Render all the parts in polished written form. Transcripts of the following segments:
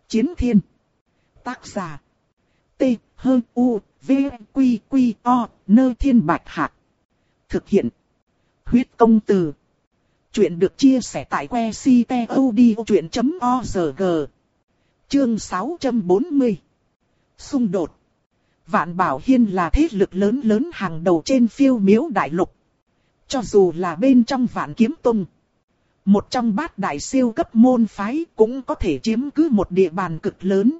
Chiến thiên. Tác giả. T-H-U-V-Q-Q-O, Nơ Thiên Bạch Hạc. Thực hiện. Huyết Công Từ. Chuyện được chia sẻ tại que ctod.org. Chương 640. Xung đột. Vạn Bảo Hiên là thế lực lớn hàng đầu trên Phiêu Miếu Đại Lục. Cho dù là bên trong Vạn Kiếm Tông, một trong bát đại siêu cấp môn phái, cũng có thể chiếm cứ một địa bàn cực lớn.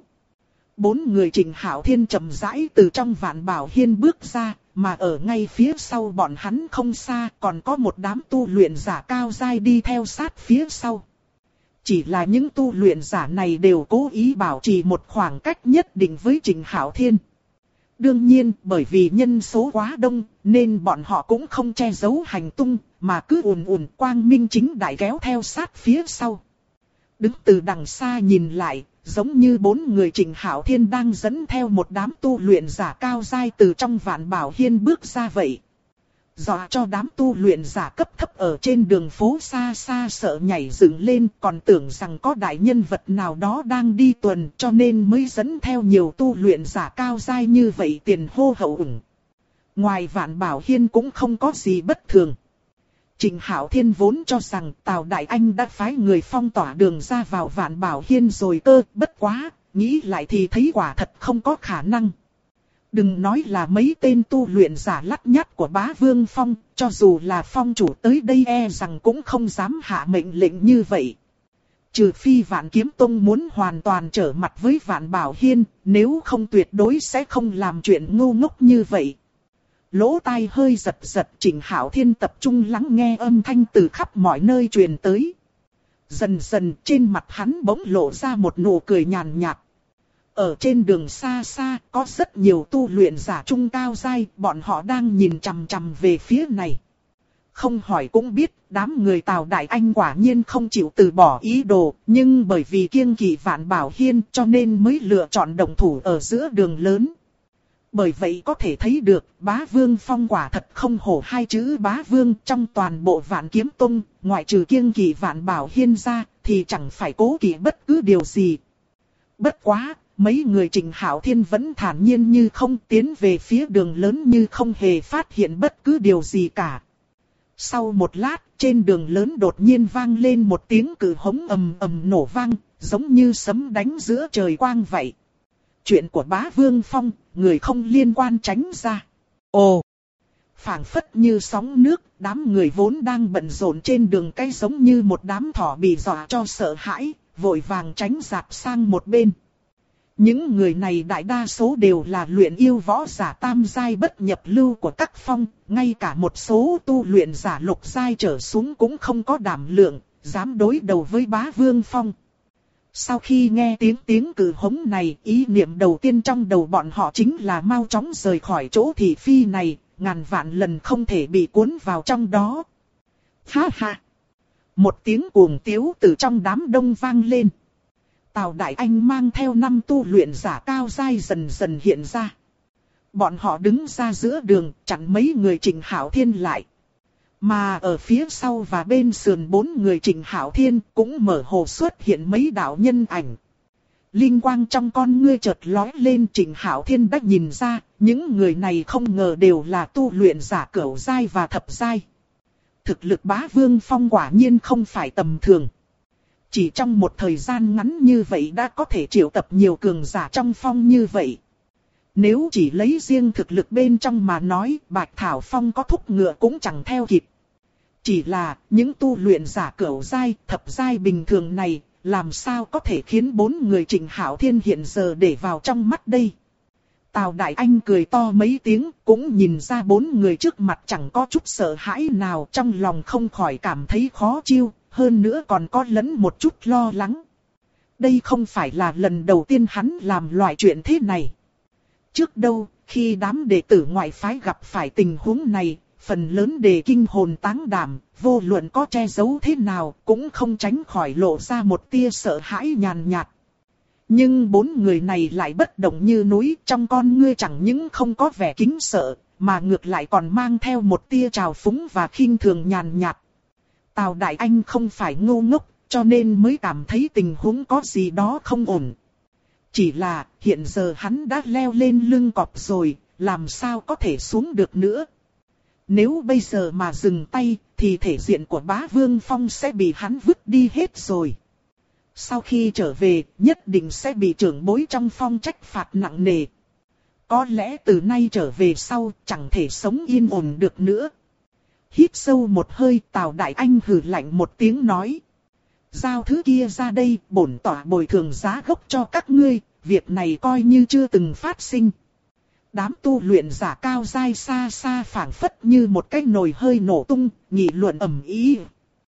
4 người Trịnh Hạo Thiên chậm rãi từ trong Vạn Bảo Hiên bước ra, mà ở ngay phía sau bọn hắn không xa còn có một đám tu luyện giả cao giai đi theo sát phía sau. Chỉ là những tu luyện giả này đều cố ý bảo trì một khoảng cách nhất định với Trịnh Hạo Thiên. Đương nhiên, bởi vì nhân số quá đông, nên bọn họ cũng không che giấu hành tung, mà cứ ùn quang minh chính đại kéo theo sát phía sau. Đứng từ đằng xa nhìn lại, giống như 4 người Trịnh Hạo Thiên đang dẫn theo một đám tu luyện giả cao giai từ trong Vạn Bảo Hiên bước ra vậy. Dọa cho đám tu luyện giả cấp thấp ở trên đường phố xa xa sợ nhảy dựng lên, còn tưởng rằng có đại nhân vật nào đó đang đi tuần, cho nên mới dẫn theo nhiều tu luyện giả cao giai như vậy tiền hô hậu ủng. Ngoài Vạn Bảo Hiên cũng không có gì bất thường. Trịnh Hạo Thiên vốn cho rằng Tào Đại Anh đã phái người phong tỏa đường ra vào Vạn Bảo Hiên rồi cơ, bất quá, nghĩ lại thì thấy quả thật không có khả năng. Đừng nói là mấy tên tu luyện giả lắt nhắt của Bá Vương Phong, cho dù là phong chủ tới đây e rằng cũng không dám hạ mệnh lệnh như vậy. Trừ phi Vạn Kiếm Tông muốn hoàn toàn trở mặt với Vạn Bảo Hiên, nếu không tuyệt đối sẽ không làm chuyện ngu ngốc như vậy. Lỗ tai hơi giật giật, Trịnh Hạo Thiên tập trung lắng nghe âm thanh từ khắp mọi nơi truyền tới. Dần dần trên mặt hắn bỗng lộ ra một nụ cười nhàn nhạt. Ở trên đường xa xa có rất nhiều tu luyện giả trung cao giai, bọn họ đang nhìn chằm chằm về phía này. Không hỏi cũng biết, đám người Tào Đại Anh quả nhiên không chịu từ bỏ ý đồ, nhưng bởi vì kiêng kỵ Vạn Bảo Hiên cho nên mới lựa chọn động thủ ở giữa đường lớn. Bởi vậy có thể thấy được, Bá Vương Phong quả thật không hổ hai chữ Bá Vương, trong toàn bộ Vạn Kiếm Tông, ngoại trừ kiêng kỵ Vạn Bảo Hiên ra, thì chẳng phải cố kỵ bất cứ điều gì. Bất quá, mấy người Trịnh Hạo Thiên vẫn thản nhiên như không, tiến về phía đường lớn như không hề phát hiện bất cứ điều gì cả. Sau một lát, trên đường lớn đột nhiên vang lên một tiếng cử hống ầm ầm nổ vang, giống như sấm đánh giữa trời quang vậy. Chuyện của Bá Vương Phong, người không liên quan tránh ra. Ồ! Phảng phất như sóng nước, đám người vốn đang bận rộn trên đường cái giống như một đám thỏ bị dọa cho sợ hãi, vội vàng tránh dạt sang một bên. Những người này đại đa số đều là luyện yêu võ giả tam giai bất nhập lưu của các phong, ngay cả một số tu luyện giả lục giai trở xuống cũng không có đảm lượng, dám đối đầu với Bá Vương Phong. Sau khi nghe tiếng cử hống này, ý niệm đầu tiên trong đầu bọn họ chính là mau chóng rời khỏi chỗ thị phi này, ngàn vạn lần không thể bị cuốn vào trong đó. Ha ha! Một tiếng cuồng tiếu từ trong đám đông vang lên. Tào Đại Anh mang theo 5 tu luyện giả cao giai dần dần hiện ra. Bọn họ đứng ra giữa đường, chặn mấy người Trịnh Hạo Thiên lại. Mà ở phía sau và bên sườn 4 người Trịnh Hạo Thiên cũng mở hồ xuất hiện mấy đạo nhân ảnh. Linh quang trong con ngươi chợt lóe lên, Trịnh Hạo Thiên đã nhìn ra, những người này không ngờ đều là tu luyện giả cửu giai và thập giai. Thực lực Bá Vương Phong quả nhiên không phải tầm thường. Chỉ trong một thời gian ngắn như vậy đã có thể triệu tập nhiều cường giả trong phong như vậy. Nếu chỉ lấy riêng thực lực bên trong mà nói, Bạch Thảo Phong có thúc ngựa cũng chẳng theo kịp. Chỉ là những tu luyện giả cửu giai, thập giai bình thường này, làm sao có thể khiến 4 người Trịnh Hạo Thiên hiện giờ để vào trong mắt đây. Tào Đại Anh cười to mấy tiếng, cũng nhìn ra 4 người trước mặt chẳng có chút sợ hãi nào, trong lòng không khỏi cảm thấy khó chịu, hơn nữa còn có lẫn một chút lo lắng. Đây không phải là lần đầu tiên hắn làm loại chuyện thế này. Trước đâu, khi đám đệ tử ngoại phái gặp phải tình huống này, phần lớn đều kinh hồn táng đảm, vô luận có che giấu thế nào cũng không tránh khỏi lộ ra một tia sợ hãi nhàn nhạt. Nhưng 4 người này lại bất động như núi, trong con ngươi chẳng những không có vẻ kính sợ, mà ngược lại còn mang theo một tia trào phúng và khinh thường nhàn nhạt. Tào Đại Anh không phải ngu ngốc, cho nên mới cảm thấy tình huống có gì đó không ổn. Chỉ là hiện giờ hắn đã leo lên lưng cọp rồi, làm sao có thể xuống được nữa. Nếu bây giờ mà dừng tay, thì thể diện của Bá Vương Phong sẽ bị hắn vứt đi hết rồi. Sau khi trở về, nhất định sẽ bị trưởng bối trong phong trách phạt nặng nề. Có lẽ từ nay trở về sau, chẳng thể sống yên ổn được nữa. Hít sâu một hơi, Tào Đại Anh hừ lạnh một tiếng nói. Giao thứ kia ra đây, bổn tỏa bồi thường giá gốc cho các ngươi, việc này coi như chưa từng phát sinh. Đám tu luyện giả cao dai xa xa phảng phất như một cái nồi hơi nổ tung, nghị luận ầm ĩ.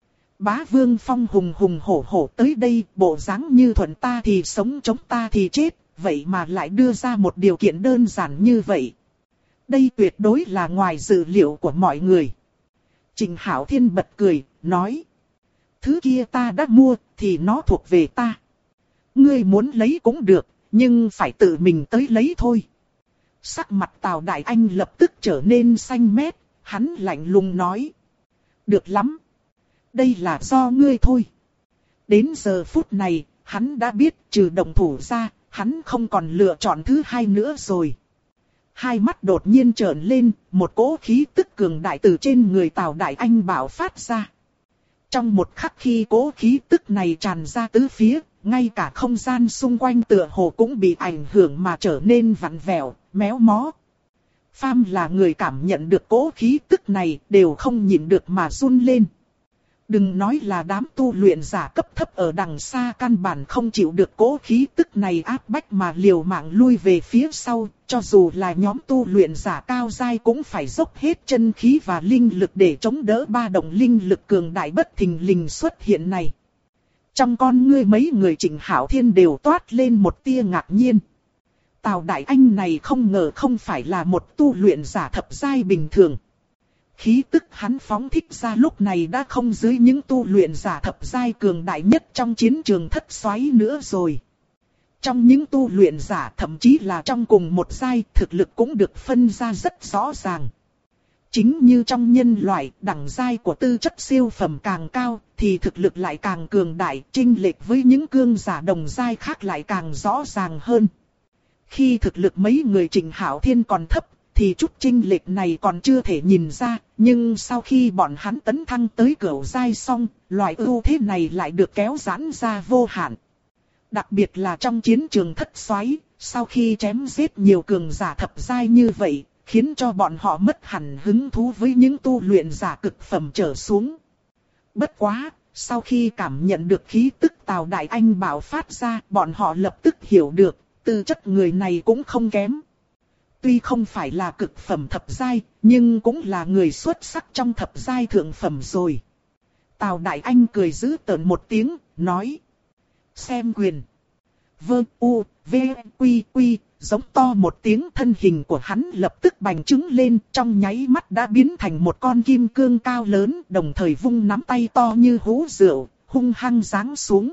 Bá Vương Phong hùng hùng hổ hổ tới đây, bộ dáng như thuận ta thì sống chống ta thì chết, vậy mà lại đưa ra một điều kiện đơn giản như vậy. Đây tuyệt đối là ngoài dự liệu của mọi người. Trình Hảo Thiên bật cười, nói. Thứ kia ta đã mua, thì nó thuộc về ta. Ngươi muốn lấy cũng được, nhưng phải tự mình tới lấy thôi. Sắc mặt Tào Đại Anh lập tức trở nên xanh mét, hắn lạnh lùng nói. Được lắm. Đây là do ngươi thôi. Đến giờ phút này, hắn đã biết trừ động thủ ra, hắn không còn lựa chọn thứ hai nữa rồi. Hai mắt đột nhiên trợn lên, một cỗ khí tức cường đại từ trên người Tào Đại Anh bạo phát ra. Trong một khắc khi cỗ khí tức này tràn ra tứ phía, ngay cả không gian xung quanh tựa hồ cũng bị ảnh hưởng mà trở nên vặn vẹo, méo mó. Phàm là người cảm nhận được cỗ khí tức này đều không nhịn được mà run lên. Đừng nói là đám tu luyện giả cấp thấp ở đằng xa căn bản không chịu được cỗ khí tức này áp bách mà liều mạng lui về phía sau, cho dù là nhóm tu luyện giả cao giai cũng phải dốc hết chân khí và linh lực để chống đỡ ba động linh lực cường đại bất thình lình xuất hiện này. Trong con ngươi mấy người Trình Hảo Thiên đều toát lên một tia ngạc nhiên. Tào Đại Anh này không ngờ không phải là một tu luyện giả thập giai bình thường. Khí tức hắn phóng thích ra lúc này đã không dưới những tu luyện giả thập giai cường đại nhất trong chiến trường thất xoáy nữa rồi. Trong những tu luyện giả thậm chí là trong cùng một giai thực lực cũng được phân ra rất rõ ràng. Chính như trong nhân loại, đẳng giai của tư chất siêu phẩm càng cao, thì thực lực lại càng cường đại, chênh lệch với những cương giả đồng giai khác lại càng rõ ràng hơn. Khi thực lực mấy người Trình Hảo Thiên còn thấp, thì chút chênh lệch này còn chưa thể nhìn ra, nhưng sau khi bọn hắn tấn thăng tới cửu giai xong, loại ưu thế này lại được kéo giãn ra vô hạn. Đặc biệt là trong chiến trường thất xoáy, sau khi chém giết nhiều cường giả thập giai như vậy, khiến cho bọn họ mất hẳn hứng thú với những tu luyện giả cực phẩm trở xuống. Bất quá, sau khi cảm nhận được khí tức Tào Đại Anh bạo phát ra, bọn họ lập tức hiểu được, tư chất người này cũng không kém. Tuy không phải là cực phẩm thập giai, nhưng cũng là người xuất sắc trong thập giai thượng phẩm rồi. Tào Đại Anh cười giữ tợn một tiếng, nói. Xem quyền. Vơ u, v, quy quy, giống to một tiếng, thân hình của hắn lập tức bành trướng lên, trong nháy mắt đã biến thành một con kim cương cao lớn, đồng thời vung nắm tay to như hũ rượu, hung hăng giáng xuống.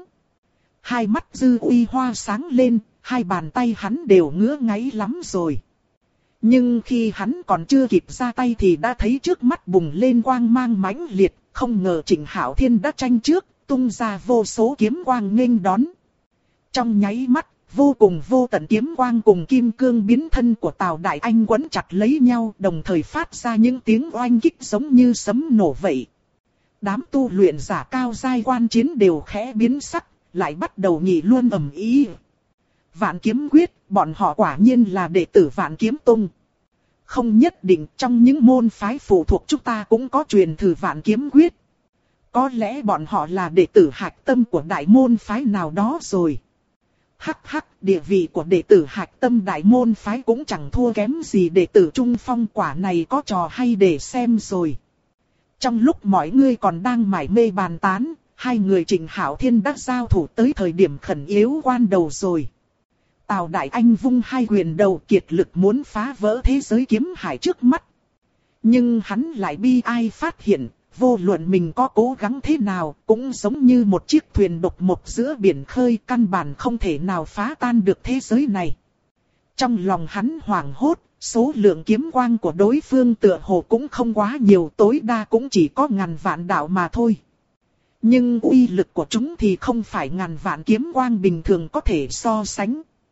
Hai mắt dư uy hoa sáng lên, hai bàn tay hắn đều ngứa ngáy lắm rồi. Nhưng khi hắn còn chưa kịp ra tay thì đã thấy trước mắt bùng lên quang mang mãnh liệt, không ngờ Trình Hảo Thiên đã tranh trước, tung ra vô số kiếm quang nghênh đón. Trong nháy mắt, vô cùng vô tận kiếm quang cùng kim cương biến thân của Tào Đại Anh quấn chặt lấy nhau, đồng thời phát ra những tiếng oanh kích giống như sấm nổ vậy. Đám tu luyện giả cao giai quan chiến đều khẽ biến sắc, lại bắt đầu nghị luận ầm ĩ. Vạn Kiếm Quyết, bọn họ quả nhiên là đệ tử Vạn Kiếm Tông. Không nhất định trong những môn phái phụ thuộc chúng ta cũng có truyền thừa Vạn Kiếm Quyết. Có lẽ bọn họ là đệ tử hạch tâm của đại môn phái nào đó rồi. Hắc hắc, địa vị của đệ tử hạch tâm đại môn phái cũng chẳng thua kém gì đệ tử trung phong, quả này có trò hay để xem rồi. Trong lúc mọi người còn đang mải mê bàn tán, hai người Trình Hảo Thiên đã giao thủ tới thời điểm khẩn yếu quan đầu rồi. Tào Đại Anh vung hai quyền đầu kiệt lực muốn phá vỡ thế giới kiếm hải trước mắt. Nhưng hắn lại bi ai phát hiện, vô luận mình có cố gắng thế nào, cũng giống như một chiếc thuyền độc mộc giữa biển khơi, căn bản không thể nào phá tan được thế giới này. Trong lòng hắn hoảng hốt, số lượng kiếm quang của đối phương tựa hồ cũng không quá nhiều, tối đa cũng chỉ có ngàn vạn đạo mà thôi. Nhưng uy lực của chúng thì không phải ngàn vạn kiếm quang bình thường có thể so sánh.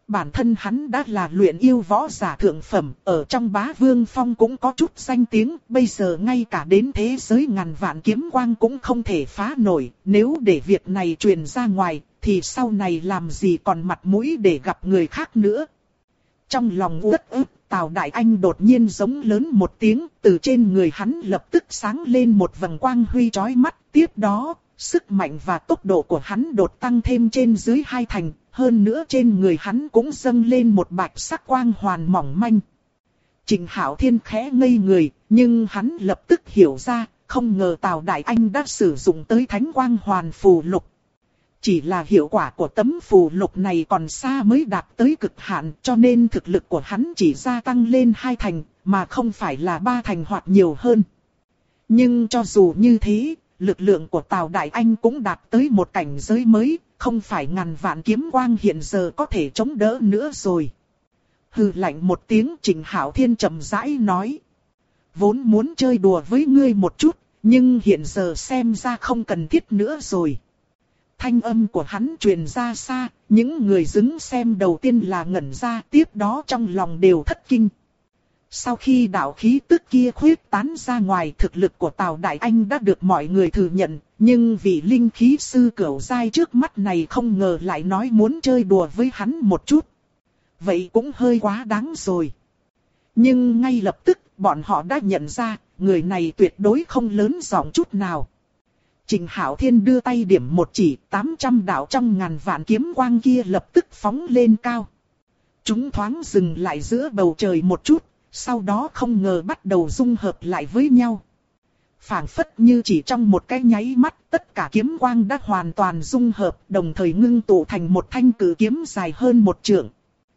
Bản thân hắn đã là luyện yêu võ giả thượng phẩm, ở trong Bá Vương Phong cũng có chút danh tiếng, bây giờ ngay cả đến thế giới ngàn vạn kiếm quang cũng không thể phá nổi, nếu để việc này truyền ra ngoài, thì sau này làm gì còn mặt mũi để gặp người khác nữa. Trong lòng uất ức, Tào Đại Anh đột nhiên giống lớn một tiếng, từ trên người hắn lập tức sáng lên một vầng quang huy chói mắt, tiếp đó, sức mạnh và tốc độ của hắn đột tăng thêm trên dưới 2 thành, hơn nữa trên người hắn cũng dâng lên một bạch sắc quang hoàn mỏng manh. Trịnh Hạo Thiên khẽ ngây người, nhưng hắn lập tức hiểu ra, không ngờ Tào Đại Anh đã sử dụng tới Thánh Quang Hoàn phù lục. Chỉ là hiệu quả của tấm phù lục này còn xa mới đạt tới cực hạn, cho nên thực lực của hắn chỉ gia tăng lên 2 thành, mà không phải là 3 thành hoặc nhiều hơn. Nhưng cho dù như thế, lực lượng của Tào Đại Anh cũng đạt tới một cảnh giới mới, không phải ngàn vạn kiếm quang hiện giờ có thể chống đỡ nữa rồi. Hừ lạnh một tiếng, Trịnh Hạo Thiên trầm rãi nói. Vốn muốn chơi đùa với ngươi một chút, nhưng hiện giờ xem ra không cần thiết nữa rồi. Thanh âm của hắn truyền ra xa, những người đứng xem đầu tiên là ngẩn ra, tiếp đó trong lòng đều thất kinh. Sau khi đạo khí tức kia khuyết tán ra ngoài, thực lực của Tào Đại Anh đã được mọi người thừa nhận, nhưng vị linh khí sư cửu giai trước mắt này không ngờ lại nói muốn chơi đùa với hắn một chút. Vậy cũng hơi quá đáng rồi. Nhưng ngay lập tức, bọn họ đã nhận ra, người này tuyệt đối không lớn giọng chút nào. Trịnh Hạo Thiên đưa tay điểm một chỉ, 800 đạo trong ngàn vạn kiếm quang kia lập tức phóng lên cao. Chúng thoáng dừng lại giữa bầu trời một chút, sau đó không ngờ bắt đầu dung hợp lại với nhau. Phảng phất như chỉ trong một cái nháy mắt, tất cả kiếm quang đã hoàn toàn dung hợp, đồng thời ngưng tụ thành một thanh cử kiếm dài hơn 1 trượng.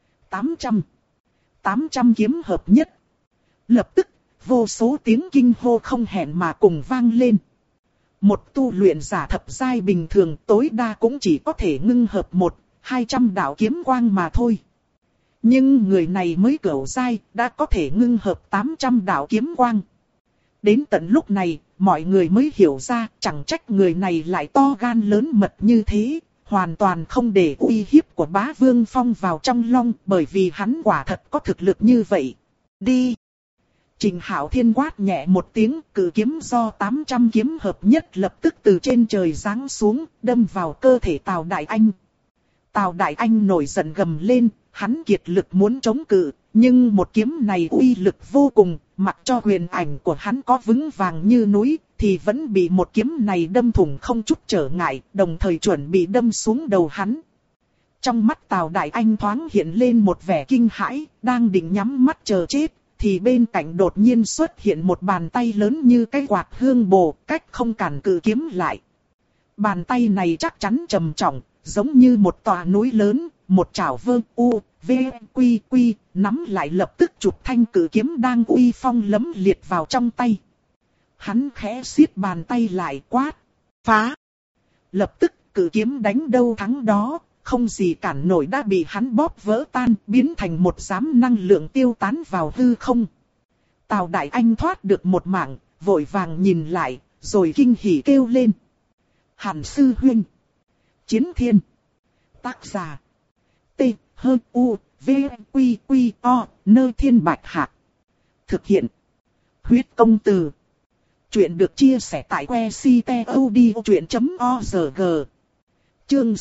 800 kiếm hợp nhất. Lập tức, vô số tiếng kinh hô không hẹn mà cùng vang lên. Một tu luyện giả thập giai bình thường tối đa cũng chỉ có thể ngưng hợp 100-200 đạo kiếm quang mà thôi. Nhưng người này mới cửu giai, đã có thể ngưng hợp 800 đạo kiếm quang. Đến tận lúc này, mọi người mới hiểu ra, chẳng trách người này lại to gan lớn mật như thế, hoàn toàn không để uy hiếp của Bá Vương Phong vào trong lòng, bởi vì hắn quả thật có thực lực như vậy. Đi! Trịnh Hạo Thiên quát nhẹ một tiếng, cử kiếm do 800 kiếm hợp nhất lập tức từ trên trời giáng xuống, đâm vào cơ thể Tào Đại Anh. Tào Đại Anh nổi giận gầm lên, hắn kiệt lực muốn chống cự, nhưng một kiếm này uy lực vô cùng, mặc cho huyền ảnh của hắn có vững vàng như núi, thì vẫn bị một kiếm này đâm thủng không chút trở ngại, đồng thời chuẩn bị đâm xuống đầu hắn. Trong mắt Tào Đại Anh thoáng hiện lên một vẻ kinh hãi, đang định nhắm mắt chờ chết, thì bên cạnh đột nhiên xuất hiện một bàn tay lớn như cái quạt hương bồ, cách không cản cự kiếm lại. Bàn tay này chắc chắn trầm trọng, giống như một tòa núi lớn, một chảo vơ u, v, quy quy, nắm lại lập tức chụp thanh cử kiếm đang uy phong lấm liệt vào trong tay. Hắn khẽ siết bàn tay lại quát, phá. Lập tức cử kiếm đánh đâu thắng đó, không gì cản nổi đã bị hắn bóp vỡ tan, biến thành một đám năng lượng tiêu tán vào hư không. Tào Đại Anh thoát được một mảng, vội vàng nhìn lại, rồi kinh hỉ kêu lên. Hàn sư huynh. Chiến thiên. Tác giả. T, H, U, V, Quy, Quy, O, Nơi Thiên Bạch Hạc. Thực hiện. Huyết công từ. Chuyện được chia sẻ tại que ctod.org. Chương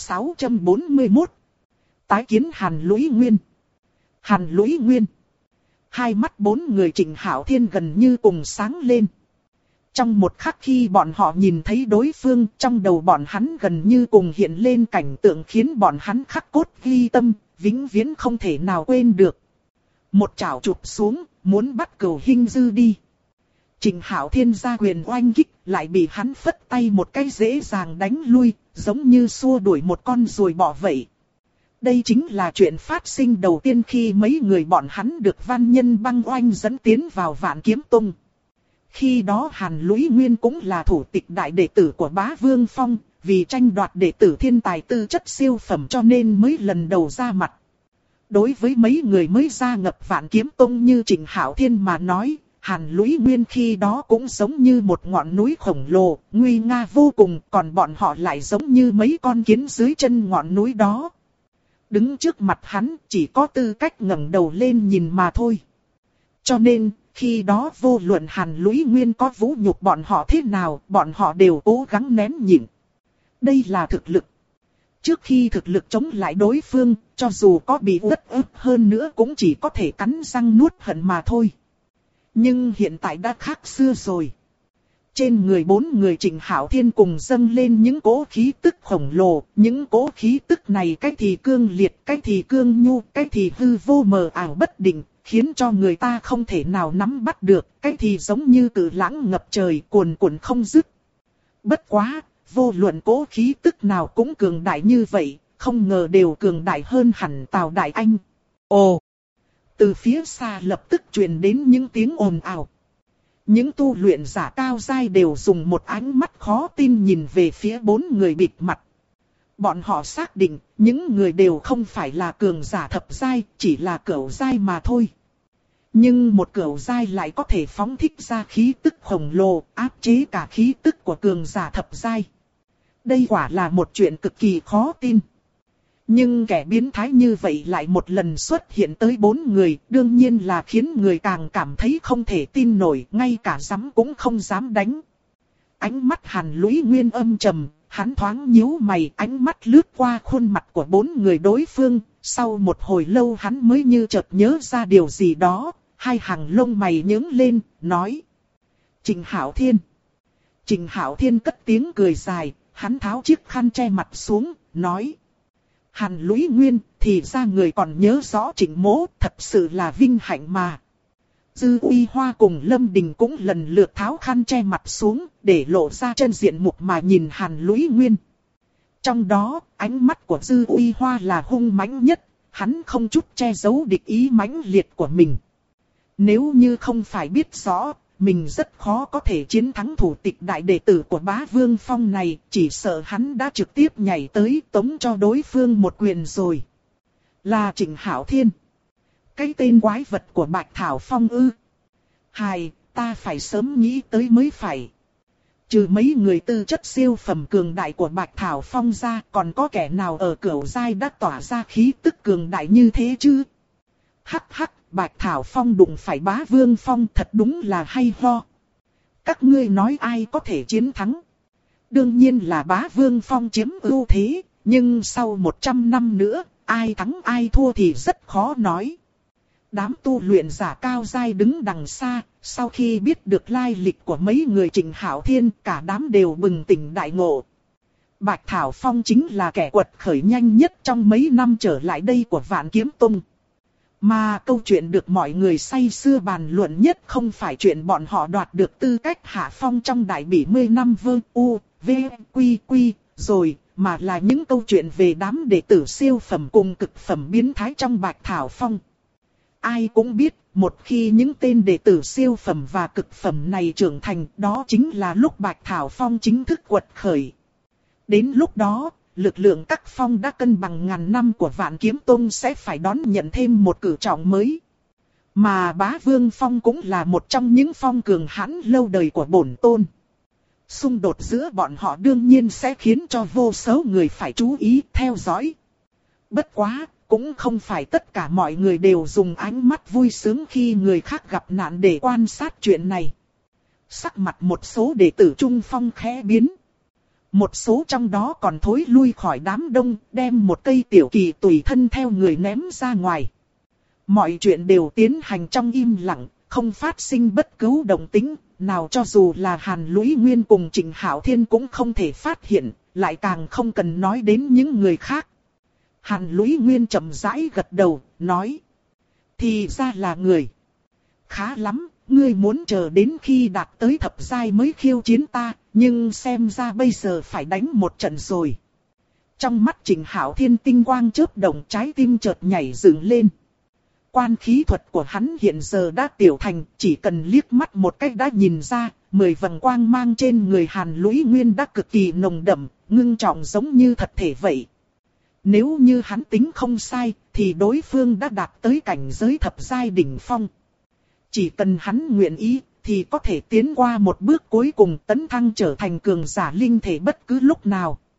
641. Tái kiến Hàn Lũy Nguyên. Hàn Lũy Nguyên. Hai mắt bốn người Trịnh Hạo Thiên gần như cùng sáng lên. Trong một khắc khi bọn họ nhìn thấy đối phương, trong đầu bọn hắn gần như cùng hiện lên cảnh tượng khiến bọn hắn khắc cốt ghi tâm, vĩnh viễn không thể nào quên được. Một chảo chụp xuống, muốn bắt Cửu Hinh Dư đi. Trịnh Hạo Thiên ra quyền oanh kích, lại bị hắn phất tay một cái dễ dàng đánh lui, giống như xua đuổi một con ruồi bọ vậy. Đây chính là chuyện phát sinh đầu tiên khi mấy người bọn hắn được Văn Nhân Băng Oanh dẫn tiến vào Vạn Kiếm Tông. Khi đó Hàn Lũy Nguyên cũng là thủ tịch đại đệ tử của Bá Vương Phong, vì tranh đoạt đệ tử thiên tài tư chất siêu phẩm cho nên mới lần đầu ra mặt. Đối với mấy người mới gia nhập Vạn Kiếm Tông như Trịnh Hạo Thiên mà nói, Hàn Lũy Nguyên khi đó cũng giống như một ngọn núi khổng lồ, nguy nga vô cùng, còn bọn họ lại giống như mấy con kiến dưới chân ngọn núi đó. Đứng trước mặt hắn chỉ có tư cách ngẩng đầu lên nhìn mà thôi. Cho nên, khi đó vô luận Hàn Lũy Nguyên có vũ nhục bọn họ thế nào, bọn họ đều cố gắng nén nhịn. Đây là thực lực. Trước khi thực lực chống lại đối phương, cho dù có bị uất ức hơn nữa cũng chỉ có thể cắn răng nuốt hận mà thôi. Nhưng hiện tại đã khác xưa rồi. Trên người bốn người Trịnh Hạo Thiên cùng dâng lên những cỗ khí tức khổng lồ, những cỗ khí tức này cái thì cương liệt, cái thì cương nhu, cái thì hư vô mờ ảo bất định, khiến cho người ta không thể nào nắm bắt được, cái thì giống như cự lãng ngập trời cuồn cuộn không dứt. Bất quá, vô luận cỗ khí tức nào cũng cường đại như vậy, không ngờ đều cường đại hơn hẳn Tào Đại Anh. Ồ! Từ phía xa lập tức truyền đến những tiếng ồn ào. Những tu luyện giả cao giai đều dùng một ánh mắt khó tin nhìn về phía bốn người bịt mặt. Bọn họ xác định, những người đều không phải là cường giả thập giai, chỉ là cửu giai mà thôi. Nhưng một cửu giai lại có thể phóng thích ra khí tức khổng lồ, áp chế cả khí tức của cường giả thập giai. Đây quả là một chuyện cực kỳ khó tin. Nhưng kẻ biến thái như vậy lại một lần xuất hiện tới bốn người, đương nhiên là khiến người càng cảm thấy không thể tin nổi, ngay cả dám cũng không dám đánh. Ánh mắt Hàn Lũy Nguyên âm trầm, hắn thoáng nhíu mày, ánh mắt lướt qua khuôn mặt của bốn người đối phương, sau một hồi lâu hắn mới như chợt nhớ ra điều gì đó, hai hàng lông mày nhướng lên, nói: Trịnh Hạo Thiên. Trịnh Hạo Thiên cất tiếng cười dài, hắn tháo chiếc khăn che mặt xuống, nói: Hàn Lũy Nguyên, thì ra người còn nhớ rõ Trịnh mỗ, thật sự là vinh hạnh mà. Dư Uy Hoa cùng Lâm Đình cũng lần lượt tháo khăn che mặt xuống, để lộ ra chân diện mục mà nhìn Hàn Lũy Nguyên. Trong đó, ánh mắt của Dư Uy Hoa là hung mãnh nhất, hắn không chút che giấu địch ý mãnh liệt của mình. Nếu như không phải biết rõ, mình rất khó có thể chiến thắng thủ tịch đại đệ tử của Bá Vương Phong này, chỉ sợ hắn đã trực tiếp nhảy tới tống cho đối phương một quyền rồi. Là Trịnh Hạo Thiên. Cái tên quái vật của Bạch Thảo Phong ư? Hài, ta phải sớm nghĩ tới mới phải. Trừ mấy người tư chất siêu phẩm cường đại của Bạch Thảo Phong ra, còn có kẻ nào ở cửu giai đã tỏa ra khí tức cường đại như thế chứ? Hắc hắc, Bạch Thảo Phong đụng phải Bá Vương Phong thật đúng là hay ho. Các ngươi nói ai có thể chiến thắng? Đương nhiên là Bá Vương Phong chiếm ưu thế, nhưng sau 100 năm nữa, ai thắng ai thua thì rất khó nói. Đám tu luyện giả cao giai đứng đằng xa, sau khi biết được lai lịch của mấy người Trịnh Hạo Thiên, cả đám đều bừng tỉnh đại ngộ. Bạch Thảo Phong chính là kẻ quật khởi nhanh nhất trong mấy năm trở lại đây của Vạn Kiếm Tông. Mà câu chuyện được mọi người say sưa bàn luận nhất không phải chuyện bọn họ đoạt được tư cách hạ phong trong đại bỉ 10 năm vương u, v, quy quy, rồi, mà là những câu chuyện về đám đệ tử siêu phẩm cùng cực phẩm biến thái trong Bạch Thảo Phong. Ai cũng biết, một khi những tên đệ tử siêu phẩm và cực phẩm này trưởng thành, đó chính là lúc Bạch Thảo Phong chính thức quật khởi. Đến lúc đó, lực lượng các phong đã cân bằng ngàn năm của Vạn Kiếm Tông sẽ phải đón nhận thêm một cử trọng mới. Mà Bá Vương Phong cũng là một trong những phong cường hãn lâu đời của bổn tôn. Xung đột giữa bọn họ đương nhiên sẽ khiến cho vô số người phải chú ý theo dõi. Bất quá, cũng không phải tất cả mọi người đều dùng ánh mắt vui sướng khi người khác gặp nạn để quan sát chuyện này. Sắc mặt một số đệ tử Trung Phong khẽ biến. Một số trong đó còn thối lui khỏi đám đông, đem một cây tiểu kỳ tùy thân theo người ném ra ngoài. Mọi chuyện đều tiến hành trong im lặng, không phát sinh bất cứ động tĩnh, nào cho dù là Hàn Lũy Nguyên cùng Trịnh Hạo Thiên cũng không thể phát hiện, lại càng không cần nói đến những người khác. Hàn Lũy Nguyên chậm rãi gật đầu, nói: Thì ra là người. Khá lắm, ngươi muốn chờ đến khi đạt tới thập giai mới khiêu chiến ta, nhưng xem ra bây giờ phải đánh một trận rồi. Trong mắt Trịnh Hạo Thiên tinh quang chớp động, trái tim chợt nhảy dựng lên. Quan khí thuật của hắn hiện giờ đã tiểu thành, chỉ cần liếc mắt một cách đã nhìn ra, 10 vầng quang mang trên người Hàn Lũy Nguyên đã cực kỳ nồng đậm, ngưng trọng giống như thật thể vậy. Nếu như hắn tính không sai, thì đối phương đã đạt tới cảnh giới thập giai đỉnh phong. Chỉ cần hắn nguyện ý, thì có thể tiến qua một bước cuối cùng tấn thăng trở thành cường giả linh thể bất cứ lúc nào.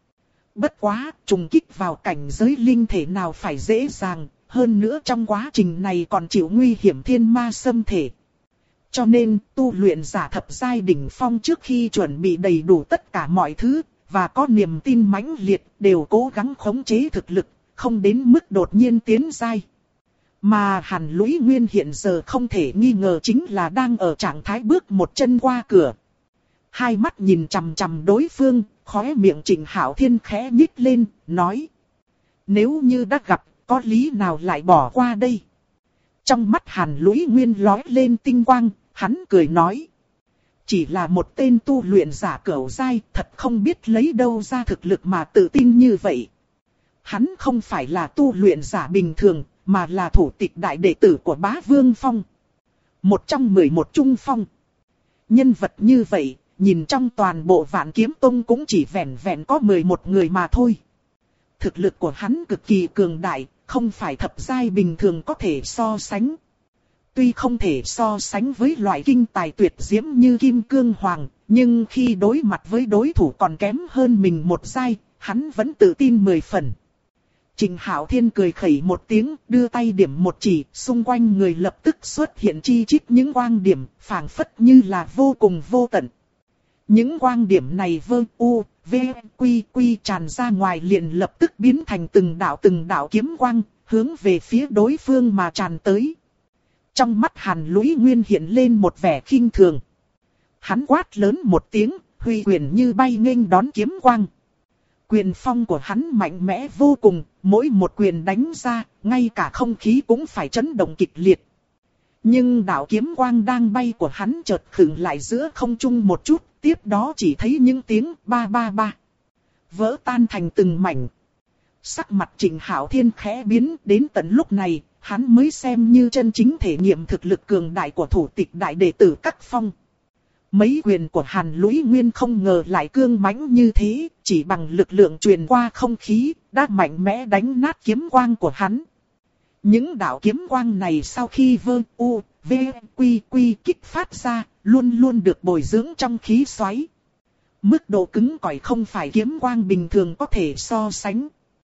Bất quá, trùng kích vào cảnh giới linh thể nào phải dễ dàng, hơn nữa trong quá trình này còn chịu nguy hiểm thiên ma xâm thể. Cho nên, tu luyện giả thập giai đỉnh phong trước khi chuẩn bị đầy đủ tất cả mọi thứ, và có niềm tin mãnh liệt, đều cố gắng khống chế thực lực, không đến mức đột nhiên tiến giai. Mà Hàn Lũy Nguyên hiện giờ không thể nghi ngờ chính là đang ở trạng thái bước một chân qua cửa. Hai mắt nhìn chằm chằm đối phương, khóe miệng Trịnh Hạo Thiên khẽ nhích lên, nói. Nếu như đã gặp, có lý nào lại bỏ qua đây? Trong mắt Hàn Lũy Nguyên lóe lên tinh quang, hắn cười nói. Chỉ là một tên tu luyện giả cửu giai, thật không biết lấy đâu ra thực lực mà tự tin như vậy. Hắn không phải là tu luyện giả bình thường, mà là thủ tịch đại đệ tử của Bá Vương Phong. Một trong 11 trung phong. Nhân vật như vậy, nhìn trong toàn bộ Vạn Kiếm Tông cũng chỉ vẹn vẹn có 11 người mà thôi. Thực lực của hắn cực kỳ cường đại, không phải thập giai bình thường có thể so sánh. Tuy không thể so sánh với loại kinh tài tuyệt diễm như Kim Cương Hoàng, nhưng khi đối mặt với đối thủ còn kém hơn mình một giai, hắn vẫn tự tin 10 phần. Trịnh Hạo Thiên cười khẩy một tiếng, đưa tay điểm một chỉ, xung quanh người lập tức xuất hiện chi chít những quang điểm, phảng phất như là vô cùng vô tận. Những quang điểm này vơ u, v, quy quy tràn ra ngoài liền lập tức biến thành từng đạo kiếm quang, hướng về phía đối phương mà tràn tới. Trong mắt Hàn Lũy Nguyên hiện lên một vẻ khinh thường. Hắn quát lớn một tiếng, huy quyền như bay nghênh đón kiếm quang. Quyền phong của hắn mạnh mẽ vô cùng, mỗi một quyền đánh ra, ngay cả không khí cũng phải chấn động kịch liệt. Nhưng đạo kiếm quang đang bay của hắn chợt khựng lại giữa không trung một chút, tiếp đó chỉ thấy những tiếng ba ba ba. Vỡ tan thành từng mảnh. Sắc mặt Trịnh Hạo Thiên khẽ biến, đến tận lúc này, hắn mới xem như chân chính thể nghiệm thực lực cường đại của thủ tịch đại đệ tử các phong. Mấy quyền của Hàn Lũy Nguyên không ngờ lại cương mãnh như thế, chỉ bằng lực lượng truyền qua không khí, đã mạnh mẽ đánh nát kiếm quang của hắn. Những đạo kiếm quang này sau khi vơ u, v, quy quy kích phát ra, luôn luôn được bồi dưỡng trong khí xoáy. Mức độ cứng cỏi không phải kiếm quang bình thường có thể so sánh.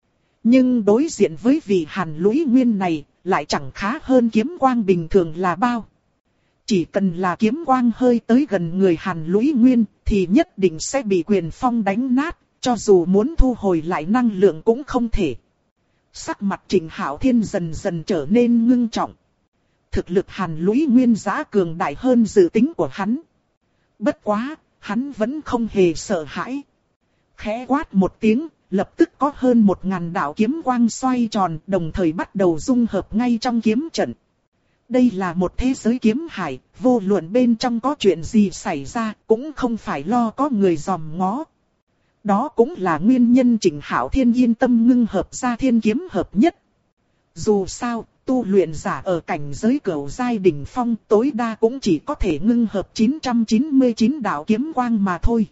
Nhưng đối diện với vị Hàn Lũy Nguyên này, lại chẳng khá hơn kiếm quang bình thường là bao. Chỉ cần là kiếm quang hơi tới gần người Hàn Lũy Nguyên, thì nhất định sẽ bị quyền phong đánh nát, cho dù muốn thu hồi lại năng lượng cũng không thể. Sắc mặt Trịnh Hạo Thiên dần dần trở nên ngưng trọng. Thực lực Hàn Lũy Nguyên giá cường đại hơn dự tính của hắn. Bất quá, hắn vẫn không hề sợ hãi. Khẽ quát một tiếng, lập tức có hơn 1000 đạo kiếm quang xoay tròn, đồng thời bắt đầu dung hợp ngay trong kiếm trận. Đây là một thế giới kiếm hải, vô luận bên trong có chuyện gì xảy ra, cũng không phải lo có người dòm ngó. Đó cũng là nguyên nhân Trịnh Hạo Thiên yên tâm ngưng hợp ra thiên kiếm hợp nhất. Dù sao, tu luyện giả ở cảnh giới cửu giai đỉnh phong tối đa cũng chỉ có thể ngưng hợp 999 đạo kiếm quang mà thôi.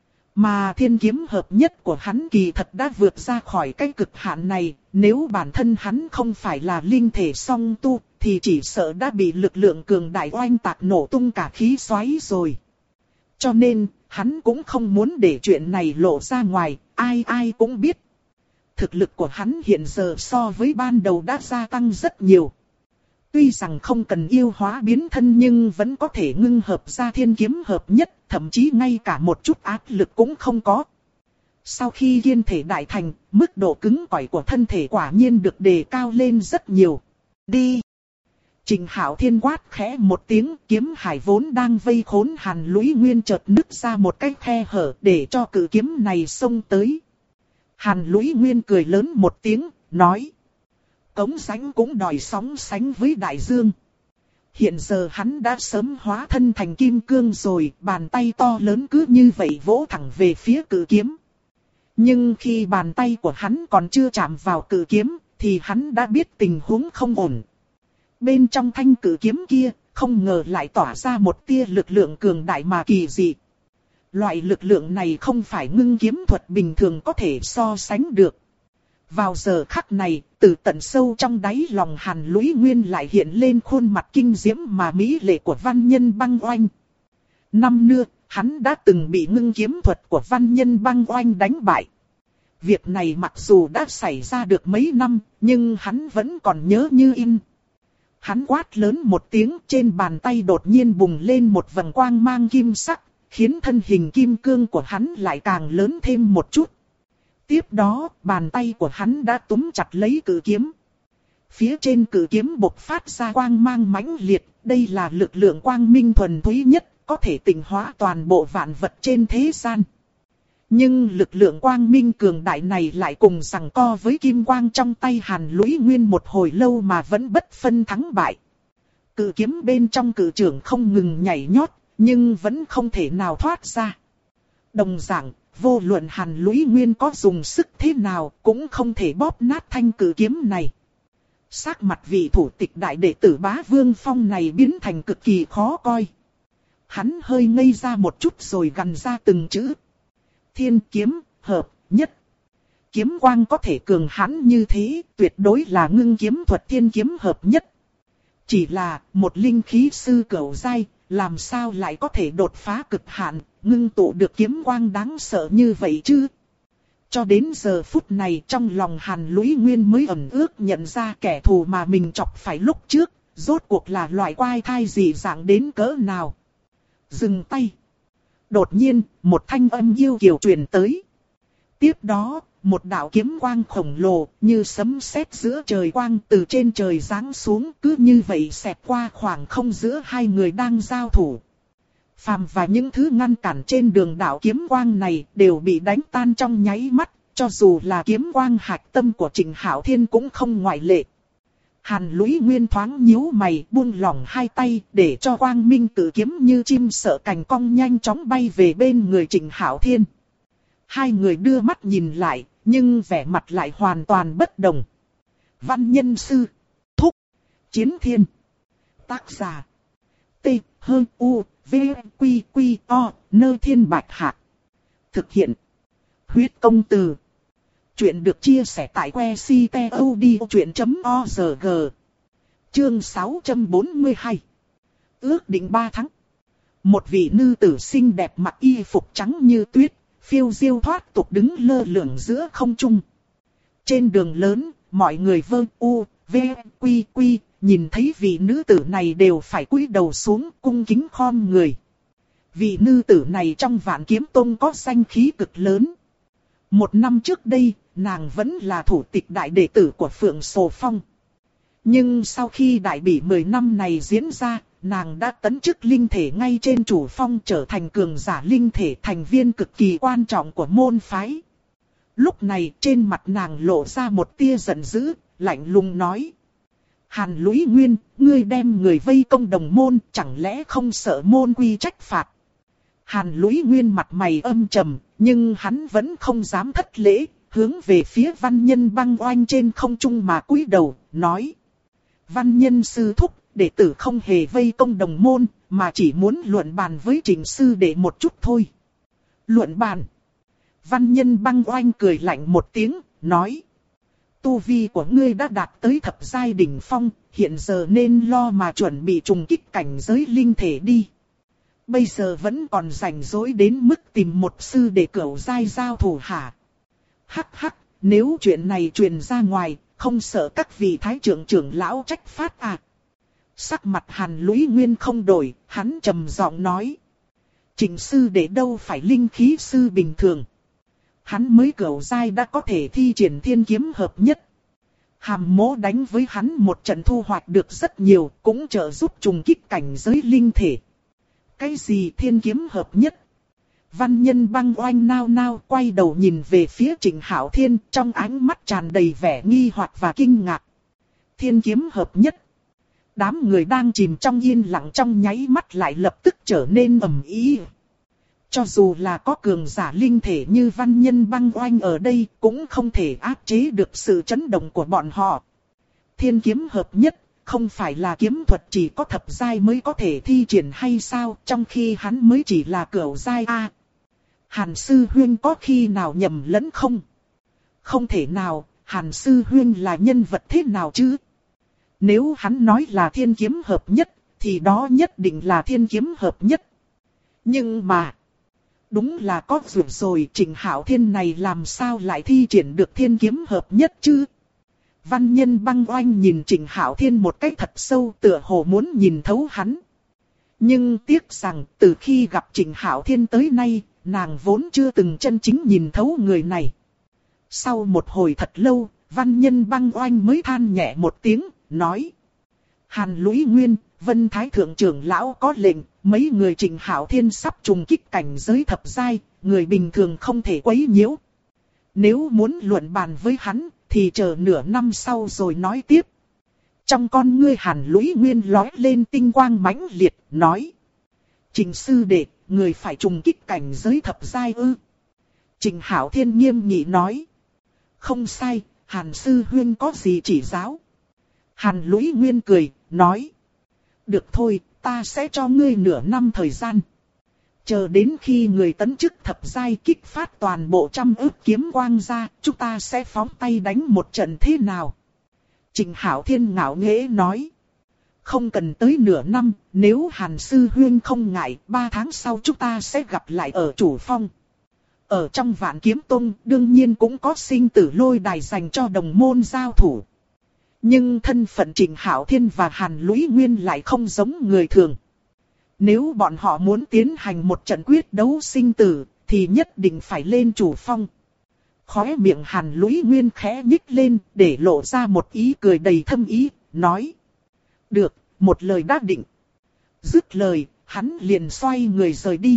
Mà thiên kiếm hợp nhất của hắn kỳ thật đã vượt ra khỏi cái cực hạn này, nếu bản thân hắn không phải là linh thể song tu, thì chỉ sợ đã bị lực lượng cường đại oanh tạc nổ tung cả khí xoáy rồi. Cho nên, hắn cũng không muốn để chuyện này lộ ra ngoài, ai ai cũng biết. Thực lực của hắn hiện giờ so với ban đầu đã gia tăng rất nhiều. Tuy rằng không cần yêu hóa biến thân nhưng vẫn có thể ngưng hợp ra thiên kiếm hợp nhất, thậm chí ngay cả một chút áp lực cũng không có. Sau khi kiên thể đại thành, mức độ cứng cỏi của thân thể quả nhiên được đề cao lên rất nhiều. Đi! Trịnh Hạo Thiên quát khẽ một tiếng, kiếm hải vốn đang vây khốn Hàn Lũy Nguyên chợt nứt ra một cái khe hở để cho cự kiếm này xông tới. Hàn Lũy Nguyên cười lớn một tiếng, nói. Cống sánh cũng đòi sóng sánh với đại dương. Hiện giờ hắn đã sớm hóa thân thành kim cương rồi, bàn tay to lớn cứ như vậy vỗ thẳng về phía cự kiếm. Nhưng khi bàn tay của hắn còn chưa chạm vào cự kiếm, thì hắn đã biết tình huống không ổn. Bên trong thanh cự kiếm kia, không ngờ lại tỏa ra một tia lực lượng cường đại mà kỳ dị. Loại lực lượng này không phải ngưng kiếm thuật bình thường có thể so sánh được. Vào giờ khắc này, từ tận sâu trong đáy lòng Hàn Lũy Nguyên lại hiện lên khuôn mặt kinh diễm mà mỹ lệ của văn nhân băng oanh. Năm nữa, hắn đã từng bị ngưng kiếm thuật của văn nhân băng oanh đánh bại. Việc này mặc dù đã xảy ra được mấy năm, nhưng hắn vẫn còn nhớ như in. Hắn quát lớn một tiếng, trên bàn tay đột nhiên bùng lên một vầng quang mang kim sắc, khiến thân hình kim cương của hắn lại càng lớn thêm một chút. Tiếp đó, bàn tay của hắn đã túm chặt lấy cự kiếm. Phía trên cự kiếm bộc phát ra quang mang mãnh liệt, đây là lực lượng quang minh thuần túy nhất, có thể tịnh hóa toàn bộ vạn vật trên thế gian. Nhưng lực lượng quang minh cường đại này lại cùng giằng co với kim quang trong tay Hàn Lũy Nguyên một hồi lâu mà vẫn bất phân thắng bại. Cự kiếm bên trong cự trưởng không ngừng nhảy nhót, nhưng vẫn không thể nào thoát ra. Đồng dạng, vô luận Hàn Lũy Nguyên có dùng sức thế nào cũng không thể bóp nát thanh cự kiếm này. Sắc mặt vị thủ tịch đại đệ tử Bá Vương Phong này biến thành cực kỳ khó coi. Hắn hơi ngây ra một chút rồi gằn ra từng chữ. Thiên kiếm, hợp, nhất. Kiếm quang có thể cường hãn như thế, tuyệt đối là ngưng kiếm thuật thiên kiếm hợp nhất. Chỉ là một linh khí sư cửu giai, làm sao lại có thể đột phá cực hạn, ngưng tụ được kiếm quang đáng sợ như vậy chứ? Cho đến giờ phút này trong lòng Hàn Lũy Nguyên mới ẩn ước nhận ra kẻ thù mà mình chọc phải lúc trước, rốt cuộc là loại quái thai dị dạng đến cỡ nào. Dừng tay. Đột nhiên, một thanh âm yêu kiều truyền tới. Tiếp đó, một đạo kiếm quang khổng lồ như sấm sét giữa trời quang từ trên trời giáng xuống, cứ như vậy xẹt qua khoảng không giữa hai người đang giao thủ. Phàm và những thứ ngăn cản trên đường đạo kiếm quang này đều bị đánh tan trong nháy mắt, cho dù là kiếm quang hạch tâm của Trịnh Hạo Thiên cũng không ngoại lệ. Hàn Lũy Nguyên thoáng nhíu mày, buông lỏng hai tay để cho quang minh tự kiếm như chim sợ cành cong nhanh chóng bay về bên người Trịnh Hạo Thiên. Hai người đưa mắt nhìn lại, nhưng vẻ mặt lại hoàn toàn bất đồng. Văn nhân sư, thúc, chiến thiên. Tác giả, T, H, U, V, Quy, Quy, O, Nơ Thiên Bạch Hạc. Thực hiện, huyết công từ. Chuyện được chia sẻ tại website.odchuyện.org. Chương 642. Ước định 3 tháng. Một vị nữ tử xinh đẹp mặc y phục trắng như tuyết, phiêu diêu thoát tục đứng lơ lửng giữa không trung. Trên đường lớn, mọi người vơ u, v, quy quy, nhìn thấy vị nữ tử này đều phải cúi đầu xuống cung kính khom người. Vị nữ tử này trong Vạn Kiếm Tông có danh khí cực lớn. Một năm trước đây, nàng vẫn là thủ tịch đại đệ tử của Phượng Sồ Phong. Nhưng sau khi đại bỉ 10 năm này diễn ra, nàng đã tấn chức linh thể ngay trên chủ phong, trở thành cường giả linh thể, thành viên cực kỳ quan trọng của môn phái. Lúc này trên mặt nàng lộ ra một tia giận dữ, lạnh lùng nói. Hàn Lũy Nguyên, ngươi đem người vây công đồng môn, chẳng lẽ không sợ môn quy trách phạt? Hàn Lũy Nguyên mặt mày âm trầm, nhưng hắn vẫn không dám thất lễ, hướng về phía Văn Nhân Băng Oanh trên không trung mà cúi đầu, nói. Văn Nhân sư thúc, đệ tử không hề vây công đồng môn, mà chỉ muốn luận bàn với Trịnh sư đệ một chút thôi. Luận bàn. Văn Nhân Băng Oanh cười lạnh một tiếng, nói. Tu vi của ngươi đã đạt tới thập giai đỉnh phong, hiện giờ nên lo mà chuẩn bị trùng kích cảnh giới linh thể đi. Bây giờ vẫn còn rảnh rỗi đến mức tìm một sư để cửu giai giao thủ hả? Hắc hắc, nếu chuyện này truyền ra ngoài, không sợ các vị thái trưởng trưởng lão trách phạt à? Sắc mặt Hàn Lũy Nguyên không đổi, hắn trầm giọng nói. Trịnh sư đệ đâu phải linh khí sư bình thường. Hắn mới cửu giai đã có thể thi triển thiên kiếm hợp nhất. Hàm Mỗ đánh với hắn một trận thu hoạch được rất nhiều, cũng trợ giúp trùng kích cảnh giới linh thể. Cái gì thiên kiếm hợp nhất? Văn Nhân Băng Oanh nao nao quay đầu nhìn về phía Trịnh Hạo Thiên, trong ánh mắt tràn đầy vẻ nghi hoặc và kinh ngạc. Thiên kiếm hợp nhất. Đám người đang chìm trong yên lặng trong nháy mắt lại lập tức trở nên ầm ĩ. Cho dù là có cường giả linh thể như Văn Nhân Băng Oanh ở đây, cũng không thể áp chế được sự chấn động của bọn họ. Thiên kiếm hợp nhất, không phải là kiếm thuật chỉ có thập giai mới có thể thi triển hay sao, trong khi hắn mới chỉ là cửu giai a. Hàn sư huynh có khi nào nhầm lẫn không? Không thể nào, Hàn sư huynh là nhân vật thế nào chứ? Nếu hắn nói là thiên kiếm hợp nhất, thì đó nhất định là thiên kiếm hợp nhất. Nhưng mà, Đúng là có duyên rồi, Trịnh Hạo Thiên này làm sao lại thi triển được thiên kiếm hợp nhất chứ? Văn Nhân Băng Oanh nhìn Trịnh Hạo Thiên một cách thật sâu, tựa hồ muốn nhìn thấu hắn. Nhưng tiếc rằng từ khi gặp Trịnh Hạo Thiên tới nay, nàng vốn chưa từng chân chính nhìn thấu người này. Sau một hồi thật lâu, Văn Nhân Băng Oanh mới than nhẹ một tiếng, nói: Hàn Lũy Nguyên, Vân Thái Thượng trưởng lão có lệnh, mấy người Trịnh Hạo Thiên sắp trùng kích cảnh giới thập giai, người bình thường không thể quấy nhiễu. Nếu muốn luận bàn với hắn, thì chờ nửa năm sau rồi nói tiếp. Trong con ngươi Hàn Lũy Nguyên lóe lên tinh quang mãnh liệt, nói: Trịnh sư đệ, người phải trùng kích cảnh giới thập giai ư? Trịnh Hạo Thiên nghiêm nghị nói: Không sai, Hàn sư huynh có gì chỉ giáo? Hàn Lũy Nguyên cười, nói: Được thôi, ta sẽ cho ngươi nửa năm thời gian. Chờ đến khi người tấn chức thập giai kích phát toàn bộ 100 ức kiếm quang ra, chúng ta sẽ phóng tay đánh một trận thế nào? Trịnh Hạo Thiên ngạo nghễ nói: Không cần tới nửa năm, nếu Hàn sư huynh không ngại, 3 tháng sau chúng ta sẽ gặp lại ở Chủ Phong. Ở trong Vạn Kiếm Tông, đương nhiên cũng có sinh tử lôi đài dành cho đồng môn giao thủ. Nhưng thân phận Trịnh Hạo Thiên và Hàn Lũy Nguyên lại không giống người thường. Nếu bọn họ muốn tiến hành một trận quyết đấu sinh tử, thì nhất định phải lên Chủ Phong. Khóe miệng Hàn Lũy Nguyên khẽ nhích lên, để lộ ra một ý cười đầy thâm ý, nói: Được, một lời đã định. Dứt lời, hắn liền xoay người rời đi.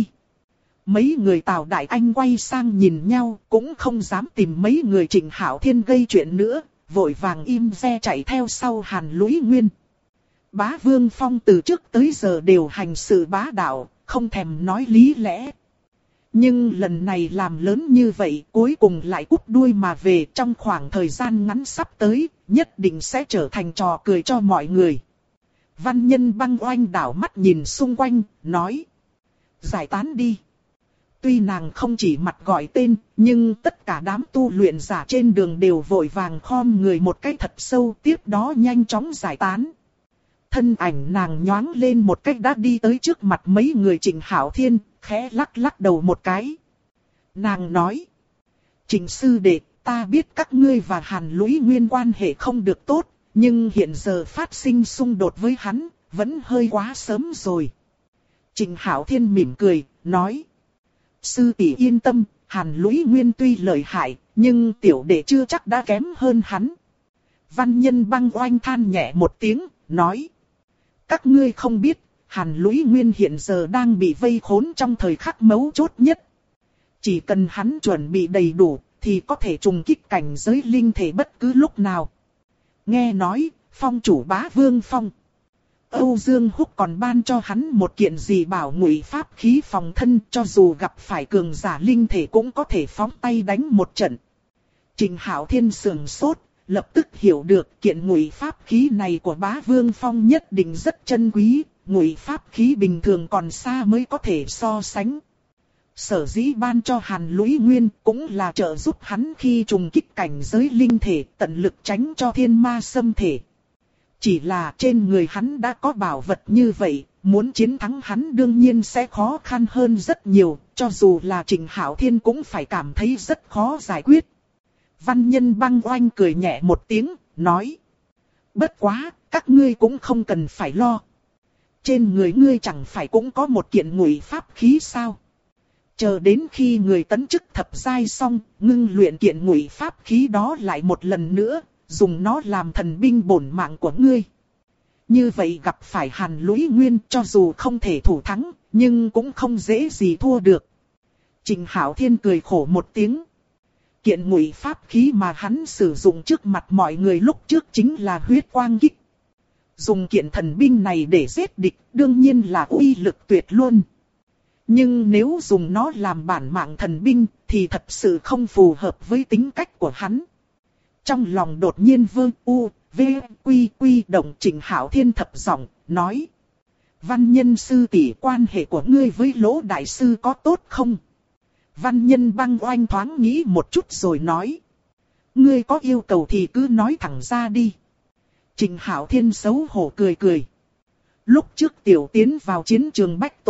Mấy người Tào Đại Anh quay sang nhìn nhau, cũng không dám tìm mấy người Trịnh Hạo Thiên gây chuyện nữa, vội vàng im re chạy theo sau Hàn Lũy Nguyên. Bá Vương Phong từ trước tới giờ đều hành sự bá đạo, không thèm nói lý lẽ. Nhưng lần này làm lớn như vậy, cuối cùng lại cúp đuôi mà về, trong khoảng thời gian ngắn sắp tới, nhất định sẽ trở thành trò cười cho mọi người. Văn Nhân Băng Oanh đảo mắt nhìn xung quanh, nói: Giải tán đi. Tuy nàng không chỉ mặt gọi tên, nhưng tất cả đám tu luyện giả trên đường đều vội vàng khom người một cái thật sâu, tiếp đó nhanh chóng giải tán. Thân ảnh nàng nhoáng lên một cách đã đi tới trước mặt mấy người Trịnh Hạo Thiên, khẽ lắc lắc đầu một cái. Nàng nói: Trịnh sư đệ, ta biết các ngươi và Hàn Lũy Nguyên quan hệ không được tốt, nhưng hiện giờ phát sinh xung đột với hắn, vẫn hơi quá sớm rồi. Trịnh Hạo Thiên mỉm cười, nói: Sư tỷ yên tâm, Hàn Lũy Nguyên tuy lợi hại, nhưng tiểu đệ chưa chắc đã kém hơn hắn. Văn Nhân Băng Oanh than nhẹ một tiếng, nói: Các ngươi không biết, Hàn Lũy Nguyên hiện giờ đang bị vây khốn trong thời khắc mấu chốt nhất. Chỉ cần hắn chuẩn bị đầy đủ, thì có thể trùng kích cảnh giới linh thể bất cứ lúc nào. Nghe nói, phong chủ Bá Vương Phong, Âu Dương Húc còn ban cho hắn một kiện gì bảo ngụy pháp khí phòng thân, cho dù gặp phải cường giả linh thể cũng có thể phóng tay đánh một trận. Trịnh Hạo Thiên sườn sốt, lập tức hiểu được kiện ngụy pháp khí này của Bá Vương Phong nhất định rất chân quý, ngụy pháp khí bình thường còn xa mới có thể so sánh. Sở dĩ ban cho Hàn Lũy Nguyên cũng là trợ giúp hắn khi trùng kích cảnh giới linh thể, tận lực tránh cho thiên ma xâm thể. Chỉ là trên người hắn đã có bảo vật như vậy, muốn chiến thắng hắn đương nhiên sẽ khó khăn hơn rất nhiều, cho dù là Trịnh Hạo Thiên cũng phải cảm thấy rất khó giải quyết. Văn Nhân Băng Oanh cười nhẹ một tiếng, nói: Bất quá, các ngươi cũng không cần phải lo. Trên người ngươi chẳng phải cũng có một kiện ngụy pháp khí sao? Chờ đến khi người tấn chức thập giai xong, ngưng luyện kiện ngụy pháp khí đó lại một lần nữa, dùng nó làm thần binh bổn mạng của ngươi. Như vậy gặp phải Hàn Lũy Nguyên, cho dù không thể thủ thắng, nhưng cũng không dễ gì thua được. Trịnh Hạo Thiên cười khổ một tiếng. Kiện ngụy pháp khí mà hắn sử dụng trước mặt mọi người lúc trước chính là huyết quang kích. Dùng kiện thần binh này để giết địch, đương nhiên là uy lực tuyệt luôn. Nhưng nếu dùng nó làm bản mạng thần binh, thì thật sự không phù hợp với tính cách của hắn. Trong lòng đột nhiên quy động, Trịnh Hạo Thiên thập giọng, nói: Văn Nhân sư tỷ, quan hệ của ngươi với Lỗ đại sư có tốt không? Văn Nhân Băng Oanh thoáng nghĩ một chút rồi nói: Ngươi có yêu cầu thì cứ nói thẳng ra đi. Trịnh Hạo Thiên xấu hổ cười cười. Lúc trước tiểu tiến vào chiến trường bách tộc,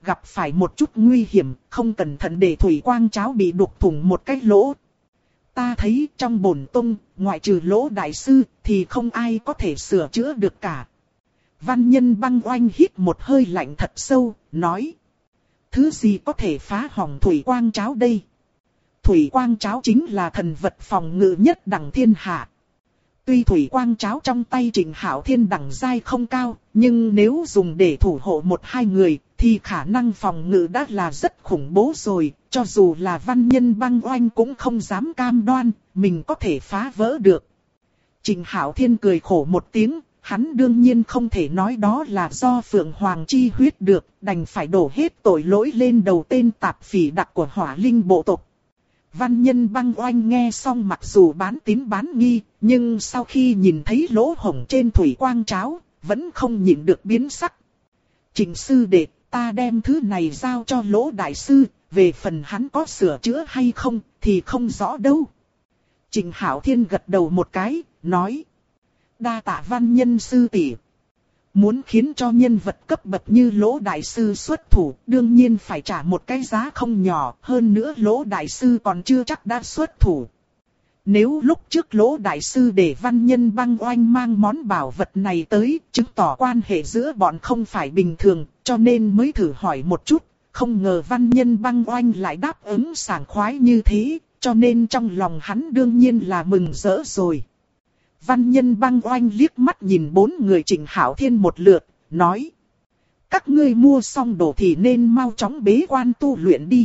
gặp phải một chút nguy hiểm, không cẩn thận để thủy quang cháo bị đục thủng một cái lỗ. Ta thấy trong bổn tông, ngoại trừ Lỗ đại sư, thì không ai có thể sửa chữa được cả. Văn Nhân Băng Oanh hít một hơi lạnh thật sâu, nói. Thứ gì có thể phá hỏng thủy quang cháo đây? Thủy quang cháo chính là thần vật phòng ngự nhất đẳng thiên hạ. Tuy thủy quang cháo trong tay Trịnh Hạo Thiên đẳng giai không cao, nhưng nếu dùng để thủ hộ một hai người, thì khả năng phòng ngự đã là rất khủng bố rồi. Cho dù là Văn Nhân Băng Oanh cũng không dám cam đoan, mình có thể phá vỡ được. Trịnh Hạo Thiên cười khổ một tiếng, hắn đương nhiên không thể nói đó là do Phượng Hoàng chi huyết được, đành phải đổ hết tội lỗi lên đầu tên tạp phỉ đặc của Hỏa Linh bộ tộc. Văn Nhân Băng Oanh nghe xong mặc dù bán tín bán nghi, nhưng sau khi nhìn thấy lỗ hổng trên thủy quang cháo, vẫn không nhịn được biến sắc. Trịnh sư đệ, ta đem thứ này giao cho Lỗ đại sư, về phần hắn có sửa chữa hay không, thì không rõ đâu. Trịnh Hạo Thiên gật đầu một cái, nói. Đa tạ Văn Nhân sư tỷ. Muốn khiến cho nhân vật cấp bậc như Lỗ đại sư xuất thủ, đương nhiên phải trả một cái giá không nhỏ, hơn nữa Lỗ đại sư còn chưa chắc đã xuất thủ. Nếu lúc trước Lỗ đại sư để Văn Nhân Băng Oanh mang món bảo vật này tới, chứng tỏ quan hệ giữa bọn không phải bình thường, cho nên mới thử hỏi một chút, không ngờ Văn Nhân Băng Oanh lại đáp ứng sảng khoái như thế, cho nên trong lòng hắn đương nhiên là mừng rỡ rồi. Văn Nhân Băng Oanh liếc mắt nhìn bốn người Trịnh Hạo Thiên một lượt, nói. Các ngươi mua xong đồ thì nên mau chóng bế quan tu luyện đi.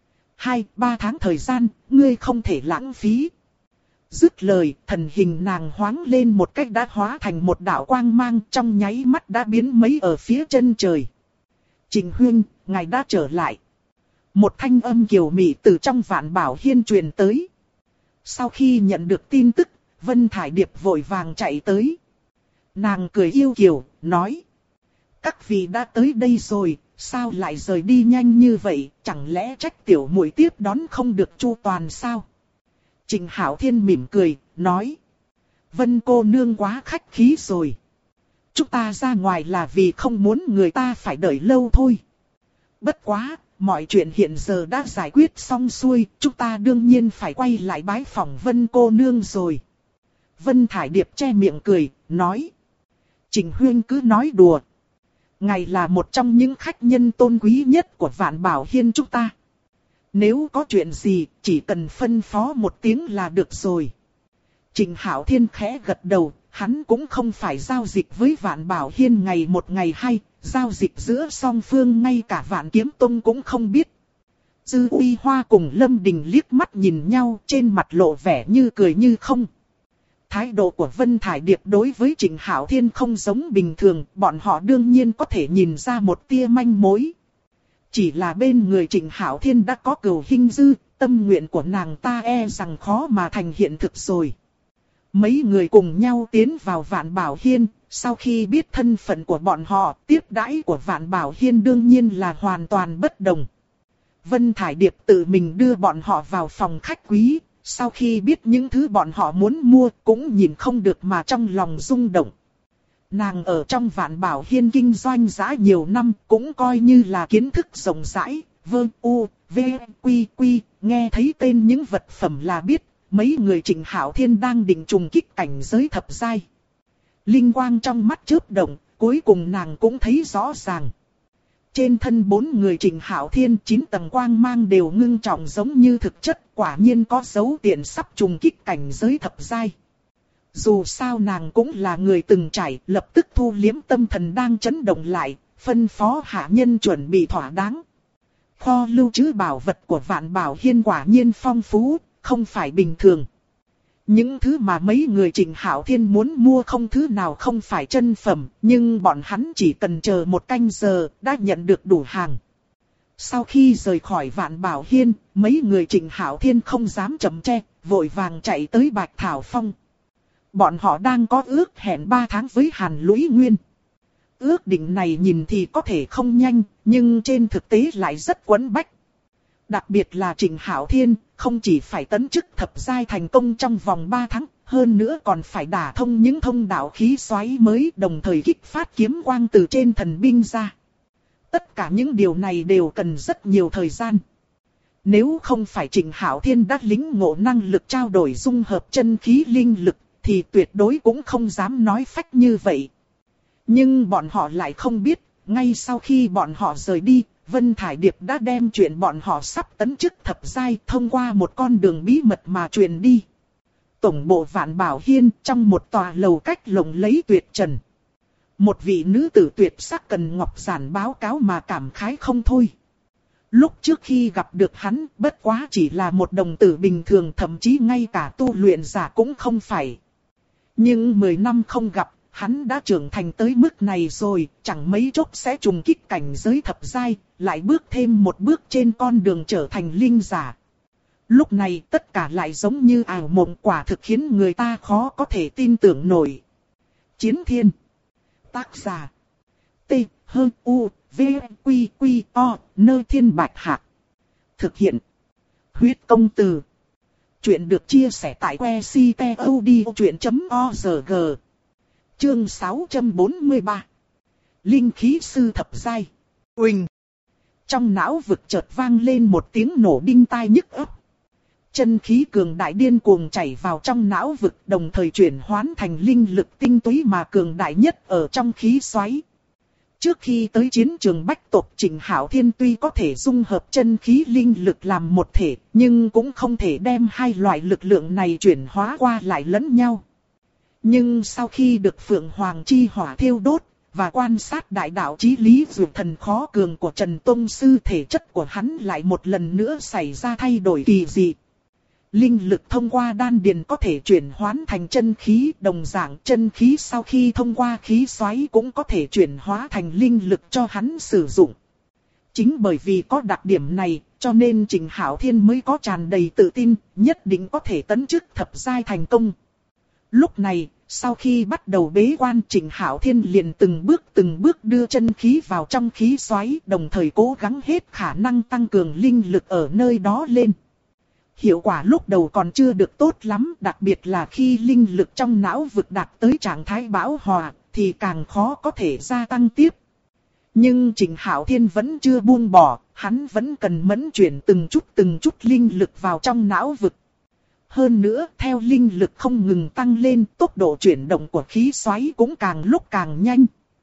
2-3 tháng thời gian, ngươi không thể lãng phí. Dứt lời, thần hình nàng hoáng lên một cách đã hóa thành một đạo quang mang, trong nháy mắt đã biến mấy ở phía chân trời. Trịnh huynh, ngài đã trở lại. Một thanh âm kiều mị từ trong Vạn Bảo Hiên truyền tới. Sau khi nhận được tin tức, Vân Thải Điệp vội vàng chạy tới. Nàng cười yêu kiều, nói. Các vị đã tới đây rồi, sao lại rời đi nhanh như vậy, chẳng lẽ trách tiểu muội tiếp đón không được chu toàn sao? Trịnh Hạo Thiên mỉm cười, nói. Vân cô nương quá khách khí rồi. Chúng ta ra ngoài là vì không muốn người ta phải đợi lâu thôi. Bất quá, mọi chuyện hiện giờ đã giải quyết xong xuôi, chúng ta đương nhiên phải quay lại bái phỏng Vân cô nương rồi. Vân Thải Điệp che miệng cười, nói. Trịnh huynh cứ nói đùa. Ngài là một trong những khách nhân tôn quý nhất của Vạn Bảo Hiên chúng ta. Nếu có chuyện gì, chỉ cần phân phó một tiếng là được rồi. Trịnh Hạo Thiên khẽ gật đầu, hắn cũng không phải giao dịch với Vạn Bảo Hiên ngày một ngày hai, giao dịch giữa song phương ngay cả Vạn Kiếm Tông cũng không biết. Dư Uy Hoa cùng Lâm Đình liếc mắt nhìn nhau, trên mặt lộ vẻ như cười như không. Thái độ của Vân Thải Điệp đối với Trịnh Hạo Thiên không giống bình thường, bọn họ đương nhiên có thể nhìn ra một tia manh mối. Chỉ là bên người Trịnh Hạo Thiên đã có Cửu Hinh Dư, tâm nguyện của nàng ta e rằng khó mà thành hiện thực rồi. Mấy người cùng nhau tiến vào Vạn Bảo Hiên, sau khi biết thân phận của bọn họ, tiếp đãi của Vạn Bảo Hiên đương nhiên là hoàn toàn bất đồng. Vân Thải Điệp tự mình đưa bọn họ vào phòng khách quý, sau khi biết những thứ bọn họ muốn mua cũng nhìn không được mà trong lòng rung động. Nàng ở trong Vạn Bảo Hiên kinh doanh đã nhiều năm, cũng coi như là kiến thức rộng rãi, nghe thấy tên những vật phẩm là biết, mấy người Trịnh Hạo Thiên đang định trùng kích cảnh giới thập giai. Linh quang trong mắt chớp động, cuối cùng nàng cũng thấy rõ ràng. Trên thân bốn người Trịnh Hạo Thiên 9 tầng quang mang đều ngưng trọng giống như thực chất, quả nhiên có dấu tiền sắp trùng kích cảnh giới thập giai. Dù sao nàng cũng là người từng trải, lập tức thu liếm tâm thần đang chấn động lại, phân phó hạ nhân chuẩn bị thỏa đáng. Kho lưu trữ bảo vật của Vạn Bảo Hiên quả nhiên phong phú, không phải bình thường. Những thứ mà mấy người Trịnh Hạo Thiên muốn mua không thứ nào không phải chân phẩm, nhưng bọn hắn chỉ cần chờ một canh giờ đã nhận được đủ hàng. Sau khi rời khỏi Vạn Bảo Hiên, mấy người Trịnh Hạo Thiên không dám chậm trễ, vội vàng chạy tới Bạch Thảo Phong. Bọn họ đang có ước hẹn 3 tháng với Hàn Lũy Nguyên. Ước định này nhìn thì có thể không nhanh, nhưng trên thực tế lại rất quấn bách. Đặc biệt là Trịnh Hạo Thiên, không chỉ phải tấn chức thập giai thành công trong vòng 3 tháng, hơn nữa còn phải đả thông những thông đạo khí xoáy mới, đồng thời kích phát kiếm quang từ trên thần binh ra. Tất cả những điều này đều cần rất nhiều thời gian. Nếu không phải Trịnh Hạo Thiên đã lĩnh ngộ năng lực trao đổi dung hợp chân khí linh lực, thì tuyệt đối cũng không dám nói phách như vậy. Nhưng bọn họ lại không biết, ngay sau khi bọn họ rời đi, Vân Thải Điệp đã đem chuyện bọn họ sắp tấn chức thập giai thông qua một con đường bí mật mà truyền đi. Tổng bộ Vạn Bảo Hiên trong một tòa lầu cách lộng lẫy tuyệt trần. Một vị nữ tử tuyệt sắc Cần Ngọc Giản báo cáo mà cảm khái không thôi. Lúc trước khi gặp được hắn, bất quá chỉ là một đồng tử bình thường, thậm chí ngay cả tu luyện giả cũng không phải. Nhưng 10 năm không gặp, hắn đã trưởng thành tới mức này rồi, chẳng mấy chốc sẽ trùng kích cảnh giới thập giai, lại bước thêm một bước trên con đường trở thành linh giả. Lúc này tất cả lại giống như ảo mộng, quả thực khiến người ta khó có thể tin tưởng nổi. Chiến Thiên. Tác giả. T. H. U. V. Q. Q. O. Nơi Thiên Bạch Hạc. Thực hiện. Huyết Công Từ. Chuyện được chia sẻ tại website.odchuyện.org. Chương 643. Linh khí sư thập giai. Uỳnh. Trong não vực chợt vang lên một tiếng nổ đinh tai nhức óc. Chân khí cường đại điên cuồng chảy vào trong não vực, đồng thời chuyển hóa thành linh lực tinh túy mà cường đại nhất ở trong khí xoáy. Trước khi tới chiến trường bách tộc, Trịnh Hạo Thiên tuy có thể dung hợp chân khí linh lực làm một thể, nhưng cũng không thể đem hai loại lực lượng này chuyển hóa qua lại lẫn nhau. Nhưng sau khi được Phượng Hoàng chi hỏa thiêu đốt, và quan sát đại đạo chí lý dược thần khó cường của Trần Tông Sư, thể chất của hắn lại một lần nữa xảy ra thay đổi kỳ dị. Linh lực thông qua đan điền có thể chuyển hóa thành chân khí, đồng dạng chân khí sau khi thông qua khí xoáy cũng có thể chuyển hóa thành linh lực cho hắn sử dụng. Chính bởi vì có đặc điểm này, cho nên Trịnh Hạo Thiên mới có tràn đầy tự tin, nhất định có thể tấn chức thập giai thành công. Lúc này, sau khi bắt đầu bế quan, Trịnh Hạo Thiên liền từng bước đưa chân khí vào trong khí xoáy, đồng thời cố gắng hết khả năng tăng cường linh lực ở nơi đó lên. Hiệu quả lúc đầu còn chưa được tốt lắm, đặc biệt là khi linh lực trong não vực đạt tới trạng thái bão hòa, thì càng khó có thể gia tăng tiếp. Nhưng Trịnh Hạo Thiên vẫn chưa buông bỏ, hắn vẫn cần mẫn chuyển từng chút linh lực vào trong não vực. Hơn nữa, theo linh lực không ngừng tăng lên, tốc độ chuyển động của khí xoáy cũng càng lúc càng nhanh.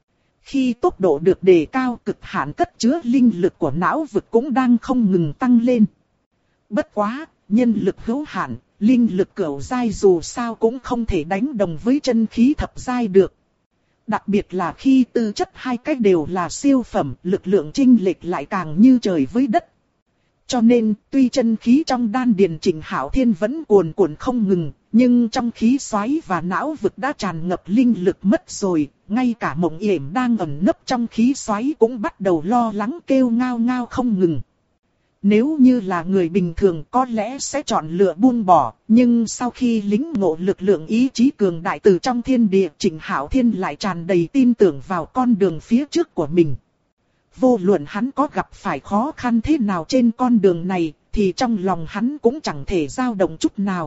Khi tốc độ được đề cao, cực hạn cất chứa linh lực của não vực cũng đang không ngừng tăng lên. Bất quá, nhân lực hữu hạn, linh lực cửu giai dù sao cũng không thể đánh đồng với chân khí thập giai được. Đặc biệt là khi tư chất hai cách đều là siêu phẩm, lực lượng chênh lệch lại càng như trời với đất. Cho nên, tuy chân khí trong đan điền Trịnh Hạo Thiên vẫn cuồn cuộn không ngừng, nhưng trong khí xoáy và não vực đã tràn ngập linh lực mất rồi, ngay cả Mộng Yểm đang ẩn nấp trong khí xoáy cũng bắt đầu lo lắng kêu ngao ngao không ngừng. Nếu như là người bình thường có lẽ sẽ chọn lựa buông bỏ, nhưng sau khi lĩnh ngộ lực lượng ý chí cường đại từ trong thiên địa, Trịnh Hạo Thiên lại tràn đầy tin tưởng vào con đường phía trước của mình. Vô luận hắn có gặp phải khó khăn thế nào trên con đường này, thì trong lòng hắn cũng chẳng thể dao động chút nào.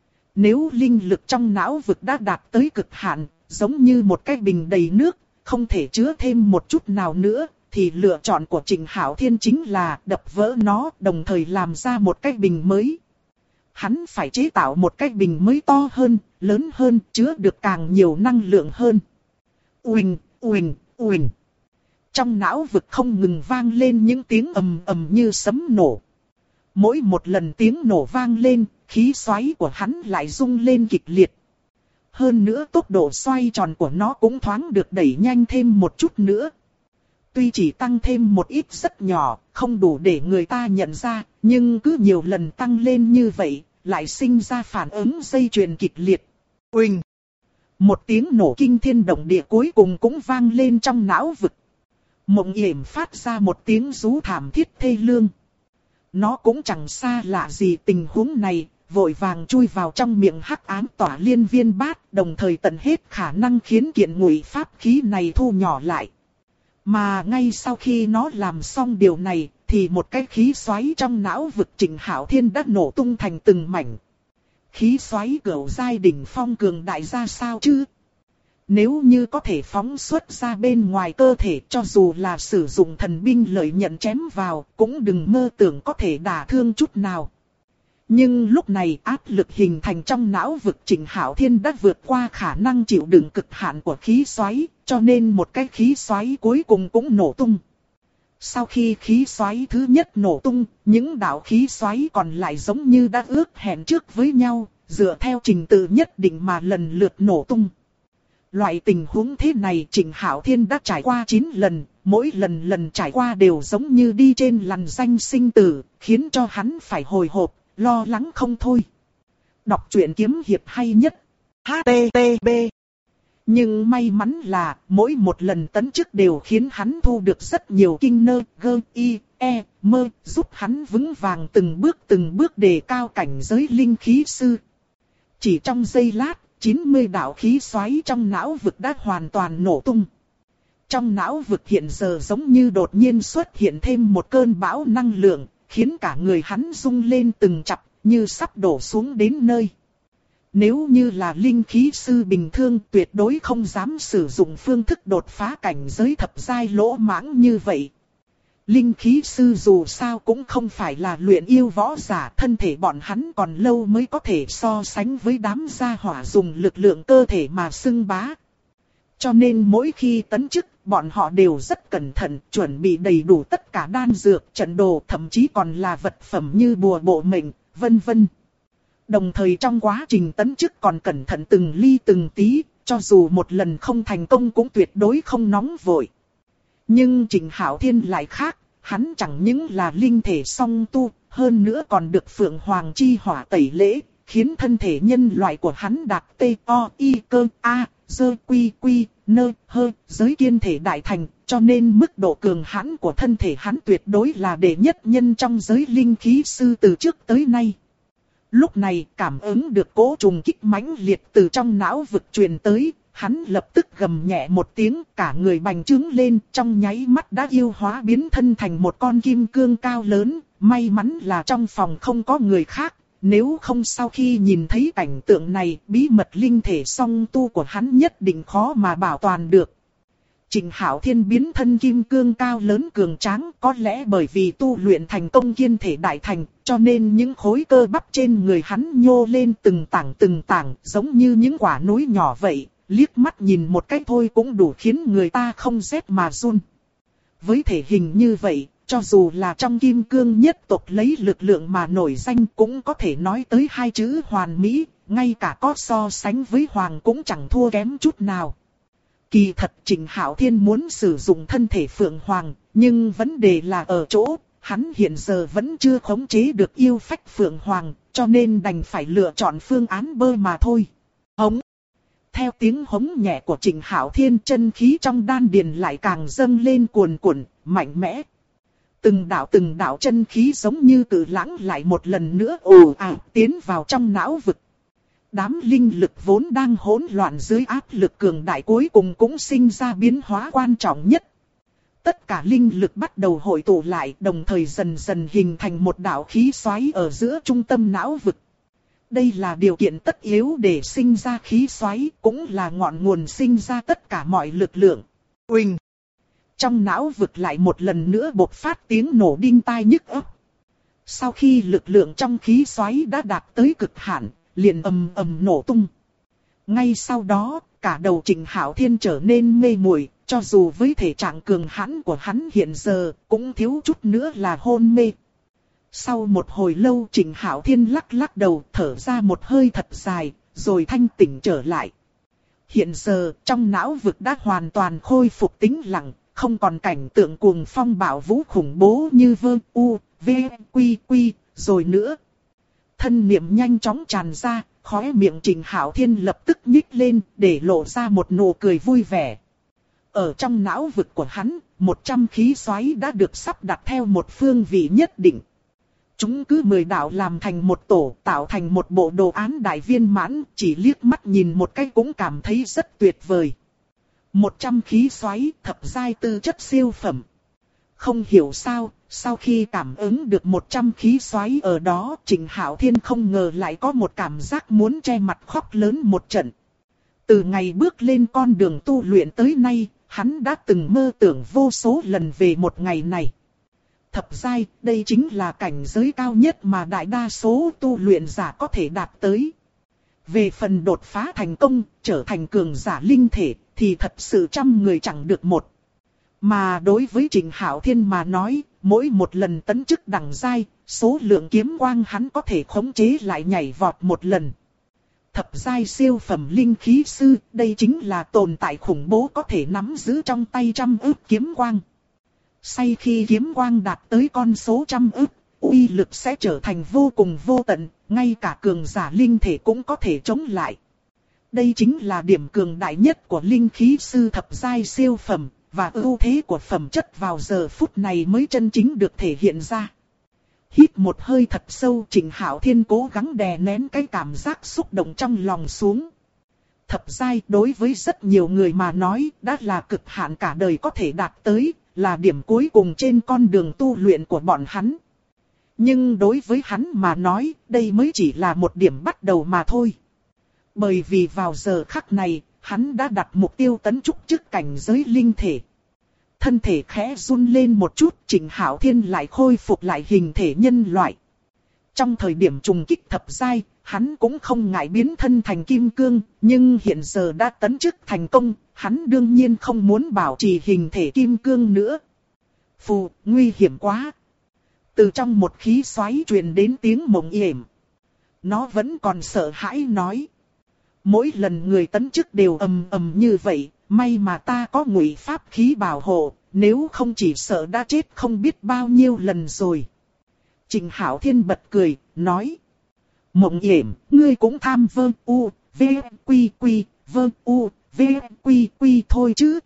Nếu linh lực trong não vực đã đạt tới cực hạn, giống như một cái bình đầy nước, không thể chứa thêm một chút nào nữa, thì lựa chọn của Trịnh Hạo Thiên chính là đập vỡ nó, đồng thời làm ra một cái bình mới. Hắn phải chế tạo một cái bình mới to hơn, lớn hơn, chứa được càng nhiều năng lượng hơn. Uỳnh, uỳnh, uỳnh. Trong não vực không ngừng vang lên những tiếng ầm ầm như sấm nổ. Mỗi một lần tiếng nổ vang lên, khí xoáy của hắn lại rung lên kịch liệt. Hơn nữa tốc độ xoay tròn của nó cũng thoáng được đẩy nhanh thêm một chút nữa. Tuy chỉ tăng thêm một ít rất nhỏ, không đủ để người ta nhận ra, nhưng cứ nhiều lần tăng lên như vậy, lại sinh ra phản ứng dây chuyền kịch liệt. Uỳnh! Một tiếng nổ kinh thiên động địa cuối cùng cũng vang lên trong não vực. Mộng Yểm phát ra một tiếng rú thảm thiết thê lương. Nó cũng chẳng xa lạ gì tình huống này, vội vàng chui vào trong miệng hắc ám tỏa liên viên bát, đồng thời tận hết khả năng khiến kiện ngụy pháp khí này thu nhỏ lại. Mà ngay sau khi nó làm xong điều này, thì một cái khí xoáy trong não vực Trịnh Hạo Thiên đã nổ tung thành từng mảnh. Khí xoáy cửu giai đỉnh phong cường đại ra sao chứ? Nếu như có thể phóng xuất ra bên ngoài cơ thể, cho dù là sử dụng thần binh lợi nhận chém vào, cũng đừng mơ tưởng có thể đả thương chút nào. Nhưng lúc này áp lực hình thành trong não vực Trịnh Hạo Thiên đã vượt qua khả năng chịu đựng cực hạn của khí xoáy, cho nên một cái khí xoáy cuối cùng cũng nổ tung. Sau khi khí xoáy thứ nhất nổ tung, những đạo khí xoáy còn lại giống như đã ước hẹn trước với nhau, dựa theo trình tự nhất định mà lần lượt nổ tung. Loại tình huống thế này Trịnh Hạo Thiên đã trải qua 9 lần, mỗi lần trải qua đều giống như đi trên lằn ranh sinh tử, khiến cho hắn phải hồi hộp, lo lắng không thôi. Đọc truyện kiếm hiệp hay nhất. HTTP. Nhưng may mắn là mỗi một lần tấn chức đều khiến hắn thu được rất nhiều kinh nơ, gơ, y, e, mơ, giúp hắn vững vàng từng bước đề cao cảnh giới linh khí sư. Chỉ trong giây lát, 90 đạo khí xoáy trong não vực đã hoàn toàn nổ tung. Trong não vực hiện giờ giống như đột nhiên xuất hiện thêm một cơn bão năng lượng, khiến cả người hắn rung lên từng chập, như sắp đổ xuống đến nơi. Nếu như là linh khí sư bình thường tuyệt đối không dám sử dụng phương thức đột phá cảnh giới thập giai lỗ mãng như vậy. Linh khí sư dù sao cũng không phải là luyện yêu võ giả, thân thể bọn hắn còn lâu mới có thể so sánh với đám gia hỏa dùng lực lượng cơ thể mà xưng bá. Cho nên mỗi khi tấn chức, bọn họ đều rất cẩn thận, chuẩn bị đầy đủ tất cả đan dược, trận đồ, thậm chí còn là vật phẩm như bùa bộ mệnh, vân vân. Đồng thời trong quá trình tấn chức còn cẩn thận từng ly từng tí, cho dù một lần không thành công cũng tuyệt đối không nóng vội. Nhưng Trịnh Hạo Thiên lại khác, hắn chẳng những là linh thể song tu, hơn nữa còn được Phượng Hoàng chi hỏa tẩy lễ, khiến thân thể nhân loại của hắn đạt T-O-I-Cơ-A-Dơ-Quy-Quy-Nơ-Hơ giới kiên thể đại thành, cho nên mức độ cường hãn của thân thể hắn tuyệt đối là đệ nhất nhân trong giới linh khí sư từ trước tới nay. Lúc này cảm ứng được cỗ trùng kích mãnh liệt từ trong não vực truyền tới, hắn lập tức gầm nhẹ một tiếng, cả người bành trướng lên, trong nháy mắt đã yêu hóa biến thân thành một con kim cương cao lớn. May mắn là trong phòng không có người khác, nếu không sau khi nhìn thấy cảnh tượng này, bí mật linh thể song tu của hắn nhất định khó mà bảo toàn được. Trịnh Hạo Thiên biến thân kim cương cao lớn cường tráng, có lẽ bởi vì tu luyện thành công kiên thể đại thành, cho nên những khối cơ bắp trên người hắn nhô lên từng tảng, giống như những quả núi nhỏ vậy, liếc mắt nhìn một cái thôi cũng đủ khiến người ta không rét mà run. Với thể hình như vậy, cho dù là trong kim cương nhất tộc lấy lực lượng mà nổi danh cũng có thể nói tới hai chữ hoàn mỹ, ngay cả có so sánh với hoàng cũng chẳng thua kém chút nào. Kỳ thật Trịnh Hạo Thiên muốn sử dụng thân thể Phượng Hoàng, nhưng vấn đề là ở chỗ, hắn hiện giờ vẫn chưa khống chế được yêu phách Phượng Hoàng, cho nên đành phải lựa chọn phương án bơ mà thôi. Hống! Theo tiếng hống nhẹ của Trịnh Hạo Thiên, chân khí trong đan điền lại càng dâng lên cuồn cuộn, mạnh mẽ. Từng đạo chân khí giống như cự lãng lại một lần nữa ồ ạt tiến vào trong não vực. Đám linh lực vốn đang hỗn loạn dưới áp lực cường đại cuối cùng cũng sinh ra biến hóa quan trọng nhất. Tất cả linh lực bắt đầu hội tụ lại, đồng thời dần dần hình thành một đạo khí xoáy ở giữa trung tâm não vực. Đây là điều kiện tất yếu để sinh ra khí xoáy, cũng là ngọn nguồn sinh ra tất cả mọi lực lượng. Uỳnh! Trong não vực lại một lần nữa bộc phát tiếng nổ đinh tai nhức óc. Sau khi lực lượng trong khí xoáy đã đạt tới cực hạn, liền ầm ầm nổ tung. Ngay sau đó, cả đầu Trịnh Hạo Thiên trở nên mê muội, cho dù với thể trạng cường hãn của hắn hiện giờ, cũng thiếu chút nữa là hôn mê. Sau một hồi lâu Trịnh Hạo Thiên lắc lắc đầu, thở ra một hơi thật dài, rồi thanh tỉnh trở lại. Hiện giờ, trong não vực đã hoàn toàn khôi phục tĩnh lặng, không còn cảnh tượng cuồng phong bạo vũ khủng bố như vơ u, v, quy quy, rồi nữa. Thân niệm nhanh chóng tràn ra, khóe miệng Trịnh Hạo Thiên lập tức nhích lên, để lộ ra một nụ cười vui vẻ. Ở trong não vực của hắn, 100 khí xoáy đã được sắp đặt theo một phương vị nhất định. Chúng cứ 10 đạo làm thành một tổ, tạo thành một bộ đồ án đại viên mãn, chỉ liếc mắt nhìn một cái cũng cảm thấy rất tuyệt vời. 100 khí xoáy, thập giai tư chất siêu phẩm. Không hiểu sao, sau khi cảm ứng được 100 khí xoáy ở đó, Trịnh Hạo Thiên không ngờ lại có một cảm giác muốn che mặt khóc lớn một trận. Từ ngày bước lên con đường tu luyện tới nay, hắn đã từng mơ tưởng vô số lần về một ngày này. Thập giai, đây chính là cảnh giới cao nhất mà đại đa số tu luyện giả có thể đạt tới. Về phần đột phá thành công, trở thành cường giả linh thể, thì thật sự trăm người chẳng được một. Mà đối với Trình Hạo Thiên mà nói, mỗi một lần tấn chức đẳng giai, số lượng kiếm quang hắn có thể khống chế lại nhảy vọt một lần. Thập giai siêu phẩm linh khí sư, đây chính là tồn tại khủng bố có thể nắm giữ trong tay 100 ức kiếm quang. Sau khi kiếm quang đạt tới con số 100 ức, uy lực sẽ trở thành vô cùng vô tận, ngay cả cường giả linh thể cũng có thể chống lại. Đây chính là điểm cường đại nhất của linh khí sư thập giai siêu phẩm, và ưu thế của phẩm chất vào giờ phút này mới chân chính được thể hiện ra. Hít một hơi thật sâu, Trình Hạo Thiên cố gắng đè nén cái cảm giác xúc động trong lòng xuống. Thập giai đối với rất nhiều người mà nói đã là cực hạn cả đời có thể đạt tới, là điểm cuối cùng trên con đường tu luyện của bọn hắn. Nhưng đối với hắn mà nói, đây mới chỉ là một điểm bắt đầu mà thôi. Bởi vì vào giờ khắc này, hắn đã đặt mục tiêu tấn chức trước cảnh giới linh thể. Thân thể khẽ run lên một chút, Trình Hạo Thiên lại khôi phục lại hình thể nhân loại. Trong thời điểm trùng kích thập giai, hắn cũng không ngại biến thân thành kim cương, nhưng hiện giờ đã tấn chức thành công, hắn đương nhiên không muốn bảo trì hình thể kim cương nữa. Phù, nguy hiểm quá. Từ trong một khí xoáy truyền đến tiếng mộng yểm. Nó vẫn còn sợ hãi nói. Mỗi lần người tấn chức đều ầm ầm như vậy, may mà ta có ngụy pháp khí bảo hộ, nếu không chỉ sợ đã chết không biết bao nhiêu lần rồi. Trình Hạo Thiên bật cười, nói. Mộng yểm, ngươi cũng tham vơ u, v, quy quy, vơ u, v, quy quy thôi chứ.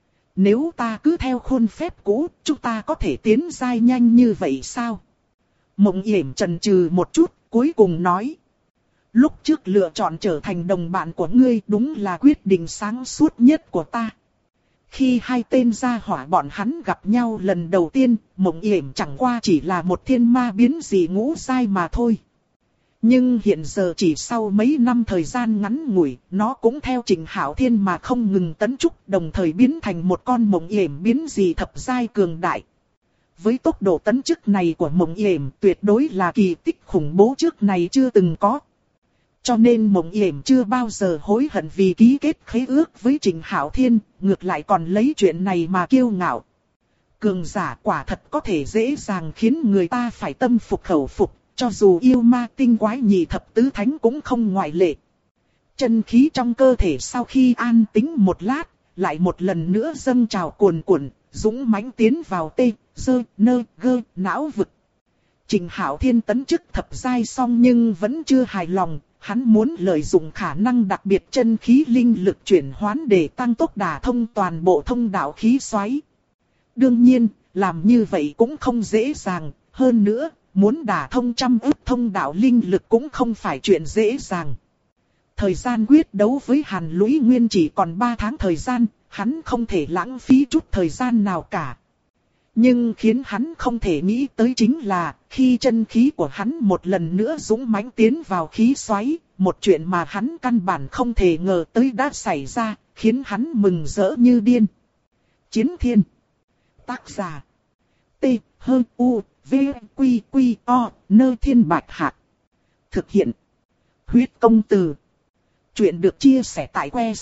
Nếu ta cứ theo khuôn phép cũ, chúng ta có thể tiến giai nhanh như vậy sao? Mộng yểm chần chừ một chút, cuối cùng nói. Lúc trước lựa chọn trở thành đồng bạn của ngươi đúng là quyết định sáng suốt nhất của ta. Khi hai tên gia hỏa bọn hắn gặp nhau lần đầu tiên, Mộng yểm chẳng qua chỉ là một thiên ma biến dị ngũ giai mà thôi. Nhưng hiện giờ chỉ sau mấy năm thời gian ngắn ngủi, nó cũng theo Trình Hạo Thiên mà không ngừng tấn chức, đồng thời biến thành một con Mộng yểm biến dị thập giai cường đại. Với tốc độ tấn chức này của Mộng yểm tuyệt đối là kỳ tích khủng bố trước này chưa từng có. Cho nên Mộng yểm chưa bao giờ hối hận vì ký kết khế ước với Trình Hạo Thiên, ngược lại còn lấy chuyện này mà kiêu ngạo. Cường giả quả thật có thể dễ dàng khiến người ta phải tâm phục khẩu phục, cho dù yêu ma tinh quái nhị thập tứ thánh cũng không ngoại lệ. Chân khí trong cơ thể sau khi an tĩnh một lát, lại một lần nữa dâng trào cuồn cuộn, dũng mãnh tiến vào tê, dơ, nơ, gơ, não vực. Trình Hạo Thiên tấn chức thập giai xong nhưng vẫn chưa hài lòng. Hắn muốn lợi dụng khả năng đặc biệt chân khí linh lực chuyển hoán để tăng tốc đả thông toàn bộ thông đạo khí xoáy. Đương nhiên, làm như vậy cũng không dễ dàng, hơn nữa, muốn đả thông 100 ức thông đạo linh lực cũng không phải chuyện dễ dàng. Thời gian quyết đấu với Hàn Lũy Nguyên chỉ còn 3 tháng thời gian, hắn không thể lãng phí chút thời gian nào cả. Nhưng khiến hắn không thể nghĩ tới chính là, khi chân khí của hắn một lần nữa dũng mãnh tiến vào khí xoáy, một chuyện mà hắn căn bản không thể ngờ tới đã xảy ra, khiến hắn mừng rỡ như điên. Chiến Thiên. Tác giả. T, H, U, V, Quy, Quy, O, Nơ Thiên Bạch Hạc. Thực hiện. Huyết Công Từ. Chuyện được chia sẻ tại que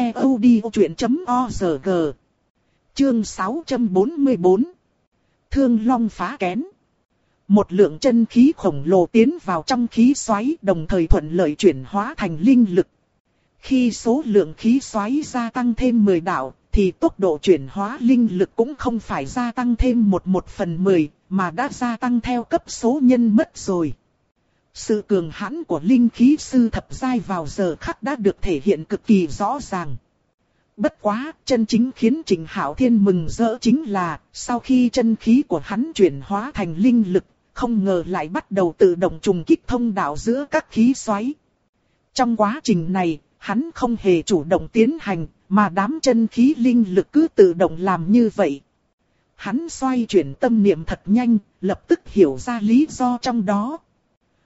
ctod.org. Chương 644. Thương Long phá kén. Một lượng chân khí khổng lồ tiến vào trong khí xoáy, đồng thời thuận lợi chuyển hóa thành linh lực. Khi số lượng khí xoáy gia tăng thêm 10 đạo, thì tốc độ chuyển hóa linh lực cũng không phải gia tăng thêm 1/10, mà đã gia tăng theo cấp số nhân mất rồi. Sự cường hãn của linh khí sư thập giai vào giờ khắc đã được thể hiện cực kỳ rõ ràng. Bất quá, chân chính khiến Trình Hạo Thiên mừng rỡ chính là, sau khi chân khí của hắn chuyển hóa thành linh lực, không ngờ lại bắt đầu tự động trùng kích thông đạo giữa các khí xoáy. Trong quá trình này, hắn không hề chủ động tiến hành, mà đám chân khí linh lực cứ tự động làm như vậy. Hắn xoay chuyển tâm niệm thật nhanh, lập tức hiểu ra lý do trong đó.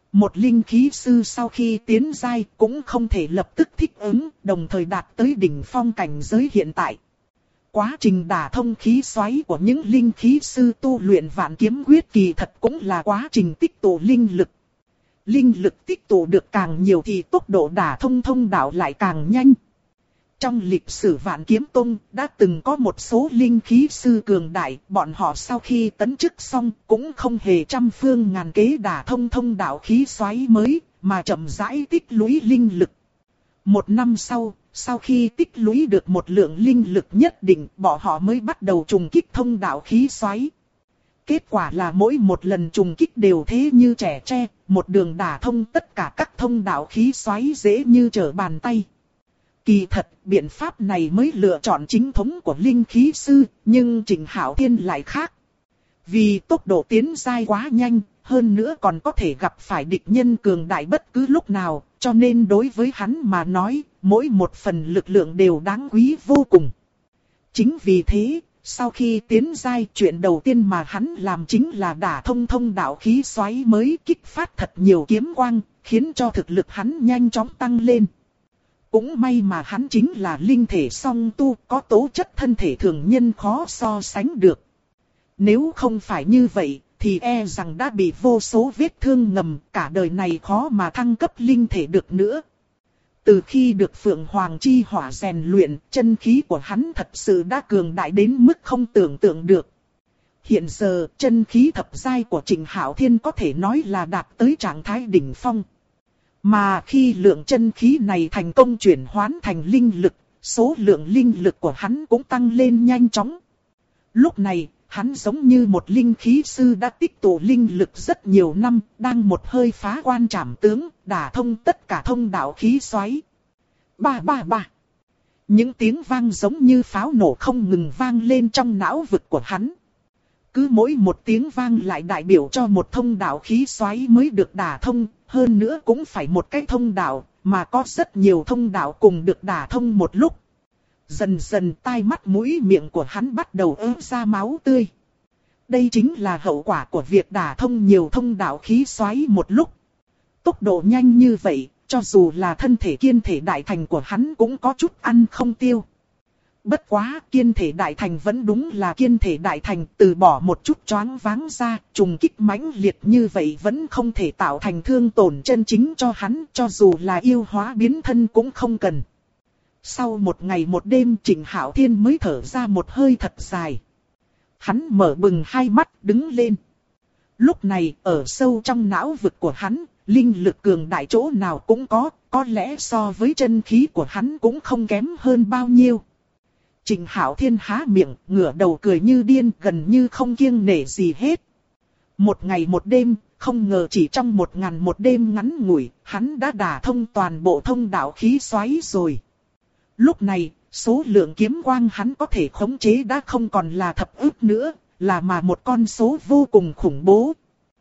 Một linh khí sư sau khi tiến giai cũng không thể lập tức thích ứng, đồng thời đạt tới đỉnh phong cảnh giới hiện tại. Quá trình đả thông khí xoáy của những linh khí sư tu luyện vạn kiếm quyết kỳ thật cũng là quá trình tích tụ linh lực. Linh lực tích tụ được càng nhiều thì tốc độ đả thông thông đạo lại càng nhanh. Trong lịch sử Vạn Kiếm Tông đã từng có một số linh khí sư cường đại, bọn họ sau khi tấn chức xong cũng không hề trăm phương ngàn kế đả thông thông đạo khí xoáy mới, mà chậm rãi tích lũy linh lực. Một năm sau khi tích lũy được một lượng linh lực nhất định, bọn họ mới bắt đầu trùng kích thông đạo khí xoáy. Kết quả là mỗi một lần trùng kích đều thế như trẻ tre, một đường đả thông tất cả các thông đạo khí xoáy dễ như trở bàn tay. Kỳ thật, biện pháp này mới lựa chọn chính thống của linh khí sư, nhưng Trịnh Hạo Thiên lại khác. Vì tốc độ tiến giai quá nhanh, hơn nữa còn có thể gặp phải địch nhân cường đại bất cứ lúc nào, cho nên đối với hắn mà nói, mỗi một phần lực lượng đều đáng quý vô cùng. Chính vì thế, sau khi tiến giai, chuyện đầu tiên mà hắn làm chính là đả thông thông đạo khí xoáy mới, kích phát thật nhiều kiếm quang, khiến cho thực lực hắn nhanh chóng tăng lên. Cũng may mà hắn chính là linh thể song tu, có tố chất thân thể thường nhân khó so sánh được. Nếu không phải như vậy, thì e rằng đã bị vô số vết thương ngầm, cả đời này khó mà thăng cấp linh thể được nữa. Từ khi được Phượng Hoàng Chi Hỏa rèn luyện, chân khí của hắn thật sự đã cường đại đến mức không tưởng tượng được. Hiện giờ, chân khí thập giai của Trịnh Hạo Thiên có thể nói là đạt tới trạng thái đỉnh phong. Mà khi lượng chân khí này thành công chuyển hóa thành linh lực, số lượng linh lực của hắn cũng tăng lên nhanh chóng. Lúc này, hắn giống như một linh khí sư đã tích tụ linh lực rất nhiều năm, đang một hơi phá quan trảm tướng, đả thông tất cả thông đạo khí xoáy. Ba ba ba. Những tiếng vang giống như pháo nổ không ngừng vang lên trong não vực của hắn. Cứ mỗi một tiếng vang lại đại biểu cho một thông đạo khí xoáy mới được đả thông, hơn nữa cũng phải một cái thông đạo, mà có rất nhiều thông đạo cùng được đả thông một lúc. Dần dần tai mắt mũi miệng của hắn bắt đầu ứa ra máu tươi. Đây chính là hậu quả của việc đả thông nhiều thông đạo khí xoáy một lúc. Tốc độ nhanh như vậy, cho dù là thân thể kiên thể đại thành của hắn cũng có chút ăn không tiêu. Bất quá, kiên thể đại thành vẫn đúng là kiên thể đại thành, từ bỏ một chút choáng váng ra, trùng kích mãnh liệt như vậy vẫn không thể tạo thành thương tổn chân chính cho hắn, cho dù là yêu hóa biến thân cũng không cần. Sau một ngày một đêm, Trịnh Hạo Thiên mới thở ra một hơi thật dài. Hắn mở bừng hai mắt đứng lên. Lúc này, ở sâu trong não vực của hắn, linh lực cường đại chỗ nào cũng có lẽ so với chân khí của hắn cũng không kém hơn bao nhiêu. Trịnh Hạo Thiên há miệng, ngửa đầu cười như điên, gần như không kiêng nể gì hết. Một ngày một đêm, không ngờ chỉ trong 1000 một đêm ngắn ngủi, hắn đã đả thông toàn bộ thông đạo khí xoáy rồi. Lúc này, số lượng kiếm quang hắn có thể khống chế đã không còn là thập ức nữa, là mà một con số vô cùng khủng bố.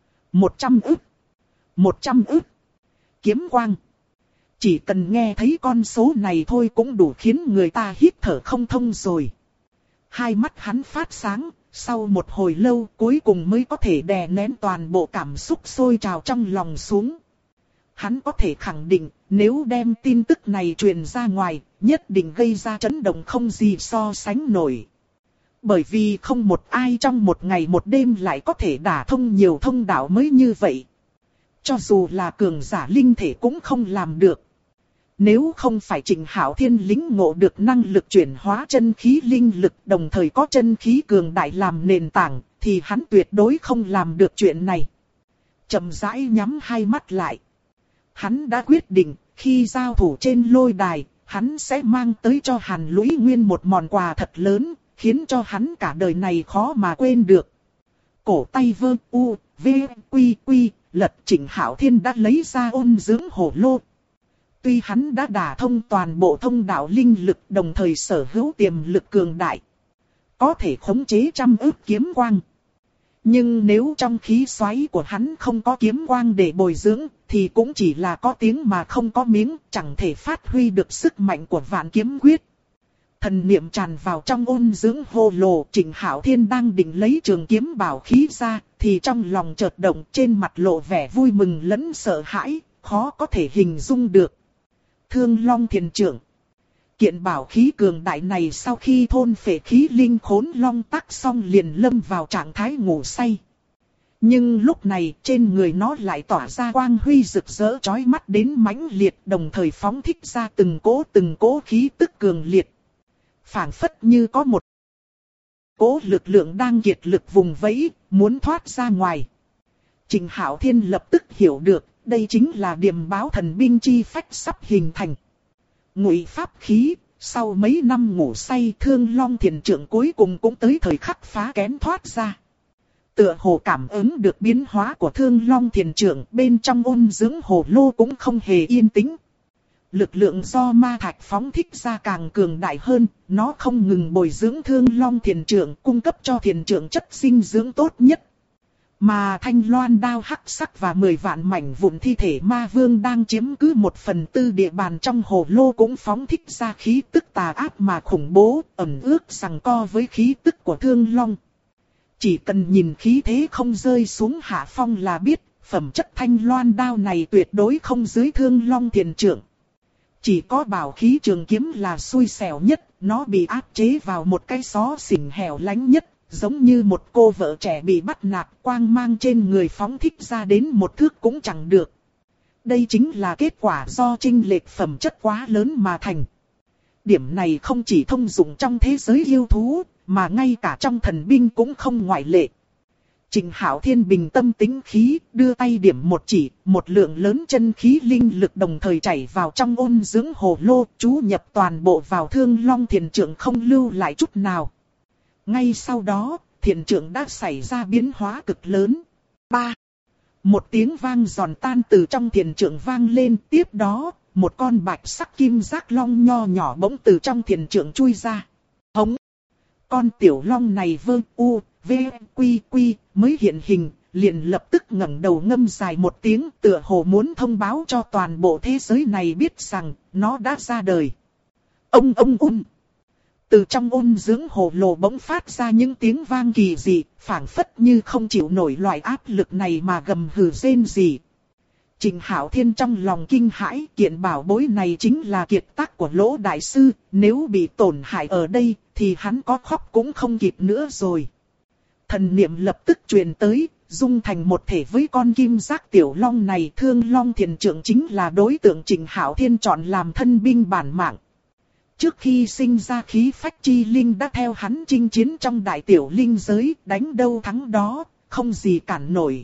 100 ức. 100 ức. Kiếm quang. Chỉ cần nghe thấy con số này thôi cũng đủ khiến người ta hít thở không thông rồi. Hai mắt hắn phát sáng, sau một hồi lâu cuối cùng mới có thể đè nén toàn bộ cảm xúc sôi trào trong lòng xuống. Hắn có thể khẳng định, nếu đem tin tức này truyền ra ngoài, nhất định gây ra chấn động không gì so sánh nổi. Bởi vì không một ai trong một ngày một đêm lại có thể đả thông nhiều thông đạo mới như vậy. Cho dù là cường giả linh thể cũng không làm được. Nếu không phải Trịnh Hạo Thiên lĩnh ngộ được năng lực chuyển hóa chân khí linh lực, đồng thời có chân khí cường đại làm nền tảng, thì hắn tuyệt đối không làm được chuyện này. Chậm rãi nhắm hai mắt lại. Hắn đã quyết định, khi giao thủ trên lôi đài, hắn sẽ mang tới cho Hàn Lũy Nguyên một món quà thật lớn, khiến cho hắn cả đời này khó mà quên được. Cổ tay vơ u, v, quy quy, lật Trịnh Hạo Thiên đã lấy ra ôn dưỡng hổ lô. Tuy hắn đã đả thông toàn bộ thông đạo linh lực, đồng thời sở hữu tiềm lực cường đại, có thể khống chế trăm ức kiếm quang. Nhưng nếu trong khí xoáy của hắn không có kiếm quang để bồi dưỡng, thì cũng chỉ là có tiếng mà không có miếng, chẳng thể phát huy được sức mạnh của Vạn Kiếm Quyết. Thần niệm tràn vào trong ôn dưỡng hồ lô, Trịnh Hạo Thiên đang định lấy trường kiếm bảo khí ra, thì trong lòng chợt động, trên mặt lộ vẻ vui mừng lẫn sợ hãi, khó có thể hình dung được. Thương Long Thiền Trượng. Kiện bảo khí cường đại này sau khi thôn phệ khí linh khốn long tắc xong liền lâm vào trạng thái ngủ say. Nhưng lúc này trên người nó lại tỏa ra quang huy rực rỡ chói mắt đến mãnh liệt, đồng thời phóng thích ra từng cỗ khí tức cường liệt. Phảng phất như có một cỗ lực lượng đang kiệt lực vùng vẫy, muốn thoát ra ngoài. Trịnh Hạo Thiên lập tức hiểu được, đây chính là điềm báo thần binh chi phách sắp hình thành. Ngụy pháp khí, sau mấy năm ngủ say, Thương Long Thiền Trượng cuối cùng cũng tới thời khắc phá kén thoát ra. Tựa hồ cảm ứng được biến hóa của Thương Long Thiền Trượng, bên trong ôn dưỡng hồ lô cũng không hề yên tĩnh. Lực lượng do ma thạch phóng thích ra càng cường đại hơn, nó không ngừng bồi dưỡng Thương Long Thiền Trượng, cung cấp cho Thiền Trượng chất dinh dưỡng tốt nhất. Mà thanh loan đao hắc sắc và 10 vạn mảnh vụn thi thể ma vương đang chiếm cứ 1/4 địa bàn trong hồ lô cũng phóng thích ra khí tức tà ác mà khủng bố, ẩn ước giằng co với khí tức của Thương Long. Chỉ cần nhìn khí thế không rơi xuống hạ phong là biết, phẩm chất thanh loan đao này tuyệt đối không dưới Thương Long Thiền Trượng. Chỉ có bảo khí trường kiếm là xui xẻo nhất, nó bị áp chế vào một cái xó xỉnh hẻo lánh nhất, giống như một cô vợ trẻ bị bắt nạt, quang mang trên người phóng thích ra đến một thước cũng chẳng được. Đây chính là kết quả do chênh lệch phẩm chất quá lớn mà thành. Điểm này không chỉ thông dụng trong thế giới yêu thú, mà ngay cả trong thần binh cũng không ngoại lệ. Trịnh Hạo Thiên bình tâm tĩnh khí, đưa tay điểm một chỉ, một lượng lớn chân khí linh lực đồng thời chảy vào trong ôn dưỡng hồ lô, chú nhập toàn bộ vào Thương Long Thiền Trượng không lưu lại chút nào. Ngay sau đó, Thiền Trượng đã xảy ra biến hóa cực lớn. 3. Một tiếng vang giòn tan từ trong Thiền Trượng vang lên, tiếp đó, một con bạch sắc kim giác long nho nhỏ bỗng từ trong Thiền Trượng chui ra. Hống! Con tiểu long này quy mới hiện hình, liền lập tức ngẩng đầu ngâm dài một tiếng, tựa hồ muốn thông báo cho toàn bộ thế giới này biết rằng nó đã ra đời. Ông. Từ trong ôn dưỡng hồ lô bỗng phát ra những tiếng vang kỳ dị, phảng phất như không chịu nổi loại áp lực này mà gầm hừ rên rỉ. Trịnh Hạo Thiên trong lòng kinh hãi, kiện bảo bối này chính là kiệt tác của Lỗ Đại Sư, nếu bị tổn hại ở đây, thì hắn có khóc cũng không kịp nữa rồi. Thần niệm lập tức truyền tới, dung thành một thể với con kim giác tiểu long này. Thương Long Thiền Trượng chính là đối tượng Trịnh Hạo Thiên chọn làm thân binh bản mạng. Trước khi sinh ra khí phách chi linh đã theo hắn chinh chiến trong đại tiểu linh giới, đánh đâu thắng đó, không gì cản nổi.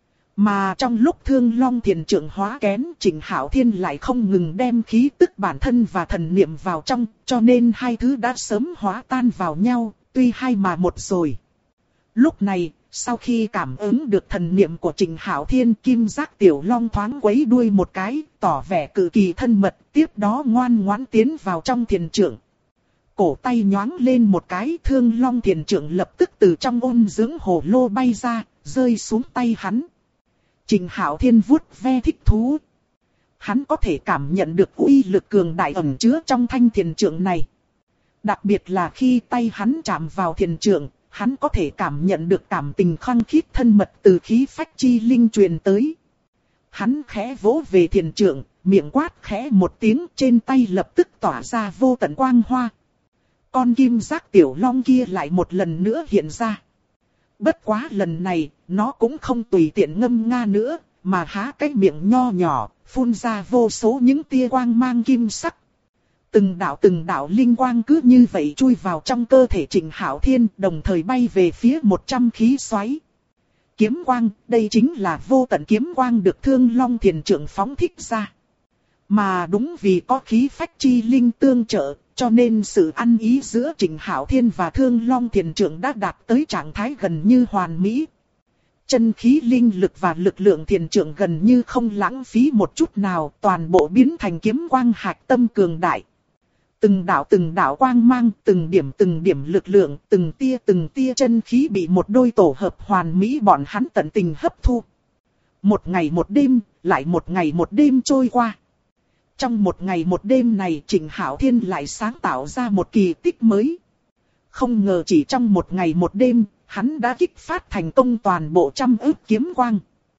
Mà trong lúc Thương Long Thiền Trượng hóa kén, Trịnh Hạo Thiên lại không ngừng đem khí tức bản thân và thần niệm vào trong, cho nên hai thứ đã sớm hóa tan vào nhau, tuy hai mà một rồi. Lúc này, sau khi cảm ứng được thần niệm của Trịnh Hạo Thiên, kim giác tiểu long thoáng quấy đuôi một cái, tỏ vẻ cực kỳ thân mật, tiếp đó ngoan ngoãn tiến vào trong Thiền Trượng. Cổ tay nhoáng lên một cái, Thương Long Thiền Trượng lập tức từ trong ôn dưỡng hồ lô bay ra, rơi xuống tay hắn. Trịnh Hạo Thiên vuốt ve thích thú. Hắn có thể cảm nhận được uy lực cường đại ẩn chứa trong thanh Thiền Trượng này. Đặc biệt là khi tay hắn chạm vào Thiền Trượng, hắn có thể cảm nhận được cảm tình khăng khít thân mật từ khí phách chi linh truyền tới. Hắn khẽ vỗ về Thiền Trượng, miệng quát khẽ một tiếng, trên tay lập tức tỏa ra vô tận quang hoa. Con kim giác tiểu long kia lại một lần nữa hiện ra. Bất quá lần này, nó cũng không tùy tiện ngâm nga nữa, mà há cái miệng nho nhỏ, phun ra vô số những tia quang mang kim sắc. Từng đạo linh quang cứ như vậy chui vào trong cơ thể Trịnh Hạo Thiên, đồng thời bay về phía 100 khí xoáy. Kiếm quang, đây chính là vô tận kiếm quang được Thương Long Thiền Trượng phóng thích ra. Mà đúng vì có khí phách chi linh tương trợ, cho nên sự ăn ý giữa Trịnh Hạo Thiên và Thương Long Thiền Trượng đã đạt tới trạng thái gần như hoàn mỹ. Chân khí linh lực và lực lượng Thiền Trượng gần như không lãng phí một chút nào, toàn bộ biến thành kiếm quang hạch tâm cường đại. Từng đạo quang mang, từng điểm lực lượng, từng tia chân khí bị một đôi tổ hợp hoàn mỹ bọn hắn tận tình hấp thu. Một ngày một đêm, lại một ngày một đêm trôi qua. Trong một ngày một đêm này Trịnh Hạo Thiên lại sáng tạo ra một kỳ tích mới. Không ngờ chỉ trong một ngày một đêm, hắn đã kích phát thành công toàn bộ 100 ức kiếm quang.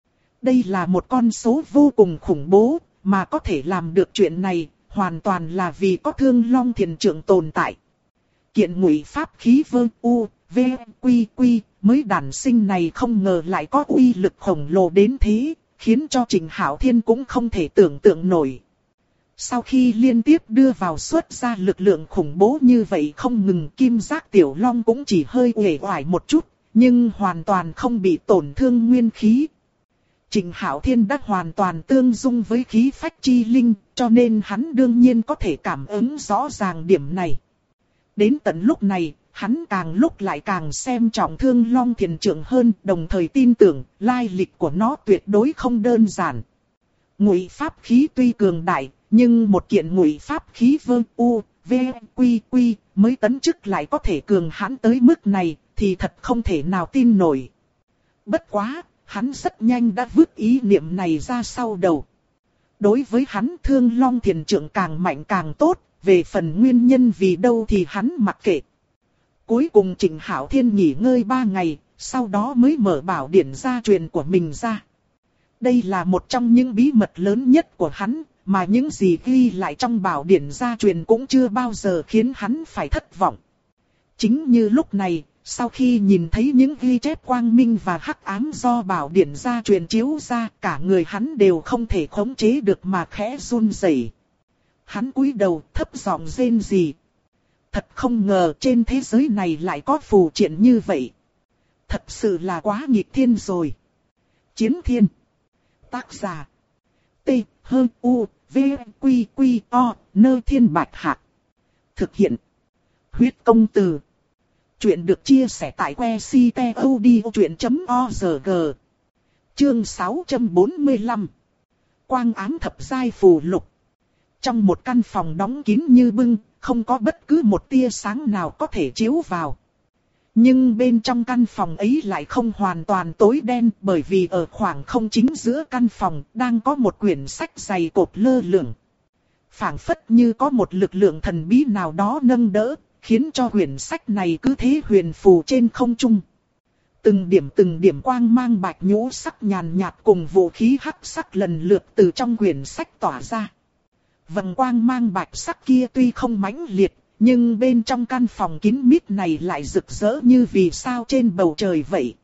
Đây là một con số vô cùng khủng bố, mà có thể làm được chuyện này, hoàn toàn là vì có Thương Long Thiền Trượng tồn tại. Kiện ngụy pháp khí Vơ U, V, Quy Quy, mới đản sinh này không ngờ lại có uy lực khổng lồ đến thế, khiến cho Trịnh Hạo Thiên cũng không thể tưởng tượng nổi. Sau khi liên tiếp đưa vào xuất ra lực lượng khủng bố như vậy không ngừng, Kim Giác Tiểu Long cũng chỉ hơi uể oải một chút, nhưng hoàn toàn không bị tổn thương nguyên khí. Trịnh Hạo Thiên đã hoàn toàn tương dung với khí phách chi linh, cho nên hắn đương nhiên có thể cảm ứng rõ ràng điểm này. Đến tận lúc này, hắn càng lúc lại càng xem trọng Thương Long Thiền Trượng hơn, đồng thời tin tưởng lai lịch của nó tuyệt đối không đơn giản. Ngụy pháp khí tuy cường đại, nhưng một kiện ngụy pháp khí Vơ U, V, Quy Quy mới tấn chức lại có thể cường hãn tới mức này, thì thật không thể nào tin nổi. Bất quá, hắn rất nhanh đã vứt ý niệm này ra sau đầu. Đối với hắn Thương Long Thiền Trượng càng mạnh càng tốt, về phần nguyên nhân vì đâu thì hắn mặc kệ. Cuối cùng Trịnh Hạo Thiên nghỉ ngơi 3 ngày, sau đó mới mở bảo điển gia truyền của mình ra. Đây là một trong những bí mật lớn nhất của hắn, mà những gì ghi lại trong bảo điển gia truyền cũng chưa bao giờ khiến hắn phải thất vọng. Chính như lúc này, sau khi nhìn thấy những ghi chép quang minh và hắc ám do bảo điển gia truyền chiếu ra, cả người hắn đều không thể khống chế được mà khẽ run rẩy. Hắn cúi đầu thấp giọng rên rỉ. Thật không ngờ trên thế giới này lại có phù triện như vậy. Thật sự là quá nghịch thiên rồi. Chiến Thiên. Tác giả. T, H, U, V, Quy, Quy, O, Nơ Thiên Bạch Hạc. Thực hiện. Huyết Công Từ. Chuyện được chia sẻ tại que ctod.org. Chương 645. Quang ám thập giai phù lục. Trong một căn phòng đóng kín như bưng, không có bất cứ một tia sáng nào có thể chiếu vào. Nhưng bên trong căn phòng ấy lại không hoàn toàn tối đen, bởi vì ở khoảng không chính giữa căn phòng đang có một quyển sách dày cộp lơ lửng. Phảng phất như có một lực lượng thần bí nào đó nâng đỡ, khiến cho quyển sách này cứ thế huyền phù trên không trung. Từng điểm quang mang bạch nhũ sắc nhàn nhạt cùng vũ khí hắc sắc lần lượt từ trong quyển sách tỏa ra. Vầng quang mang bạch sắc kia tuy không mãnh liệt, nhưng bên trong căn phòng kín mít này lại rực rỡ như vì sao trên bầu trời vậy.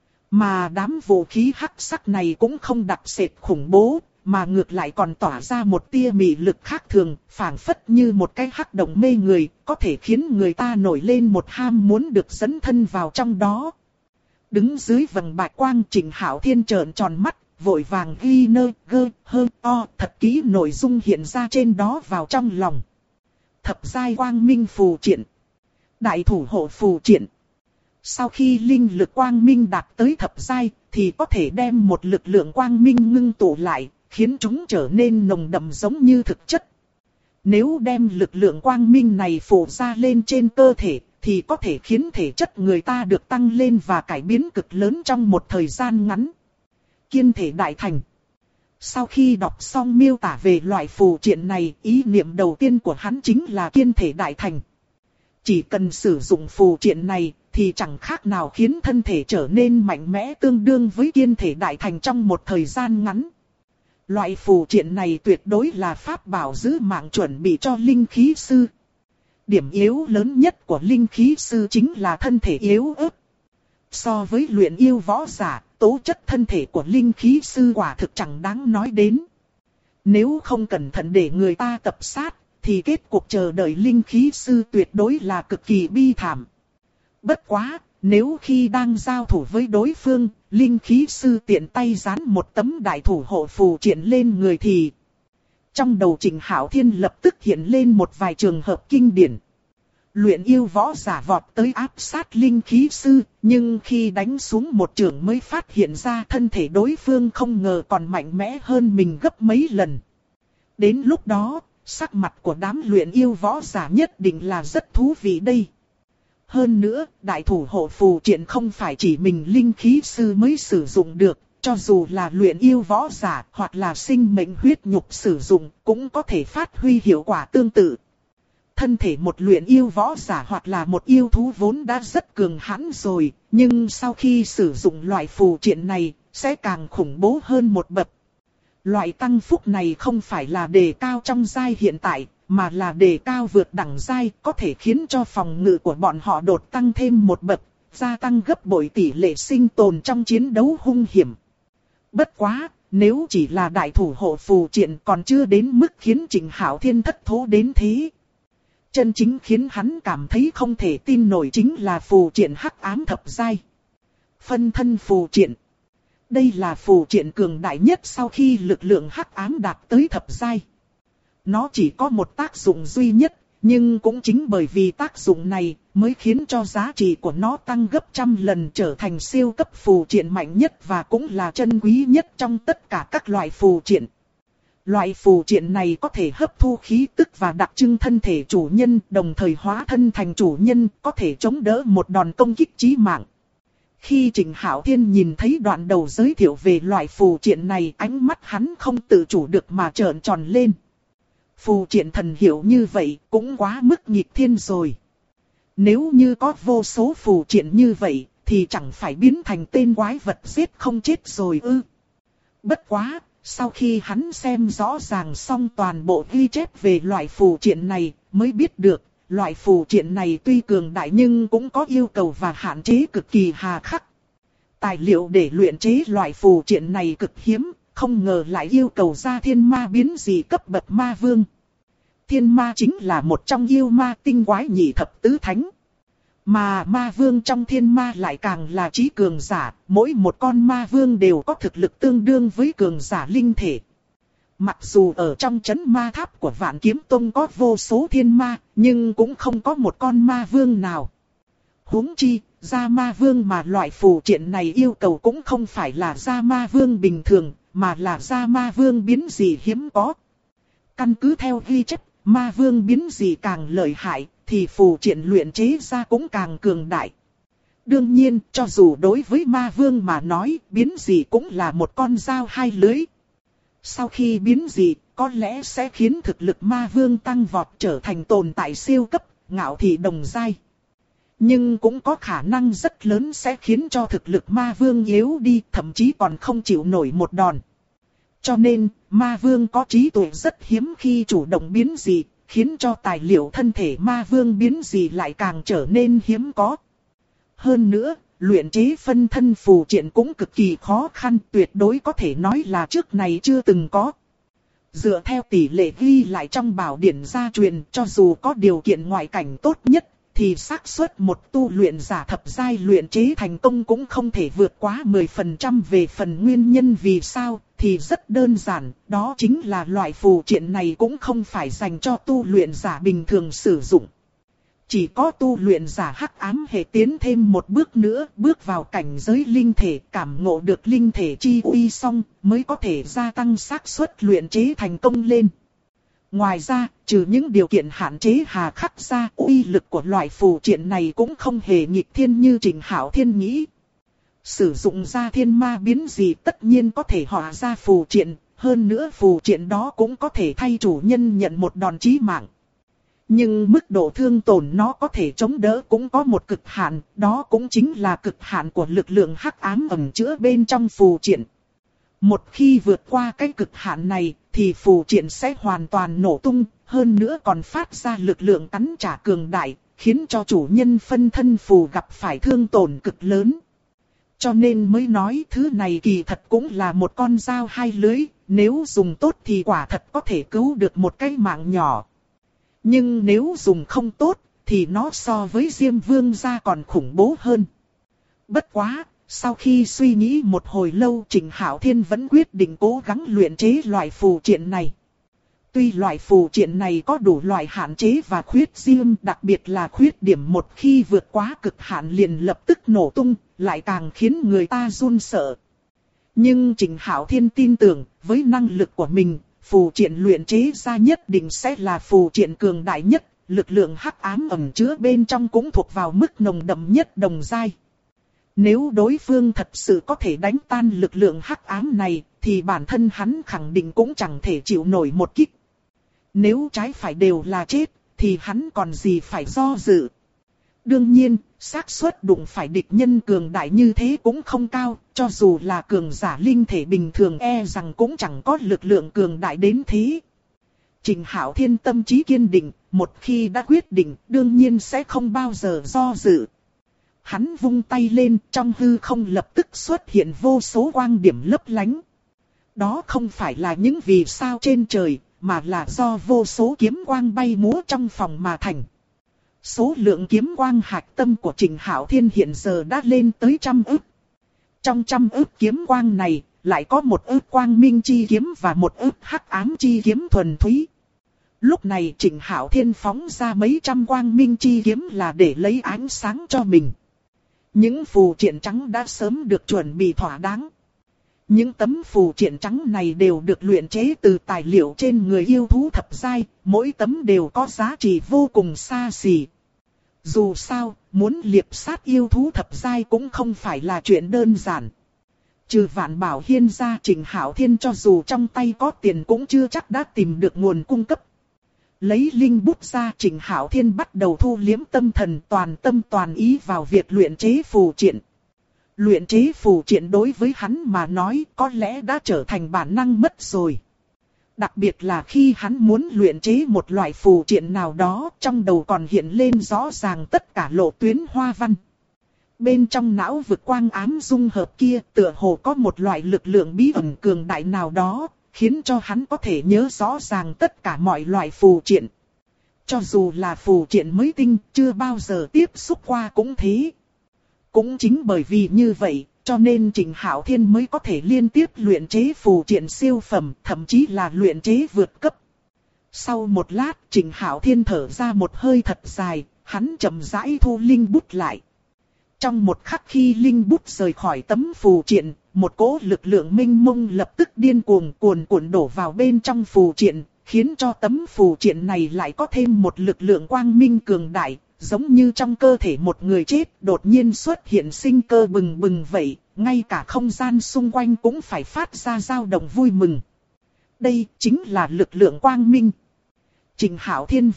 Mà đám vũ khí hắc sắc này cũng không đặc sệt khủng bố, mà ngược lại còn tỏa ra một tia mị lực khác thường, phảng phất như một cái hắc động mê người, có thể khiến người ta nổi lên một ham muốn được dẫn thân vào trong đó. Đứng dưới vầng bạch quang, Trịnh Hạo Thiên trợn tròn mắt, vội vàng ghi nơ, gơ, hơ, o thật kỹ nội dung hiện ra trên đó vào trong lòng. Thập giai quang minh phù triện. Đại thủ hộ phù triện. Sau khi linh lực quang minh đạt tới thập giai, thì có thể đem một lực lượng quang minh ngưng tụ lại, khiến chúng trở nên nồng đậm giống như thực chất. Nếu đem lực lượng quang minh này phủ ra lên trên cơ thể, thì có thể khiến thể chất người ta được tăng lên và cải biến cực lớn trong một thời gian ngắn. Kiên thể đại thành. Sau khi đọc xong miêu tả về loại phù triện này, ý niệm đầu tiên của hắn chính là kiên thể đại thành. Chỉ cần sử dụng phù triện này, thì chẳng khác nào khiến thân thể trở nên mạnh mẽ tương đương với kiên thể đại thành trong một thời gian ngắn. Loại phù triện này tuyệt đối là pháp bảo giữ mạng chuẩn bị cho linh khí sư. Điểm yếu lớn nhất của linh khí sư chính là thân thể yếu ớt. So với luyện yêu võ giả, tố chất thân thể của linh khí sư quả thực chẳng đáng nói đến. Nếu không cẩn thận để người ta tập sát, thì kết cục chờ đợi linh khí sư tuyệt đối là cực kỳ bi thảm. Bất quá, nếu khi đang giao thủ với đối phương, linh khí sư tiện tay dán một tấm đại thủ hộ phù triện lên người thì... Trong đầu Trịnh Hạo Thiên lập tức hiện lên một vài trường hợp kinh điển. Luyện yêu võ giả vọt tới áp sát linh khí sư, nhưng khi đánh xuống một trường mới phát hiện ra thân thể đối phương không ngờ còn mạnh mẽ hơn mình gấp mấy lần. Đến lúc đó, sắc mặt của đám luyện yêu võ giả nhất định là rất thú vị đây. Hơn nữa, đại thủ hộ phù triện không phải chỉ mình linh khí sư mới sử dụng được, cho dù là luyện yêu võ giả hoặc là sinh mệnh huyết nhục sử dụng cũng có thể phát huy hiệu quả tương tự. Thân thể một luyện yêu võ giả hoặc là một yêu thú vốn đã rất cường hãn rồi, nhưng sau khi sử dụng loại phù triện này, sẽ càng khủng bố hơn một bậc. Loại tăng phúc này không phải là đề cao trong giai hiện tại, mà là đề cao vượt đẳng giai, có thể khiến cho phòng ngự của bọn họ đột tăng thêm một bậc, gia tăng gấp bội tỷ lệ sinh tồn trong chiến đấu hung hiểm. Bất quá, nếu chỉ là đại thủ hộ phù triện còn chưa đến mức khiến Trịnh Hạo Thiên thất thố đến thế. Chân chính khiến hắn cảm thấy không thể tin nổi chính là phù triện hắc ám thập giai. Phân thân phù triện. Đây là phù triện cường đại nhất sau khi lực lượng hắc ám đạt tới thập giai. Nó chỉ có một tác dụng duy nhất, nhưng cũng chính bởi vì tác dụng này mới khiến cho giá trị của nó tăng gấp trăm lần, trở thành siêu cấp phù triện mạnh nhất và cũng là chân quý nhất trong tất cả các loại phù triện. Loại phù triện này có thể hấp thu khí tức và đặc trưng thân thể chủ nhân, đồng thời hóa thân thành chủ nhân, có thể chống đỡ một đòn công kích chí mạng. Khi Trịnh Hạo Thiên nhìn thấy đoạn đầu giới thiệu về loại phù triện này, ánh mắt hắn không tự chủ được mà trợn tròn lên. Phù triện thần hiệu như vậy cũng quá mức nghịch thiên rồi. Nếu như có vô số phù triện như vậy, thì chẳng phải biến thành tên quái vật giết không chết rồi ư. Bất quá, sau khi hắn xem rõ ràng xong toàn bộ ghi chép về loại phù triện này, mới biết được, loại phù triện này tuy cường đại nhưng cũng có yêu cầu và hạn chế cực kỳ hà khắc. Tài liệu để luyện chế loại phù triện này cực hiếm, không ngờ lại yêu cầu ra thiên ma biến dị cấp bậc ma vương. Thiên ma chính là một trong yêu ma tinh quái nhị thập tứ thánh. Mà ma vương trong thiên ma lại càng là trí cường giả, mỗi một con ma vương đều có thực lực tương đương với cường giả linh thể. Mặc dù ở trong trấn ma tháp của Vạn Kiếm Tông có vô số thiên ma, nhưng cũng không có một con ma vương nào. Huống chi, gia ma vương mà loại phù triện này yêu cầu cũng không phải là gia ma vương bình thường, mà là gia ma vương biến dị hiếm có. Căn cứ theo ghi chép, ma vương biến dị càng lợi hại, thì phù triện luyện chế ra cũng càng cường đại. Đương nhiên, cho dù đối với ma vương mà nói, biến dị cũng là một con dao hai lưỡi. Sau khi biến dị, có lẽ sẽ khiến thực lực ma vương tăng vọt, trở thành tồn tại siêu cấp, ngạo thị đồng giai. Nhưng cũng có khả năng rất lớn sẽ khiến cho thực lực ma vương yếu đi, thậm chí còn không chịu nổi một đòn. Cho nên, ma vương có trí tuệ rất hiếm khi chủ động biến dị, khiến cho tài liệu thân thể ma vương biến dị lại càng trở nên hiếm có. Hơn nữa, luyện chế phân thân phù triện cũng cực kỳ khó khăn, tuyệt đối có thể nói là trước này chưa từng có. Dựa theo tỷ lệ ghi lại trong bảo điển gia truyền, cho dù có điều kiện ngoại cảnh tốt nhất, thì xác suất một tu luyện giả thập giai luyện chế thành công cũng không thể vượt quá 10%. Về phần nguyên nhân vì sao, thì rất đơn giản, đó chính là loại phù triện này cũng không phải dành cho tu luyện giả bình thường sử dụng. Chỉ có tu luyện giả hắc ám hệ tiến thêm một bước nữa, bước vào cảnh giới linh thể, cảm ngộ được linh thể chi uy xong, mới có thể gia tăng xác suất luyện chế thành công lên. Ngoài ra, trừ những điều kiện hạn chế hà khắc ra, uy lực của loại phù triện này cũng không hề nghịch thiên như Trịnh Hạo Thiên nghĩ. Sử dụng ra thiên ma biến dị tất nhiên có thể hóa ra phù triện, hơn nữa phù triện đó cũng có thể thay chủ nhân nhận một đòn chí mạng. Nhưng mức độ thương tổn nó có thể chống đỡ cũng có một cực hạn, đó cũng chính là cực hạn của lực lượng hắc ám ẩn chứa bên trong phù triện. Một khi vượt qua cái cực hạn này, thì phù triện sẽ hoàn toàn nổ tung, hơn nữa còn phát ra lực lượng cắn trả cường đại, khiến cho chủ nhân phân thân phù gặp phải thương tổn cực lớn. Cho nên mới nói thứ này kỳ thật cũng là một con dao hai lưỡi, nếu dùng tốt thì quả thật có thể cứu được một cái mạng nhỏ. Nhưng nếu dùng không tốt, thì nó so với Diêm Vương gia còn khủng bố hơn. Bất quá, sau khi suy nghĩ một hồi lâu, Trịnh Hạo Thiên vẫn quyết định cố gắng luyện chế loại phù triện này. Tuy loại phù triện này có đủ loại hạn chế và khuyết diêm, đặc biệt là khuyết điểm một khi vượt quá cực hạn liền lập tức nổ tung, lại càng khiến người ta run sợ. Nhưng Trịnh Hạo Thiên tin tưởng, với năng lực của mình, phù triện luyện chế ra nhất định sẽ là phù triện cường đại nhất, lực lượng hắc ám ẩn chứa bên trong cũng thuộc vào mức nồng đậm nhất đồng giai. Nếu đối phương thật sự có thể đánh tan lực lượng hắc ám này, thì bản thân hắn khẳng định cũng chẳng thể chịu nổi một kích. Nếu trái phải đều là chết, thì hắn còn gì phải do dự. Đương nhiên, xác suất đụng phải địch nhân cường đại như thế cũng không cao, cho dù là cường giả linh thể bình thường rằng cũng chẳng có lực lượng cường đại đến thế. Trình Hạo Thiên tâm trí kiên định, một khi đã quyết định, đương nhiên sẽ không bao giờ do dự. Hắn vung tay lên, trong hư không lập tức xuất hiện vô số quang điểm lấp lánh. Đó không phải là những vì sao trên trời, mà là do vô số kiếm quang bay múa trong phòng mà thành. Số lượng kiếm quang hạch tâm của Trình Hạo Thiên hiện giờ đã lên tới 100 ức. Trong 100 ức kiếm quang này, lại có 1 ức quang minh chi kiếm và 1 ức hắc ám chi kiếm thuần túy. Lúc này Trình Hạo Thiên phóng ra mấy trăm quang minh chi kiếm là để lấy ánh sáng cho mình. Những phù triện trắng đã sớm được chuẩn bị thỏa đáng. Những tấm phù triện trắng này đều được luyện chế từ tài liệu trên người yêu thú thập giai, mỗi tấm đều có giá trị vô cùng xa xỉ. Dù sao, muốn liệp sát yêu thú thập giai cũng không phải là chuyện đơn giản. Trừ Vạn Bảo Hiên ra, Trình Hạo Thiên cho dù trong tay có tiền cũng chưa chắc đã tìm được nguồn cung cấp. Lấy linh bút ra, Trình Hạo Thiên bắt đầu thu liếm tâm thần, toàn tâm toàn ý vào việc luyện chế phù triện. Luyện chế phù triện đối với hắn mà nói có lẽ đã trở thành bản năng mất rồi. Đặc biệt là khi hắn muốn luyện chế một loại phù triện nào đó, trong đầu còn hiện lên rõ ràng tất cả lộ tuyến hoa văn. Bên trong não vực quang ám dung hợp kia tựa hồ có một loại lực lượng bí ẩn cường đại nào đó, khiến cho hắn có thể nhớ rõ ràng tất cả mọi loại phù triện. Cho dù là phù triện mới tinh, chưa bao giờ tiếp xúc qua cũng thế. Cũng chính bởi vì như vậy, cho nên Trình Hạo Thiên mới có thể liên tiếp luyện chế phù triện siêu phẩm, thậm chí là luyện chế vượt cấp. Sau một lát, Trình Hạo Thiên thở ra một hơi thật dài, hắn chậm rãi thu linh bút lại. Trong một khắc khi linh bút rời khỏi tấm phù triện, một cỗ lực lượng mênh mông lập tức điên cuồng cuồn cuộn đổ vào bên trong phù triện, khiến cho tấm phù triện này lại có thêm một lực lượng quang minh cường đại, giống như trong cơ thể một người chết đột nhiên xuất hiện sinh cơ bừng bừng vậy, ngay cả không gian xung quanh cũng phải phát ra dao động vui mừng. Đây chính là lực lượng quang minh. Trình Hạo Thiên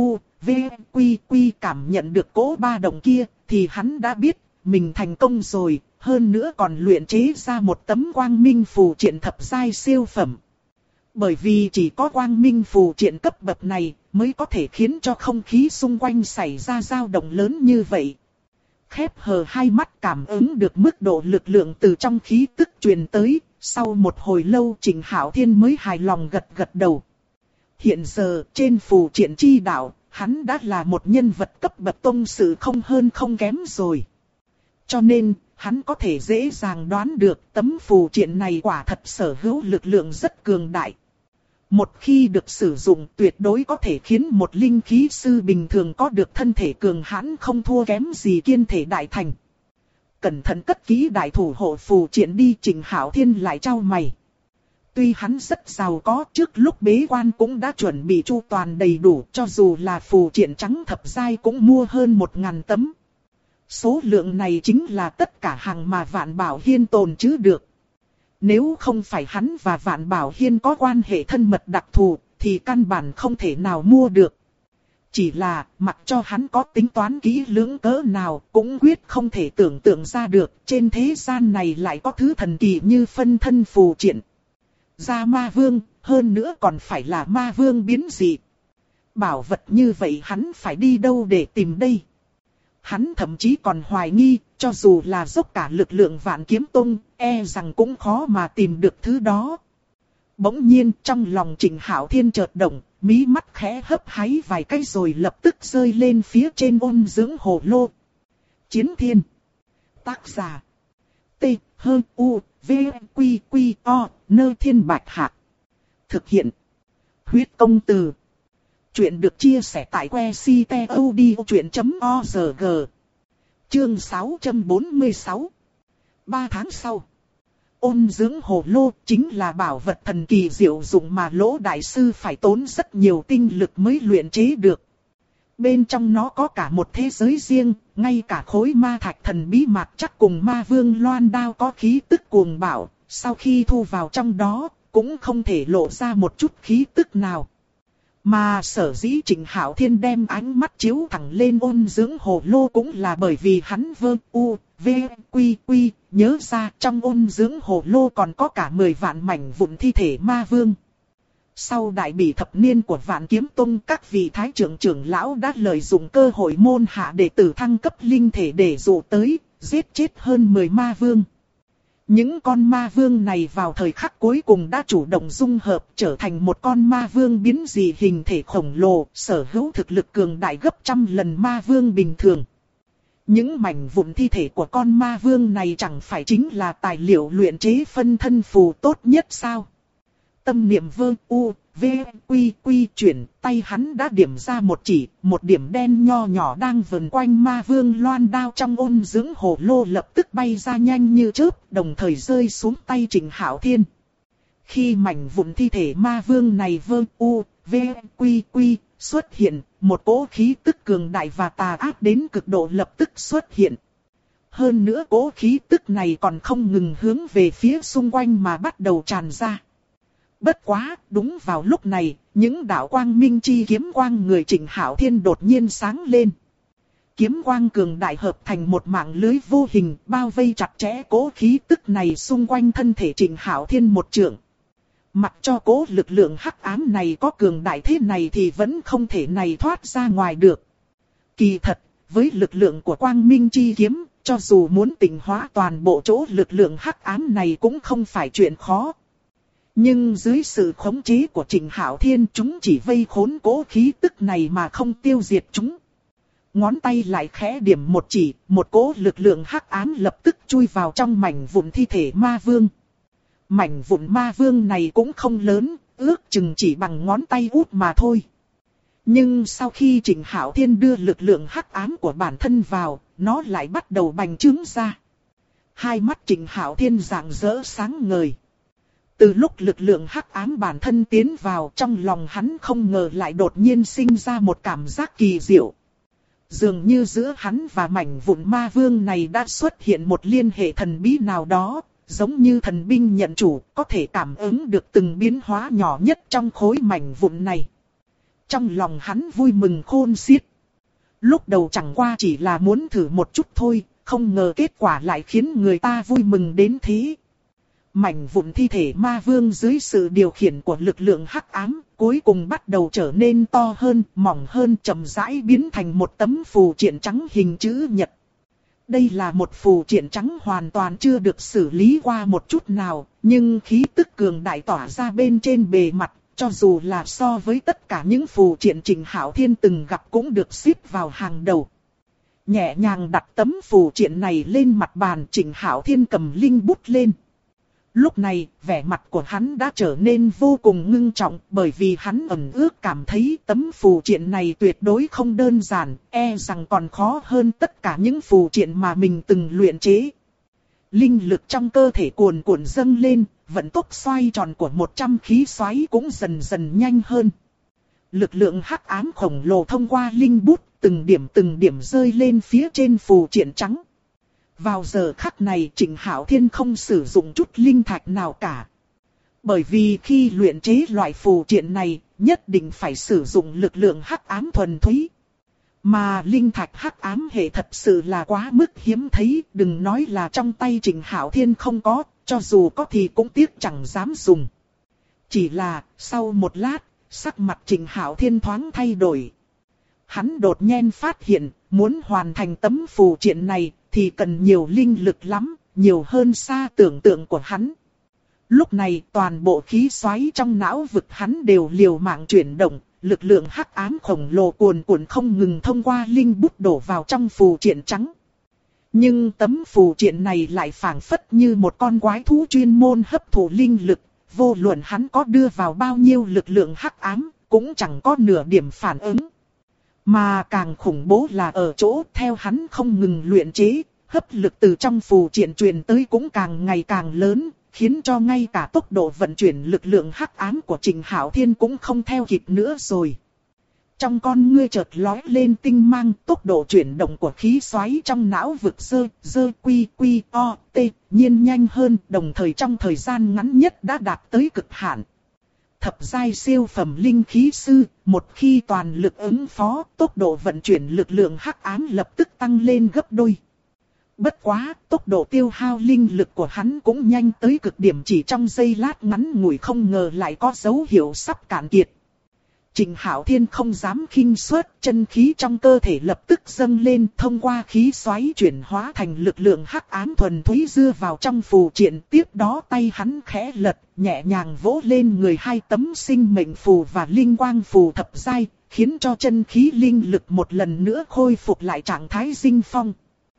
cảm nhận được cỗ ba động kia, thì hắn đã biết mình thành công rồi, hơn nữa còn luyện chế ra một tấm quang minh phù triện thập giai siêu phẩm. Bởi vì chỉ có quang minh phù triện cấp bậc này mới có thể khiến cho không khí xung quanh xảy ra dao động lớn như vậy. Khép hờ hai mắt cảm ứng được mức độ lực lượng từ trong khí tức truyền tới, sau một hồi lâu Trình Hạo Thiên mới hài lòng gật gật đầu. Hiện giờ trên phù triện chi đạo, hắn đã là một nhân vật cấp bậc tông sư không hơn không kém rồi. Cho nên, hắn có thể dễ dàng đoán được tấm phù triện này quả thật sở hữu lực lượng rất cường đại. Một khi được sử dụng tuyệt đối có thể khiến một linh khí sư bình thường có được thân thể cường hãn không thua kém gì kiên thể đại thành. Cẩn thận cất kỹ đại thủ hộ phù triện đi, Trình Hạo Thiên lại trao mày. Tuy hắn rất giàu có, trước lúc bế quan cũng đã chuẩn bị chu toàn đầy đủ, cho dù là phù triện trắng thập giai cũng mua hơn 1000 tấm. Số lượng này chính là tất cả hàng mà Vạn Bảo Hiên tồn trữ được. Nếu không phải hắn và Vạn Bảo Hiên có quan hệ thân mật đặc thù, thì căn bản không thể nào mua được. Chỉ là, mặc cho hắn có tính toán kỹ lưỡng cỡ nào, cũng quyết không thể tưởng tượng ra được, trên thế gian này lại có thứ thần kỳ như phân thân phù triện. Ra ma vương, hơn nữa còn phải là ma vương biến dị. Bảo vật như vậy hắn phải đi đâu để tìm đây? Hắn thậm chí còn hoài nghi, cho dù là dốc cả lực lượng Vạn Kiếm Tông, rằng cũng khó mà tìm được thứ đó. Bỗng nhiên trong lòng Trình Hạo Thiên chợt động, mí mắt khẽ hấp háy vài cái rồi lập tức rơi lên phía trên ôn dưỡng hồ lô. Chiến Thiên. Tác giả. T-H-U-V-Q-Q-O, Nơi Thiên Bạch Hạc. Thực hiện. Huyết Công Từ. Chuyện được chia sẻ tại website.odchuyện.org. Chương 646. 3 tháng sau. Ôn dưỡng hồ lô chính là bảo vật thần kỳ diệu dụng mà Lỗ đại sư phải tốn rất nhiều tinh lực mới luyện chế được. Bên trong nó có cả một thế giới riêng, ngay cả khối ma thạch thần bí mạc chắc cùng ma vương loan đao có khí tức cuồng bạo, sau khi thu vào trong đó, cũng không thể lộ ra một chút khí tức nào. Mà sở dĩ Trịnh Hạo Thiên đem ánh mắt chiếu thẳng lên ôn dưỡng hồ lô cũng là bởi vì hắn nhớ ra trong ôn dưỡng hồ lô còn có cả 10 vạn mảnh vụn thi thể ma vương. Sau đại bỉ thập niên của Vạn Kiếm Tông, các vị thái trưởng trưởng lão đã lợi dụng cơ hội môn hạ đệ tử thăng cấp linh thể để dụ tới, giết chết hơn 10 ma vương. Những con ma vương này vào thời khắc cuối cùng đã chủ động dung hợp trở thành một con ma vương biến dị hình thể khổng lồ, sở hữu thực lực cường đại gấp trăm lần ma vương bình thường. Những mảnh vụn thi thể của con ma vương này chẳng phải chính là tài liệu luyện chế phân thân phù tốt nhất sao? Tâm niệm chuyển, tay hắn đã điểm ra một điểm đen nho nhỏ đang vần quanh ma vương loan đao trong ôn dưỡng hồ lô lập tức bay ra nhanh như chớp, đồng thời rơi xuống tay Trịnh Hạo Thiên. Khi mảnh vụn thi thể ma vương này xuất hiện, một cỗ khí tức cường đại và tà ác đến cực độ lập tức xuất hiện. Hơn nữa cỗ khí tức này còn không ngừng hướng về phía xung quanh mà bắt đầu tràn ra. Bất quá, đúng vào lúc này, những đạo quang minh chi kiếm quang người Trịnh Hạo Thiên đột nhiên sáng lên. Kiếm quang cường đại hợp thành một mạng lưới vô hình bao vây chặt chẽ cỗ khí tức này xung quanh thân thể Trịnh Hạo Thiên một trượng. Mặc cho cỗ lực lượng hắc ám này có cường đại thế này thì vẫn không thể này thoát ra ngoài được. Kỳ thật, với lực lượng của quang minh chi kiếm, cho dù muốn tịnh hóa toàn bộ chỗ lực lượng hắc ám này cũng không phải chuyện khó. Nhưng dưới sự khống chế của Trịnh Hạo Thiên, chúng chỉ vây khốn cỗ khí tức này mà không tiêu diệt chúng. Ngón tay lại khẽ điểm một cỗ lực lượng hắc ám lập tức chui vào trong mảnh vụn thi thể ma vương. Mảnh vụn ma vương này cũng không lớn, ước chừng chỉ bằng ngón tay út mà thôi. Nhưng sau khi Trịnh Hạo Thiên đưa lực lượng hắc ám của bản thân vào, nó lại bắt đầu bành trướng ra. Hai mắt Trịnh Hạo Thiên rạng rỡ sáng ngời. Từ lúc lực lượng hắc ám bản thân tiến vào, trong lòng hắn không ngờ lại đột nhiên sinh ra một cảm giác kỳ diệu. Dường như giữa hắn và mảnh vụn ma vương này đã xuất hiện một liên hệ thần bí nào đó, giống như thần binh nhận chủ, có thể cảm ứng được từng biến hóa nhỏ nhất trong khối mảnh vụn này. Trong lòng hắn vui mừng khôn xiết. Lúc đầu chẳng qua chỉ là muốn thử một chút thôi, không ngờ kết quả lại khiến người ta vui mừng đến thế. Mảnh vụn thi thể ma vương dưới sự điều khiển của lực lượng hắc ám, cuối cùng bắt đầu trở nên to hơn, mỏng hơn, chậm rãi biến thành một tấm phù triện trắng hình chữ nhật. Đây là một phù triện trắng hoàn toàn chưa được xử lý qua một chút nào, nhưng khí tức cường đại tỏa ra bên trên bề mặt, cho dù là so với tất cả những phù triện Trịnh Hạo Thiên từng gặp cũng được xếp vào hàng đầu. Nhẹ nhàng đặt tấm phù triện này lên mặt bàn, Trịnh Hạo Thiên cầm linh bút lên. Lúc này, vẻ mặt của hắn đã trở nên vô cùng ngưng trọng, bởi vì hắn ẩn ước cảm thấy tấm phù triện này tuyệt đối không đơn giản, e rằng còn khó hơn tất cả những phù triện mà mình từng luyện chế. Linh lực trong cơ thể cuồn cuộn dâng lên, vận tốc xoay tròn của 100 khí xoáy cũng dần dần nhanh hơn. Lực lượng hắc ám khổng lồ thông qua linh bút, từng điểm rơi lên phía trên phù triện trắng. Vào giờ khắc này Trịnh Hạo Thiên không sử dụng chút linh thạch nào cả. Bởi vì khi luyện chế loại phù triện này, nhất định phải sử dụng lực lượng hắc ám thuần túy. Mà linh thạch hắc ám hệ thật sự là quá mức hiếm thấy, đừng nói là trong tay Trịnh Hạo Thiên không có, cho dù có thì cũng tiếc chẳng dám dùng. Chỉ là, sau một lát, sắc mặt Trịnh Hạo Thiên thoáng thay đổi. Hắn đột nhiên phát hiện, muốn hoàn thành tấm phù triện này, thì cần nhiều linh lực lắm, nhiều hơn xa tưởng tượng của hắn. Lúc này toàn bộ khí xoáy trong não vực hắn đều liều mạng chuyển động, lực lượng hắc ám khổng lồ cuồn cuộn không ngừng thông qua linh bút đổ vào trong phù triện trắng. Nhưng tấm phù triện này lại phảng phất như một con quái thú chuyên môn hấp thụ linh lực, vô luận hắn có đưa vào bao nhiêu lực lượng hắc ám, cũng chẳng có nửa điểm phản ứng. Mà càng khủng bố là ở chỗ theo hắn không ngừng luyện chế, hấp lực từ trong phù triện truyền tới cũng càng ngày càng lớn, khiến cho ngay cả tốc độ vận chuyển lực lượng hắc ám của Trịnh Hạo Thiên cũng không theo kịp nữa rồi. Trong con ngươi chợt lóe lên tinh mang, tốc độ chuyển động của khí xoáy trong não vực nhiên nhanh hơn, đồng thời trong thời gian ngắn nhất đã đạt tới cực hạn. Thập giai siêu phẩm linh khí sư, một khi toàn lực ứng phó, tốc độ vận chuyển lực lượng hắc ám lập tức tăng lên gấp đôi. Bất quá, tốc độ tiêu hao linh lực của hắn cũng nhanh tới cực điểm, chỉ trong giây lát ngắn ngủi không ngờ lại có dấu hiệu sắp cạn kiệt. Trình Hạo Thiên không dám khinh suất, chân khí trong cơ thể lập tức dâng lên, thông qua khí xoáy chuyển hóa thành lực lượng hắc ám thuần túy dưa vào trong phù triện. Tiếp đó tay hắn khẽ lật, nhẹ nhàng vỗ lên người 2 tấm sinh mệnh phù và linh quang phù thập giai, khiến cho chân khí linh lực một lần nữa khôi phục lại trạng thái sinh phong.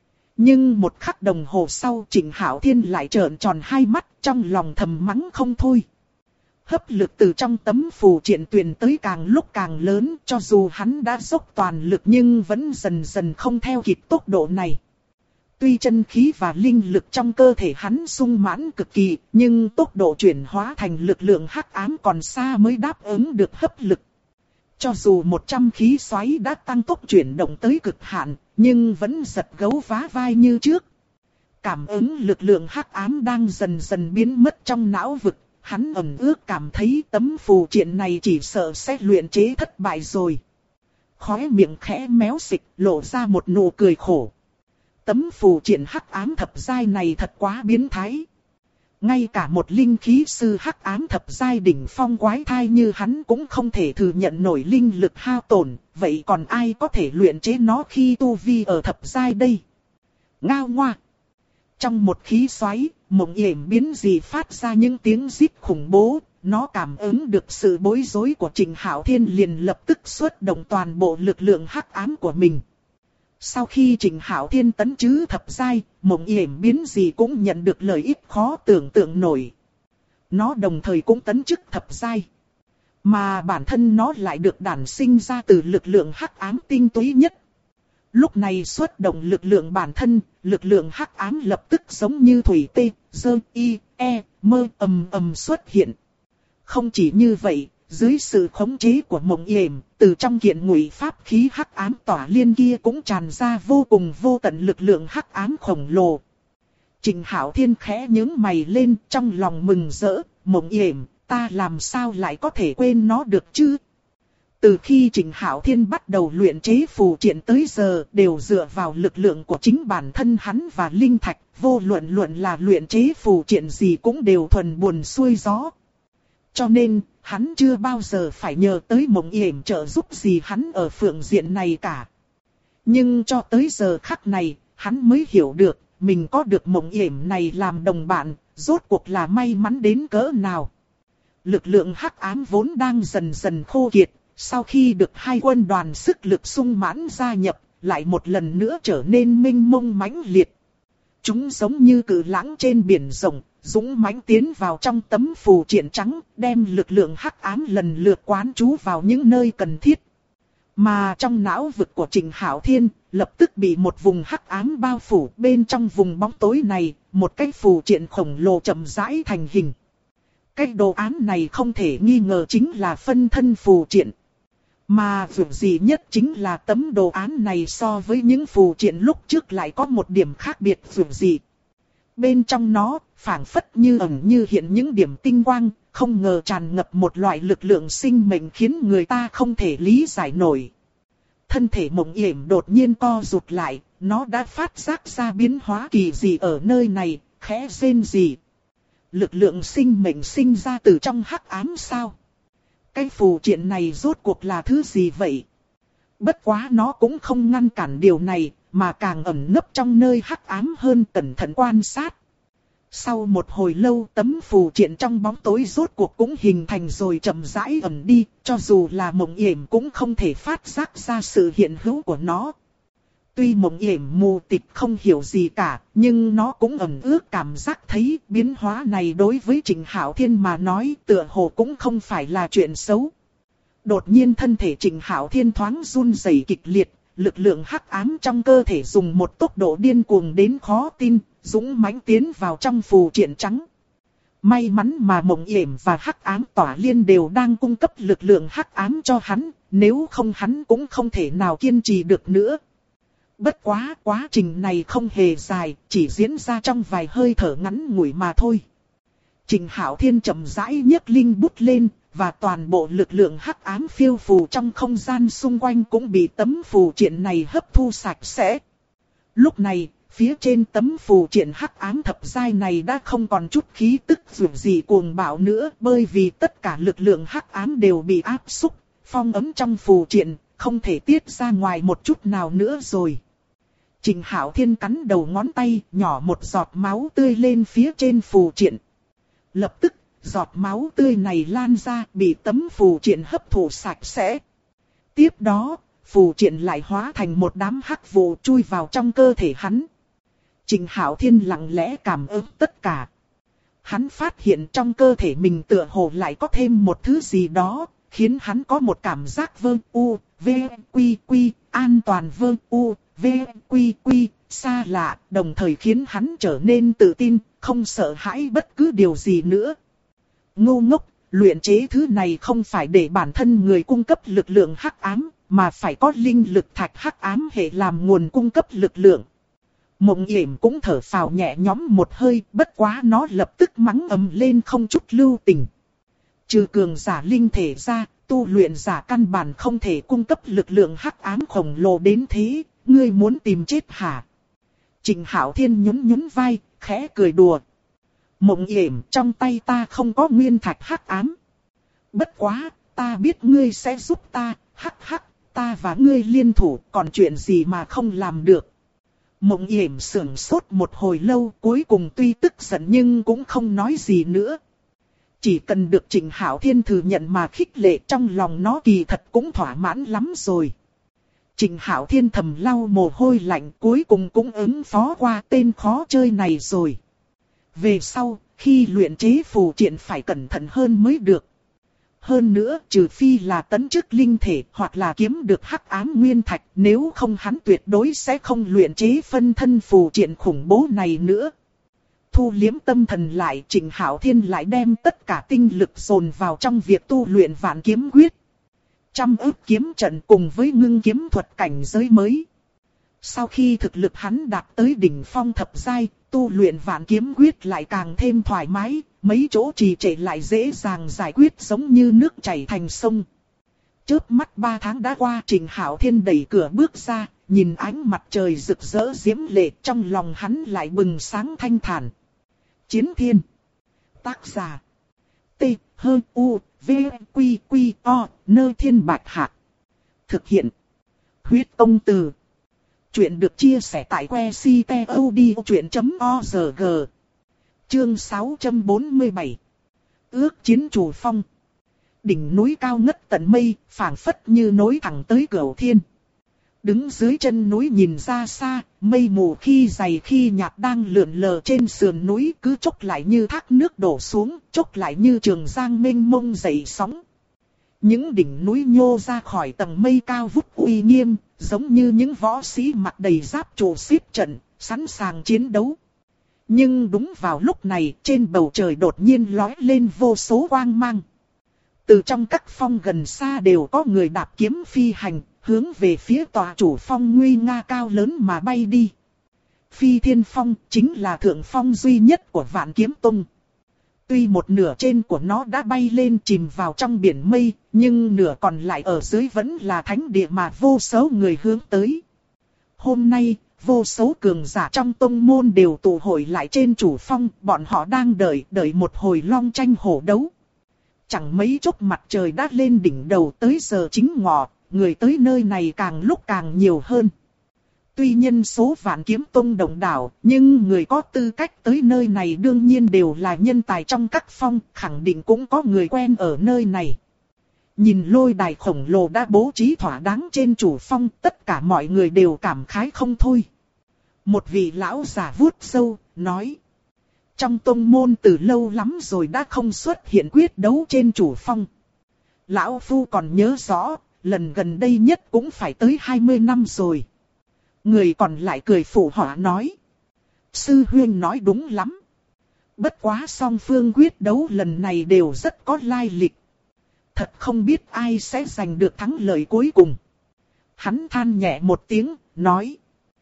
Nhưng một khắc đồng hồ sau, Trình Hạo Thiên lại trợn tròn 2 mắt, trong lòng thầm mắng không thôi. Hấp lực từ trong tấm phù triện truyền tới càng lúc càng lớn, cho dù hắn đã dốc toàn lực nhưng vẫn dần dần không theo kịp tốc độ này. Tuy chân khí và linh lực trong cơ thể hắn sung mãn cực kỳ, nhưng tốc độ chuyển hóa thành lực lượng hắc ám còn xa mới đáp ứng được hấp lực. Cho dù 100 khí xoáy đã tăng tốc chuyển động tới cực hạn, nhưng vẫn giật gấu vá vai như trước. Cảm ứng lực lượng hắc ám đang dần dần biến mất trong não vực. Hắn ẩn ước cảm thấy tấm phù triện này chỉ sợ sẽ luyện chế thất bại rồi. Khóe miệng khẽ méo xịch, lộ ra một nụ cười khổ. Tấm phù triện hắc ám thập giai này thật quá biến thái. Ngay cả một linh khí sư hắc ám thập giai đỉnh phong quái thai như hắn cũng không thể thừa nhận nổi linh lực hao tổn. Vậy còn ai có thể luyện chế nó khi tu vi ở thập giai đây? Ngao ngoa. Trong một khí xoáy, Mộng Yểm biến dị phát ra những tiếng rít khủng bố. Nó cảm ứng được sự bối rối của Trình Hạo Thiên, liền lập tức xuất động toàn bộ lực lượng hắc ám của mình. Sau khi Trình Hạo Thiên tấn chứ thập giai, Mộng Yểm biến dị cũng nhận được lợi ích khó tưởng tượng nổi. Nó đồng thời cũng tấn chức thập giai. Mà bản thân nó lại được đản sinh ra từ lực lượng hắc ám tinh túy nhất. Lúc này xuất động lực lượng bản thân, lực lượng hắc ám lập tức giống như thủy tê, dơ, y, e, mơ ầm xuất hiện. Không chỉ như vậy, dưới sự khống chế của Mộng Yểm, từ trong kiện ngụy pháp khí hắc ám tỏa liên kia cũng tràn ra vô cùng vô tận lực lượng hắc ám khổng lồ. Trình Hạo Thiên khẽ nhướng mày lên, trong lòng mừng rỡ. Mộng Yểm, ta làm sao lại có thể quên nó được chứ? Từ khi Trình Hạo Thiên bắt đầu luyện chế phù triện tới giờ, đều dựa vào lực lượng của chính bản thân hắn và linh thạch, vô luận là luyện chế phù triện gì cũng đều thuần buồm xuôi gió. Cho nên, hắn chưa bao giờ phải nhờ tới Mộng Yểm trợ giúp gì hắn ở phương diện này cả. Nhưng cho tới giờ khắc này, hắn mới hiểu được, mình có được Mộng Yểm này làm đồng bạn, rốt cuộc là may mắn đến cỡ nào. Lực lượng hắc ám vốn đang dần dần khô kiệt. Sau khi được 2 quân đoàn sức lực sung mãn gia nhập, lại một lần nữa trở nên mênh mông mãnh liệt. Chúng giống như cự lãng trên biển rộng, dũng mãnh tiến vào trong tấm phù triện trắng, đem lực lượng hắc ám lần lượt quán trú vào những nơi cần thiết. Mà trong não vực của Trình Hạo Thiên, lập tức bị một vùng hắc ám bao phủ. Bên trong vùng bóng tối này, một cái phù triện khổng lồ chậm rãi thành hình. Cái đồ án này không thể nghi ngờ chính là phân thân phù triện. Mà vượt gì nhất chính là tấm đồ án này so với những phù triện lúc trước lại có một điểm khác biệt vượt gì. Bên trong nó, phảng phất như ẩn như hiện những điểm tinh quang, không ngờ tràn ngập một loại lực lượng sinh mệnh khiến người ta không thể lý giải nổi. Thân thể Mộng Yểm đột nhiên co rụt lại, nó đã phát giác ra biến hóa kỳ dị ở nơi này, khẽ rên rỉ. Lực lượng sinh mệnh sinh ra từ trong hắc ám sao? Cái phù triện này rốt cuộc là thứ gì vậy? Bất quá nó cũng không ngăn cản điều này, mà càng ẩn nấp trong nơi hắc ám hơn, cẩn thận quan sát. Sau một hồi lâu, tấm phù triện trong bóng tối rốt cuộc cũng hình thành rồi chậm rãi ẩn đi, cho dù là Mộng Yểm cũng không thể phát giác ra sự hiện hữu của nó. Tuy Mộng Yểm mù tịt không hiểu gì cả, nhưng nó cũng ẩn ước cảm giác thấy biến hóa này đối với Trình Hạo Thiên mà nói tựa hồ cũng không phải là chuyện xấu. Đột nhiên thân thể Trình Hạo Thiên thoáng run rẩy kịch liệt, lực lượng hắc ám trong cơ thể dùng một tốc độ điên cuồng đến khó tin, dũng mãnh tiến vào trong phù triện trắng. May mắn mà Mộng Yểm và Hắc Ám Tỏa Liên đều đang cung cấp lực lượng hắc ám cho hắn, nếu không hắn cũng không thể nào kiên trì được nữa. Bất quá, quá trình này không hề dài, chỉ diễn ra trong vài hơi thở ngắn ngủi mà thôi. Trình Hạo Thiên chậm rãi nhấc linh bút lên, và toàn bộ lực lượng hắc ám phiêu phù trong không gian xung quanh cũng bị tấm phù triện này hấp thu sạch sẽ. Lúc này, phía trên tấm phù triện hắc ám thập giai này đã không còn chút khí tức dù gì cuồng bạo nữa, bởi vì tất cả lực lượng hắc ám đều bị áp xúc, phong ấn trong phù triện, không thể tiết ra ngoài một chút nào nữa rồi. Trình Hạo Thiên cắn đầu ngón tay, nhỏ một giọt máu tươi lên phía trên phù triện. Lập tức, giọt máu tươi này lan ra, bị tấm phù triện hấp thụ sạch sẽ. Tiếp đó, phù triện lại hóa thành một đám hắc vụ chui vào trong cơ thể hắn. Trình Hạo Thiên lặng lẽ cảm ứng tất cả. Hắn phát hiện trong cơ thể mình tựa hồ lại có thêm một thứ gì đó, khiến hắn có một cảm giác vơ u, v, quy quy, an toàn vơ u, v, quy quy, xa lạ, đồng thời khiến hắn trở nên tự tin, không sợ hãi bất cứ điều gì nữa. Ngu ngốc, luyện chế thứ này không phải để bản thân người cung cấp lực lượng hắc ám, mà phải có linh lực thạch hắc ám hệ làm nguồn cung cấp lực lượng. Mộng Yểm cũng thở phào nhẹ nhõm một hơi, bất quá nó lập tức mắng ầm lên không chút lưu tình. Trừ cường giả linh thể ra, tu luyện giả căn bản không thể cung cấp lực lượng hắc ám khổng lồ đến thế, ngươi muốn tìm chết hả? Trình Hạo Thiên nhún vai, khẽ cười đùa. Mộng Yểm, trong tay ta không có nguyên thạch hắc ám. Bất quá, ta biết ngươi sẽ giúp ta, hắc hắc, ta và ngươi liên thủ, còn chuyện gì mà không làm được. Mộng Yểm sững sốt một hồi lâu, cuối cùng tuy tức giận nhưng cũng không nói gì nữa. Chỉ cần được Trình Hạo Thiên thừa nhận mà khích lệ, trong lòng nó kỳ thật cũng thỏa mãn lắm rồi. Trình Hạo Thiên thầm lau mồ hôi lạnh, cuối cùng cũng ứng phó qua tên khó chơi này rồi. Về sau, khi luyện chế phù triện phải cẩn thận hơn mới được. Hơn nữa, trừ phi là tấn chức linh thể hoặc là kiếm được hắc ám nguyên thạch, nếu không hắn tuyệt đối sẽ không luyện chế phân thân phù triện khủng bố này nữa. Thu liếm tâm thần lại, Trình Hạo Thiên lại đem tất cả tinh lực dồn vào trong việc tu luyện Vạn Kiếm Quyết. Trăm ức kiếm trận cùng với ngưng kiếm thuật cảnh giới mới. Sau khi thực lực hắn đạt tới đỉnh phong thập giai, tu luyện Vạn Kiếm Quyết lại càng thêm thoải mái, mấy chỗ trì trệ lại dễ dàng giải quyết giống như nước chảy thành sông. Chớp mắt 3 tháng đã qua, Trình Hạo Thiên đẩy cửa bước ra, nhìn ánh mặt trời rực rỡ diễm lệ, trong lòng hắn lại bừng sáng thanh thản. Chiến Thiên. Tác giả. T, H, U, V, Quy, Quy, O, Nơ Thiên Bạch Hạc. Thực hiện. Huyết Tông Từ. Chuyện được chia sẻ tại website.odchuyện.org. Chương 647. Ước chiến chủ phong. Đỉnh núi cao ngất tận mây, phảng phất như nối thẳng tới Cửu Thiên. Đứng dưới chân núi nhìn ra xa, mây mù khi dày khi nhạt đang lượn lờ trên sườn núi, cứ chốc lại như thác nước đổ xuống, chốc lại như trường giang mênh mông dậy sóng. Những đỉnh núi nhô ra khỏi tầng mây cao vút uy nghiêm, giống như những võ sĩ mặc đầy giáp trụ xếp trận, sẵn sàng chiến đấu. Nhưng đúng vào lúc này, trên bầu trời đột nhiên lóe lên vô số quang mang. Từ trong các phong gần xa đều có người đạp kiếm phi hành, hướng về phía tòa chủ phong nguy nga cao lớn mà bay đi. Phi Thiên Phong chính là thượng phong duy nhất của Vạn Kiếm Tông. Tuy một nửa trên của nó đã bay lên chìm vào trong biển mây, nhưng nửa còn lại ở dưới vẫn là thánh địa mà vô số người hướng tới. Hôm nay, vô số cường giả trong tông môn đều tụ hội lại trên chủ phong, bọn họ đang đợi một hồi long tranh hổ đấu. Chẳng mấy chốc mặt trời đã lên đỉnh đầu, tới giờ chính ngọ, người tới nơi này càng lúc càng nhiều hơn. Tuy nhân số Vạn Kiếm Tông đông đảo, nhưng người có tư cách tới nơi này đương nhiên đều là nhân tài trong các phong, khẳng định cũng có người quen ở nơi này. Nhìn lôi đài khổng lồ đã bố trí thỏa đáng trên chủ phong, tất cả mọi người đều cảm khái không thôi. Một vị lão già vuốt râu, nói: trong tông môn từ lâu lắm rồi đã không xuất hiện quyết đấu trên chủ phong. Lão Phu còn nhớ rõ, lần gần đây nhất cũng phải tới 20 năm rồi. Người còn lại cười phụ họa nói: sư huynh nói đúng lắm. Bất quá song phương quyết đấu lần này đều rất có lai lịch. Thật không biết ai sẽ giành được thắng lợi cuối cùng. Hắn than nhẹ một tiếng, nói.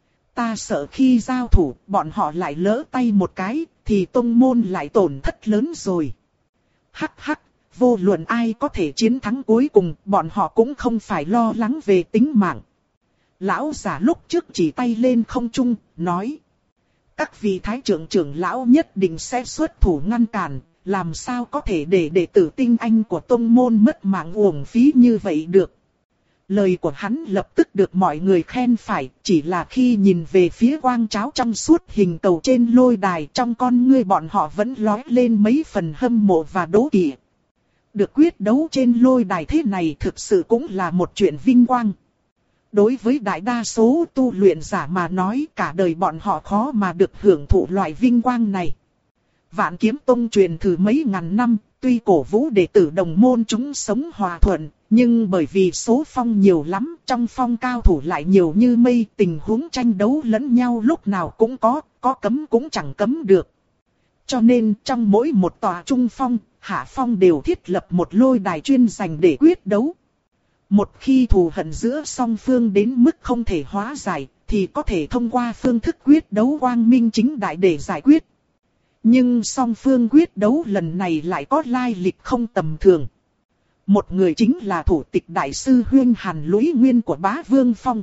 Ta sợ khi giao thủ, bọn họ lại lỡ tay một cái, thì tông môn lại tổn thất lớn rồi. Hắc hắc, vô luận ai có thể chiến thắng cuối cùng, bọn họ cũng không phải lo lắng về tính mạng. Lão giả lúc trước chỉ tay lên không trung, nói. Các vị thái trưởng trưởng lão nhất định sẽ xuất thủ ngăn cản, làm sao có thể để đệ tử tinh anh của tông môn mất mạng uổng phí như vậy được. Lời của hắn lập tức được mọi người khen phải, chỉ là khi nhìn về phía quang cháo trong suốt hình cầu trên lôi đài, trong con ngươi bọn họ vẫn lóe lên mấy phần hâm mộ và đố kỵ. Được quyết đấu trên lôi đài thế này thực sự cũng là một chuyện vinh quang. Đối với đại đa số tu luyện giả mà nói, cả đời bọn họ khó mà được hưởng thụ loại vinh quang này. Vạn Kiếm Tông truyền thử mấy ngàn năm, tuy cổ vũ đệ tử đồng môn chúng sống hòa thuận, nhưng bởi vì số phong nhiều lắm, trong phong cao thủ lại nhiều như mây, tình huống tranh đấu lẫn nhau lúc nào cũng có cấm cũng chẳng cấm được. Cho nên trong mỗi một tòa trung phong, hạ phong đều thiết lập một lôi đài chuyên dành để quyết đấu. Một khi thù hận giữa song phương đến mức không thể hóa giải, thì có thể thông qua phương thức quyết đấu quang minh chính đại để giải quyết. Nhưng song phương quyết đấu lần này lại có lai lịch không tầm thường. Một người chính là thủ tịch đại sư Huyên Hàn Lũy Nguyên của Bá Vương Phong.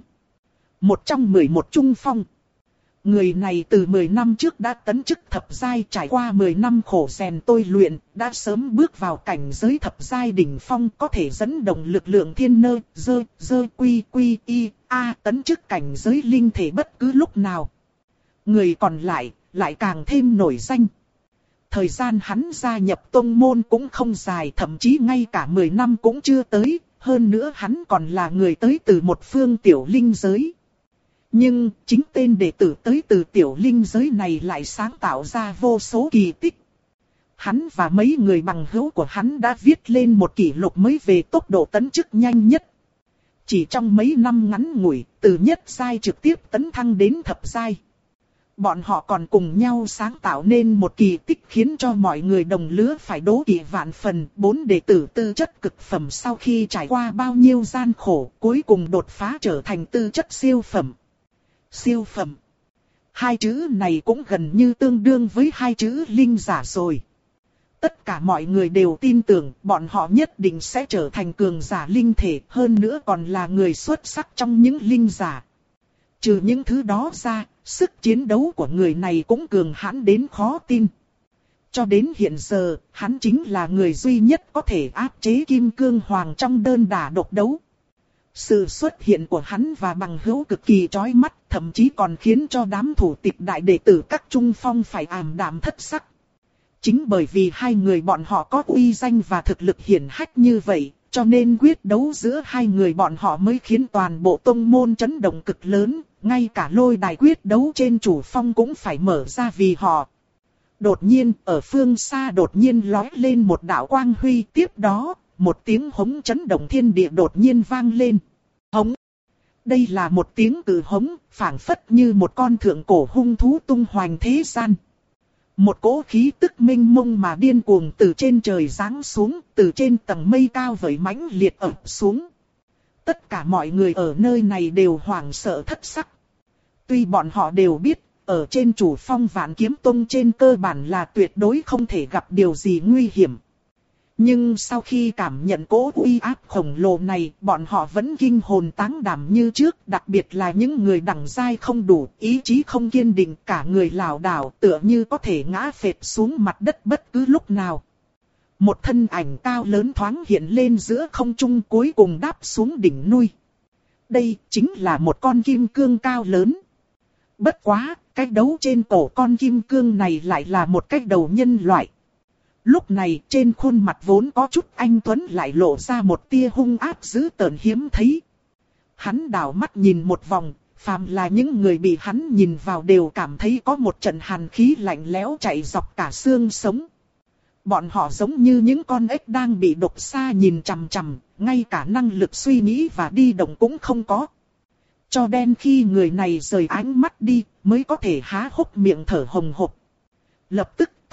Một trong 11 trung phong. Người này từ 10 năm trước đã tấn chức thập giai, trải qua 10 năm khổ rèn tôi luyện, đã sớm bước vào cảnh giới thập giai đỉnh phong, có thể dẫn động lực lượng thiên nơ, dơ quy y, tấn chức cảnh giới linh thể bất cứ lúc nào. Người còn lại càng thêm nổi danh. Thời gian hắn gia nhập tông môn cũng không dài, thậm chí ngay cả 10 năm cũng chưa tới, hơn nữa hắn còn là người tới từ một phương tiểu linh giới. Nhưng chính tên đệ tử tới từ tiểu linh giới này lại sáng tạo ra vô số kỳ tích. Hắn và mấy người bằng hữu của hắn đã viết lên một kỷ lục mới về tốc độ tấn chức nhanh nhất. Chỉ trong mấy năm ngắn ngủi, từ nhất giai trực tiếp tấn thăng đến thập giai. Bọn họ còn cùng nhau sáng tạo nên một kỳ tích khiến cho mọi người đồng lứa phải đố kỵ vạn phần. 4 đệ tử tư chất cực phẩm sau khi trải qua bao nhiêu gian khổ, cuối cùng đột phá trở thành tư chất siêu phẩm. Siêu phẩm. Hai chữ này cũng gần như tương đương với hai chữ linh giả rồi. Tất cả mọi người đều tin tưởng bọn họ nhất định sẽ trở thành cường giả linh thể, hơn nữa còn là người xuất sắc trong những linh giả. Trừ những thứ đó ra, sức chiến đấu của người này cũng cường hãn đến khó tin. Cho đến hiện giờ, hắn chính là người duy nhất có thể áp chế Kim Cương Hoàng trong đơn đả độc đấu. Sự xuất hiện của hắn và bằng hữu cực kỳ chói mắt, thậm chí còn khiến cho đám thủ tịch đại đệ tử các trung phong phải ảm đạm thất sắc. Chính bởi vì hai người bọn họ có uy danh và thực lực hiển hách như vậy, cho nên quyết đấu giữa hai người bọn họ mới khiến toàn bộ tông môn chấn động cực lớn, ngay cả lôi đài quyết đấu trên chủ phong cũng phải mở ra vì họ. Đột nhiên, ở phương xa đột nhiên lóe lên một đạo quang huy, tiếp đó, một tiếng hống chấn động thiên địa đột nhiên vang lên. Hống. Đây là một tiếng cử hống, phảng phất như một con thượng cổ hung thú tung hoành thế gian. Một cỗ khí tức mênh mông mà điên cuồng từ trên trời giáng xuống, từ trên tầng mây cao vời mãnh liệt ập xuống. Tất cả mọi người ở nơi này đều hoảng sợ thất sắc. Tuy bọn họ đều biết, ở trên chủ phong Vạn Kiếm Tông trên cơ bản là tuyệt đối không thể gặp điều gì nguy hiểm. Nhưng sau khi cảm nhận cỗ uy áp khổng lồ này, bọn họ vẫn kinh hồn táng đảm như trước, đặc biệt là những người đẳng giai không đủ, ý chí không kiên định, cả người lảo đảo tựa như có thể ngã phệt xuống mặt đất bất cứ lúc nào. Một thân ảnh cao lớn thoáng hiện lên giữa không trung cuối cùng đáp xuống đỉnh núi. Đây chính là một con kim cương cao lớn. Bất quá, cái đấu trên cổ con kim cương này lại là một cái đầu nhân loại. Lúc này trên khuôn mặt vốn có chút anh tuấn lại lộ ra một tia hung ác dữ tợn hiếm thấy. Hắn đảo mắt nhìn một vòng, phàm là những người bị hắn nhìn vào đều cảm thấy có một trận hàn khí lạnh lẽo chạy dọc cả xương sống. Bọn họ giống như những con ếch đang bị độc xa nhìn chằm chằm, ngay cả năng lực suy nghĩ và đi động cũng không có. Cho đến khi người này rời ánh mắt đi, mới có thể há hốc miệng thở hồng hộc. Lập tức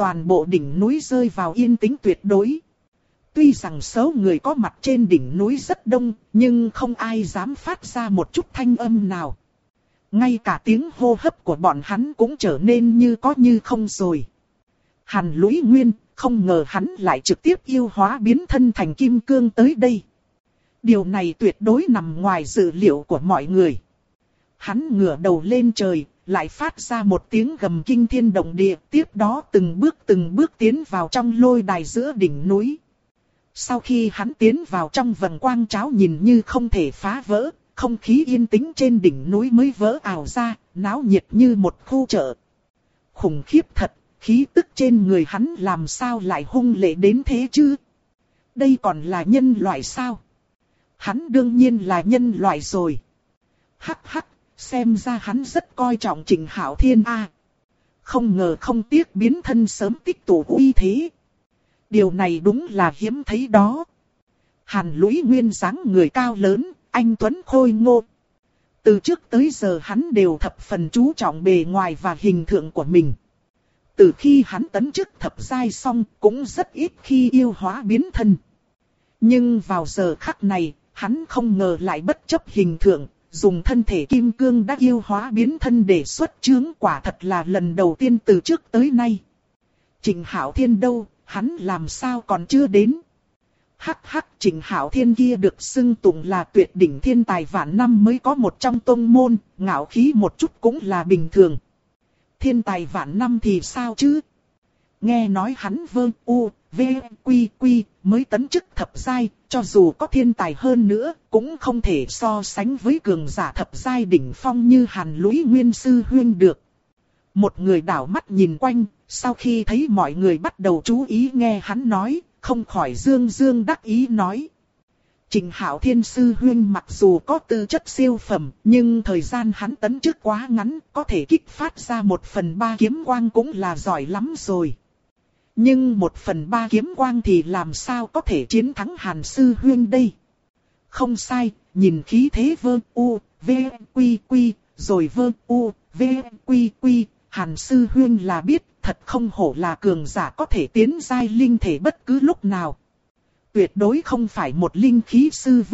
toàn bộ đỉnh núi rơi vào yên tĩnh tuyệt đối. Tuy rằng số người có mặt trên đỉnh núi rất đông, nhưng không ai dám phát ra một chút thanh âm nào. Ngay cả tiếng hô hấp của bọn hắn cũng trở nên như có như không rồi. Hàn Lũy Nguyên, không ngờ hắn lại trực tiếp yêu hóa biến thân thành kim cương tới đây. Điều này tuyệt đối nằm ngoài dự liệu của mọi người. Hắn ngửa đầu lên trời, lại phát ra một tiếng gầm kinh thiên động địa, tiếp đó từng bước tiến vào trong lôi đài giữa đỉnh núi. Sau khi hắn tiến vào trong vầng quang cháo nhìn như không thể phá vỡ, không khí yên tĩnh trên đỉnh núi mới vỡ ào ra, náo nhiệt như một khu chợ. Khủng khiếp thật, khí tức trên người hắn làm sao lại hung lệ đến thế chứ? Đây còn là nhân loại sao? Hắn đương nhiên là nhân loại rồi. Hắc hắc, xem ra hắn rất coi trọng Trịnh Hạo Thiên a. Không ngờ không tiếc biến thân sớm tích tụ uy thế. Điều này đúng là hiếm thấy đó. Hàn Lũy Nguyên dáng người cao lớn, anh tuấn khôi ngô. Từ trước tới giờ hắn đều thập phần chú trọng bề ngoài và hình tượng của mình. Từ khi hắn tấn chức thập giai xong cũng rất ít khi yêu hóa biến thân. Nhưng vào giờ khắc này, hắn không ngờ lại bất chấp hình tượng, dùng thân thể kim cương đã yêu hóa biến thân để xuất chướng, quả thật là lần đầu tiên từ trước tới nay. Trịnh Hạo Thiên đâu, hắn làm sao còn chưa đến? Hắc hắc, Trịnh Hạo Thiên kia được xưng tụng là tuyệt đỉnh thiên tài vạn năm mới có một trong tông môn, ngạo khí một chút cũng là bình thường. Thiên tài vạn năm thì sao chứ? Nghe nói hắn mới tấn chức thập giai, cho dù có thiên tài hơn nữa, cũng không thể so sánh với cường giả thập giai đỉnh phong như Hàn Lũy Nguyên sư huynh được. Một người đảo mắt nhìn quanh, sau khi thấy mọi người bắt đầu chú ý nghe hắn nói, không khỏi dương dương đắc ý nói. Trịnh Hạo Thiên sư huynh mặc dù có tư chất siêu phẩm, nhưng thời gian hắn tấn chức quá ngắn, có thể kích phát ra 1/3 kiếm quang cũng là giỏi lắm rồi. Nhưng 1/3 kiếm quang thì làm sao có thể chiến thắng Hàn sư huynh đây? Không sai, nhìn khí thế rồi Hàn sư huynh là biết, thật không hổ là cường giả có thể tiến giai linh thể bất cứ lúc nào. Tuyệt đối không phải một linh khí sư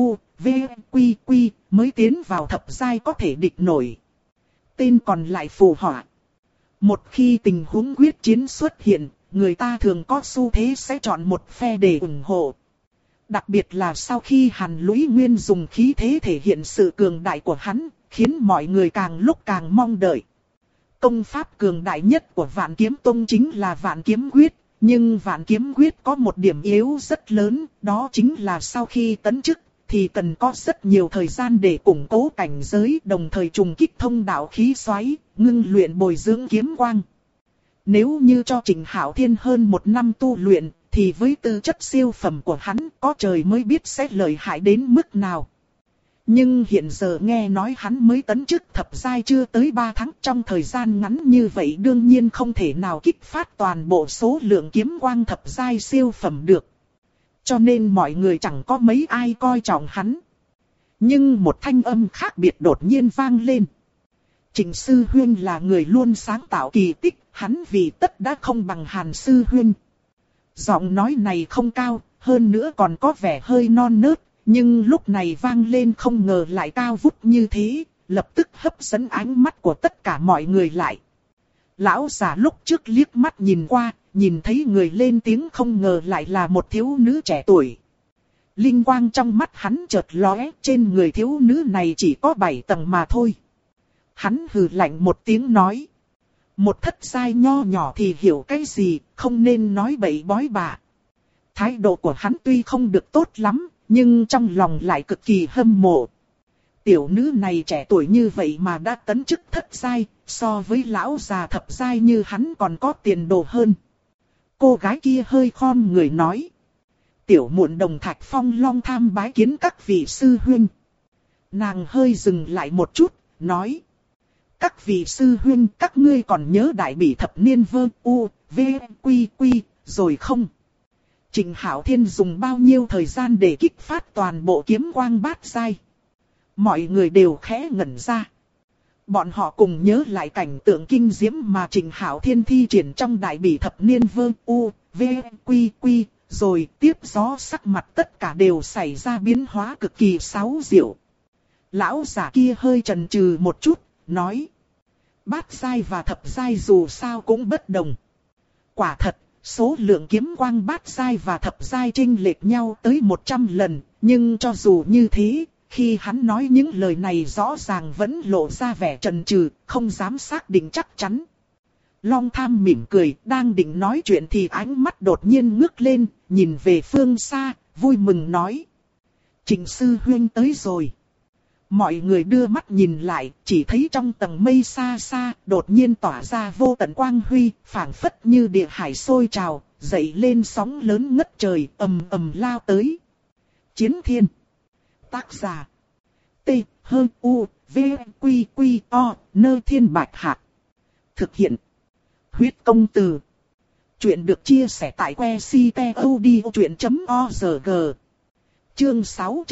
mới tiến vào thập giai có thể địch nổi. Tên còn lại phù họa. Một khi tình huống quyết chiến xuất hiện, người ta thường có xu thế sẽ chọn một phe để ủng hộ. Đặc biệt là sau khi Hàn Lũy Nguyên dùng khí thế thể hiện sự cường đại của hắn, khiến mọi người càng lúc càng mong đợi. Công pháp cường đại nhất của Vạn Kiếm Tông chính là Vạn Kiếm Quyết, nhưng Vạn Kiếm Quyết có một điểm yếu rất lớn, đó chính là sau khi tấn chức, thì cần có rất nhiều thời gian để củng cố cảnh giới, đồng thời trùng kích thông đạo khí xoáy, ngưng luyện bồi dưỡng kiếm quang. Nếu như cho Trịnh Hạo Thiên hơn 1 năm tu luyện, thì với tư chất siêu phẩm của hắn, có trời mới biết sẽ lợi hại đến mức nào. Nhưng hiện giờ nghe nói hắn mới tấn chức thập giai chưa tới 3 tháng, trong thời gian ngắn như vậy đương nhiên không thể nào kích phát toàn bộ số lượng kiếm quang thập giai siêu phẩm được. Cho nên mọi người chẳng có mấy ai coi trọng hắn. Nhưng một thanh âm khác biệt đột nhiên vang lên. Trịnh sư huynh là người luôn sáng tạo kỳ tích, hắn vì tất đã không bằng Hàn sư huynh. Giọng nói này không cao, hơn nữa còn có vẻ hơi non nớt. Nhưng lúc này vang lên không ngờ lại cao vút như thế, lập tức hấp dẫn ánh mắt của tất cả mọi người lại. Lão già lúc trước liếc mắt nhìn qua, nhìn thấy người lên tiếng không ngờ lại là một thiếu nữ trẻ tuổi. Linh quang trong mắt hắn chợt lóe, trên người thiếu nữ này chỉ có 7 tầng mà thôi. Hắn hừ lạnh một tiếng nói. Một thất giai nho nhỏ thì hiểu cái gì, không nên nói bậy bói bạ. Thái độ của hắn tuy không được tốt lắm, nhưng trong lòng lại cực kỳ hâm mộ. Tiểu nữ này trẻ tuổi như vậy mà đã tấn chức thất giai, so với lão già thập giai như hắn còn có tiền đồ hơn. Cô gái kia hơi khom người nói. Tiểu muộn Đồng Thạch Phong long tham bái kiến các vị sư huynh. Nàng hơi dừng lại một chút, nói. Các vị sư huynh, các ngươi còn nhớ đại bỉ thập niên rồi không? Trịnh Hạo Thiên dùng bao nhiêu thời gian để kích phát toàn bộ kiếm quang bát giai? Mọi người đều khẽ ngẩn ra. Bọn họ cùng nhớ lại cảnh tượng kinh diễm mà Trịnh Hạo Thiên thi triển trong đại bỉ thập niên vương u, v, quy quy, rồi tiếp gió sắc mặt tất cả đều xảy ra biến hóa cực kỳ xáo diệu. Lão giả kia hơi chần chừ một chút, nói. Bát giai và thập giai dù sao cũng bất đồng. Quả thật, số lượng kiếm quang bát giai và thập giai chênh lệch nhau tới 100 lần, nhưng cho dù như thế, khi hắn nói những lời này rõ ràng vẫn lộ ra vẻ chần chừ, không dám xác định chắc chắn. Long Tham mỉm cười, đang định nói chuyện thì ánh mắt đột nhiên ngước lên, nhìn về phương xa, vui mừng nói. Trịnh sư huynh tới rồi. Mọi người đưa mắt nhìn lại, chỉ thấy trong tầng mây xa xa, đột nhiên tỏa ra vô tận quang huy, phảng phất như địa hải sôi trào, dậy lên sóng lớn ngất trời, ầm ầm lao tới. Chiến Thiên. Tác giả. T, H, U, V, Quy, Quy, O, Nơ Thiên Bạch Hạc. Thực hiện. Huyết Công Từ. Chuyện được chia sẻ tại que ctod.org. Chương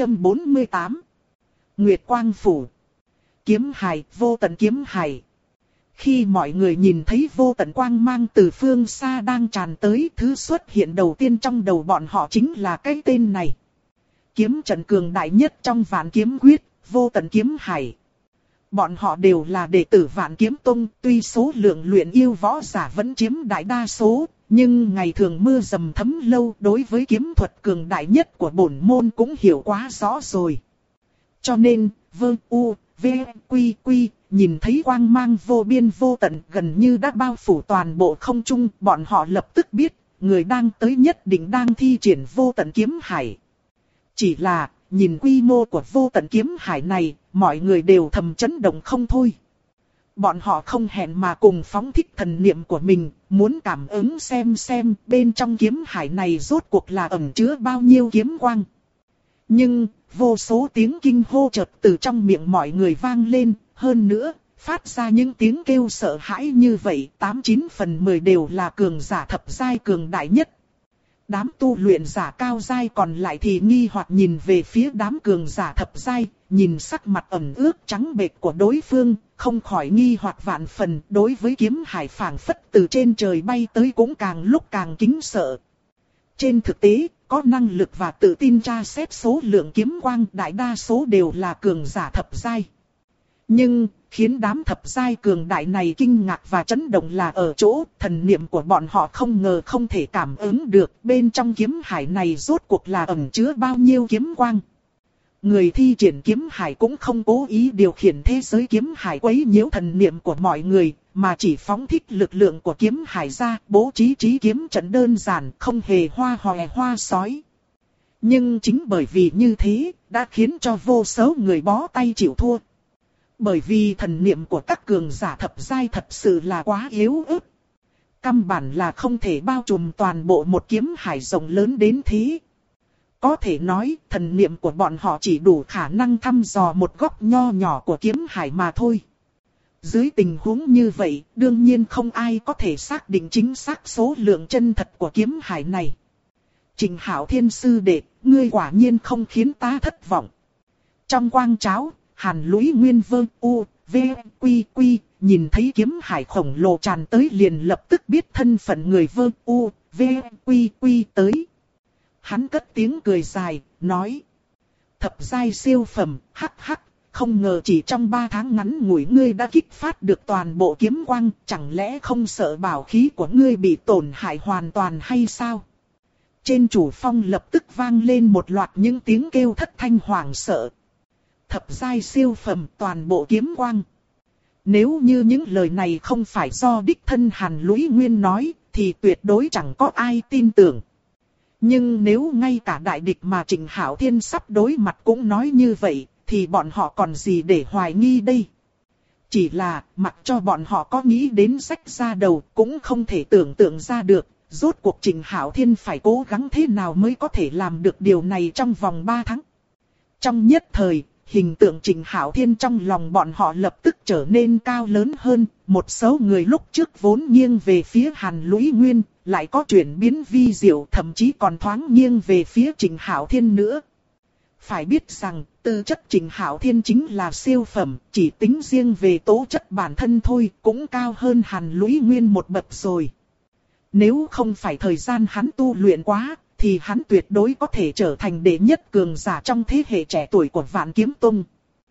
648. Nguyệt Quang Phủ. Kiếm hài, vô tận kiếm hài. Khi mọi người nhìn thấy vô tận quang mang từ phương xa đang tràn tới, thứ xuất hiện đầu tiên trong đầu bọn họ chính là cái tên này. Kiếm trận cường đại nhất trong Vạn Kiếm Quyết, vô tận kiếm hải. Bọn họ đều là đệ tử Vạn Kiếm Tông, tuy số lượng luyện yêu võ giả vẫn chiếm đại đa số, nhưng ngày thường mưa dầm thấm lâu, đối với kiếm thuật cường đại nhất của bổn môn cũng hiểu quá rõ rồi. Cho nên, Vương U, V, Quy Quy, nhìn thấy quang mang vô biên vô tận gần như đã bao phủ toàn bộ không trung, bọn họ lập tức biết, người đang tới nhất định đang thi triển vô tận kiếm hải. Chỉ là, nhìn quy mô của vô tận kiếm hải này, mọi người đều thầm chấn động không thôi. Bọn họ không hẹn mà cùng phóng thích thần niệm của mình, muốn cảm ứng xem bên trong kiếm hải này rốt cuộc là ẩn chứa bao nhiêu kiếm quang. Nhưng, vô số tiếng kinh hô chợt từ trong miệng mọi người vang lên, hơn nữa, phát ra những tiếng kêu sợ hãi như vậy, 89 phần 10 đều là cường giả thập giai cường đại nhất. Đám tu luyện giả cao giai còn lại thì nghi hoặc nhìn về phía đám cường giả thập giai, nhìn sắc mặt ẩm ướt trắng bệch của đối phương, không khỏi nghi hoặc vạn phần, đối với kiếm hải phảng phất từ trên trời bay tới cũng càng lúc càng kính sợ. Trên thực tế, có năng lực và tự tin tra xét số lượng kiếm quang đại đa số đều là cường giả thập giai. Nhưng, khiến đám thập giai cường đại này kinh ngạc và chấn động là ở chỗ thần niệm của bọn họ không ngờ không thể cảm ứng được bên trong kiếm hải này rốt cuộc là ẩn chứa bao nhiêu kiếm quang. Người thi triển kiếm hải cũng không cố ý điều khiển thế giới kiếm hải quấy nhiễu thần niệm của mọi người, mà chỉ phóng thích lực lượng của kiếm hải ra, bố trí trí kiếm trận đơn giản, không hề hoa hòe hoa sói. Nhưng chính bởi vì như thế, đã khiến cho vô số người bó tay chịu thua. Bởi vì thần niệm của các cường giả thập giai thật sự là quá yếu ớt. Căn bản là không thể bao trùm toàn bộ một kiếm hải rộng lớn đến thế. Có thể nói, thần niệm của bọn họ chỉ đủ khả năng thăm dò một góc nho nhỏ của kiếm hải mà thôi. Dưới tình huống như vậy, đương nhiên không ai có thể xác định chính xác số lượng chân thật của kiếm hải này. Trịnh Hạo Thiên sư đệ, ngươi quả nhiên không khiến ta thất vọng. Trong quang cháo, Hàn Lũy Nguyên Vương U, V, Quy Quy, nhìn thấy kiếm hải khổng lồ tràn tới liền lập tức biết thân phận người Vương U, V, Quy Quy tới. Hắn cất tiếng cười dài, nói. Thập giai siêu phẩm, hắc hắc, không ngờ chỉ trong 3 tháng ngắn ngủi ngươi đã kích phát được toàn bộ kiếm quang, chẳng lẽ không sợ bảo khí của ngươi bị tổn hại hoàn toàn hay sao? Trên chủ phong lập tức vang lên một loạt những tiếng kêu thất thanh hoảng sợ. Thập giai siêu phẩm toàn bộ kiếm quang. Nếu như những lời này không phải do đích thân Hàn Lũy Nguyên nói, thì tuyệt đối chẳng có ai tin tưởng. Nhưng nếu ngay cả đại địch mà Trịnh Hạo Thiên sắp đối mặt cũng nói như vậy, thì bọn họ còn gì để hoài nghi đây? Chỉ là, mặc cho bọn họ có nghĩ đến rách ra đầu, cũng không thể tưởng tượng ra được, rốt cuộc Trịnh Hạo Thiên phải cố gắng thế nào mới có thể làm được điều này trong vòng 3 tháng. Trong nhất thời, hình tượng Trịnh Hạo Thiên trong lòng bọn họ lập tức trở nên cao lớn hơn, một số người lúc trước vốn nghiêng về phía Hàn Lũy Nguyên, lại có chuyển biến vi diệu, thậm chí còn thoáng nghiêng về phía Trịnh Hạo Thiên nữa. Phải biết rằng, tư chất Trịnh Hạo Thiên chính là siêu phẩm, chỉ tính riêng về tố chất bản thân thôi, cũng cao hơn Hàn Lũy Nguyên một bậc rồi. Nếu không phải thời gian hắn tu luyện quá, thì hắn tuyệt đối có thể trở thành đệ nhất cường giả trong thế hệ trẻ tuổi của Vạn Kiếm Tông.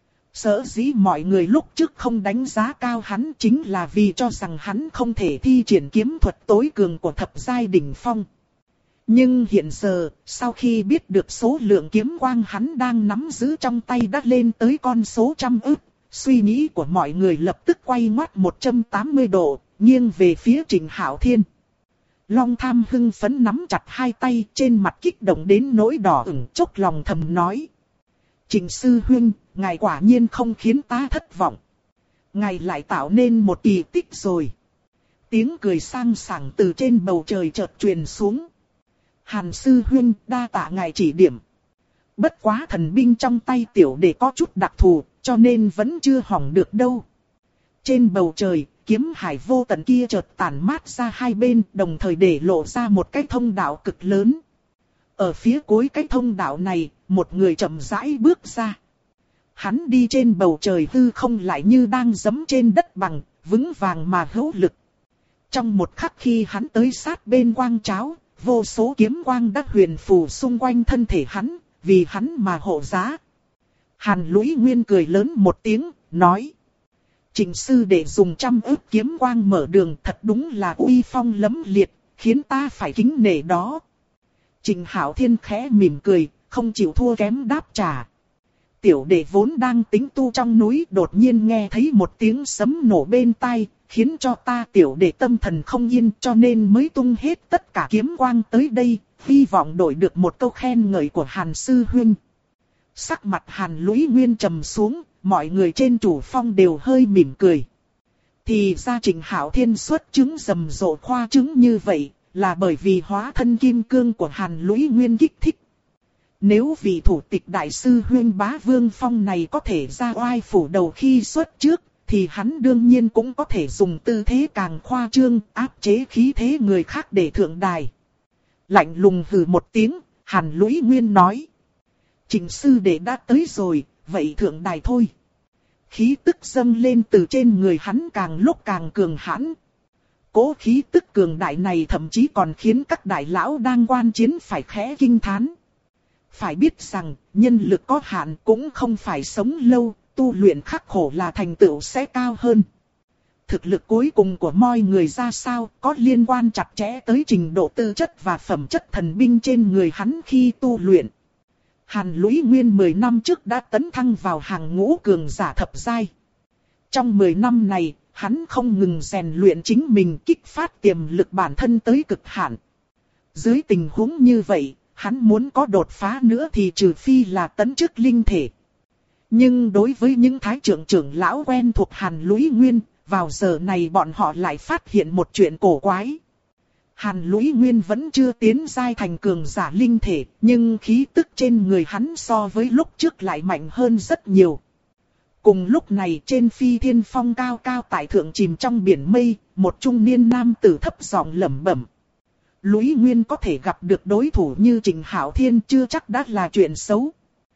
Sở dĩ mọi người lúc trước không đánh giá cao hắn chính là vì cho rằng hắn không thể thi triển kiếm thuật tối cường của thập giai đỉnh phong. Nhưng hiện giờ, sau khi biết được số lượng kiếm quang hắn đang nắm giữ trong tay đã lên tới con số trăm ức, suy nghĩ của mọi người lập tức quay ngoắt 180 độ, nghiêng về phía Trịnh Hạo Thiên. Long Tham hưng phấn nắm chặt hai tay, trên mặt kích động đến nỗi đỏ ửng, chốc lòng thầm nói. Trịnh sư huynh, ngài quả nhiên không khiến ta thất vọng. Ngài lại tạo nên một kỳ tích rồi. Tiếng cười sang sảng từ trên bầu trời chợt truyền xuống. Hàn sư huynh, đa tạ ngài chỉ điểm. Bất quá thần binh trong tay tiểu đệ có chút đặc thù, cho nên vẫn chưa hỏng được đâu. Trên bầu trời, kiếm hải vô tận kia chợt tản mát ra hai bên, đồng thời để lộ ra một cái thông đạo cực lớn. Ở phía cuối cái thông đạo này, một người chậm rãi bước ra. Hắn đi trên bầu trời hư không lại như đang giẫm trên đất bằng, vững vàng mà hữu lực. Trong một khắc khi hắn tới sát bên quang tráo, vô số kiếm quang đã huyền phù xung quanh thân thể hắn, vì hắn mà hộ giá. Hàn Lũy Nguyên cười lớn một tiếng, nói. Trịnh sư đệ dùng 100 ức kiếm quang mở đường, thật đúng là uy phong lẫm liệt, khiến ta phải kính nể đó. Trịnh Hạo Thiên khẽ mỉm cười, không chịu thua kém đáp trả. Tiểu đệ vốn đang tính tu trong núi, đột nhiên nghe thấy một tiếng sấm nổ bên tai, khiến cho ta tiểu đệ tâm thần không yên, cho nên mới tung hết tất cả kiếm quang tới đây, hy vọng đổi được một câu khen ngợi của Hàn sư huynh. Sắc mặt Hàn Lũy Nguyên trầm xuống, mọi người trên chủ phong đều hơi mỉm cười. Thì ra Trịnh Hạo Thiên xuất chứng rầm rộ khoa chứng như vậy, là bởi vì hóa thân kim cương của Hàn Lũy Nguyên kích thích. Nếu vị thủ tịch đại sư huynh Bá Vương Phong này có thể ra oai phủ đầu khi xuất trước, thì hắn đương nhiên cũng có thể dùng tư thế càng khoa trương, áp chế khí thế người khác để thượng đài. Lạnh lùng hừ một tiếng, Hàn Lũy Nguyên nói. Trịnh sư đệ đã tới rồi, vậy thượng đài thôi. Khí tức dâng lên từ trên người hắn càng lúc càng cường hãn. Cố khí tức cường đại này thậm chí còn khiến các đại lão đang quan chiến phải khẽ kinh thán. Phải biết rằng, nhân lực có hạn cũng không phải sống lâu, tu luyện khắc khổ là thành tựu sẽ cao hơn. Thực lực cuối cùng của mọi người ra sao có liên quan chặt chẽ tới trình độ tư chất và phẩm chất thần binh trên người hắn khi tu luyện. Hàn Lũy Nguyên 10 năm trước đã tấn thăng vào hàng ngũ cường giả thập giai. Trong 10 năm này, hắn không ngừng rèn luyện chính mình, kích phát tiềm lực bản thân tới cực hạn. Dưới tình huống như vậy, hắn muốn có đột phá nữa thì trừ phi là tấn chức linh thể. Nhưng đối với những thái trưởng lão quen thuộc Hàn Lũy Nguyên, vào giờ này bọn họ lại phát hiện một chuyện cổ quái. Hàn Lũy Nguyên vẫn chưa tiến giai thành cường giả linh thể, nhưng khí tức trên người hắn so với lúc trước lại mạnh hơn rất nhiều. Cùng lúc này trên phi thiên phong cao cao tại thượng chìm trong biển mây, một trung niên nam tử thấp giọng lẩm bẩm. Lũy Nguyên có thể gặp được đối thủ như Trịnh Hạo Thiên chưa chắc đã là chuyện xấu.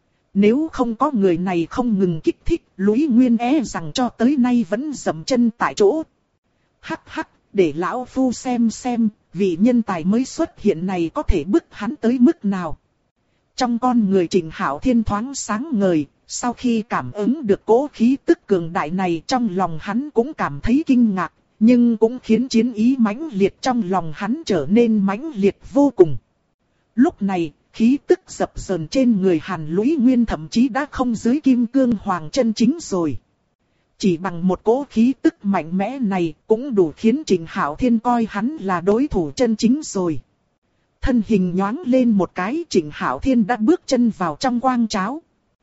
Nếu không có người này không ngừng kích thích, Lũy Nguyên rằng cho tới nay vẫn dậm chân tại chỗ. Hắc hắc, để lão phu xem, vị nhân tài mới xuất hiện này có thể bức hắn tới mức nào. Trong con người Trịnh Hạo Thiên thoáng sáng ngời, sau khi cảm ứng được cỗ khí tức cường đại này trong lòng hắn cũng cảm thấy kinh ngạc, nhưng cũng khiến chiến ý mãnh liệt trong lòng hắn trở nên mãnh liệt vô cùng. Lúc này, khí tức dập dờn trên người Hàn Lũy Nguyên thậm chí đã không dưới kim cương hoàng chân chính rồi. Chỉ bằng một cỗ khí tức mạnh mẽ này cũng đủ khiến Trịnh Hạo Thiên coi hắn là đối thủ chân chính rồi. Thân hình nhoáng lên một cái, Trịnh Hạo Thiên đã bước chân vào trong quang tráo.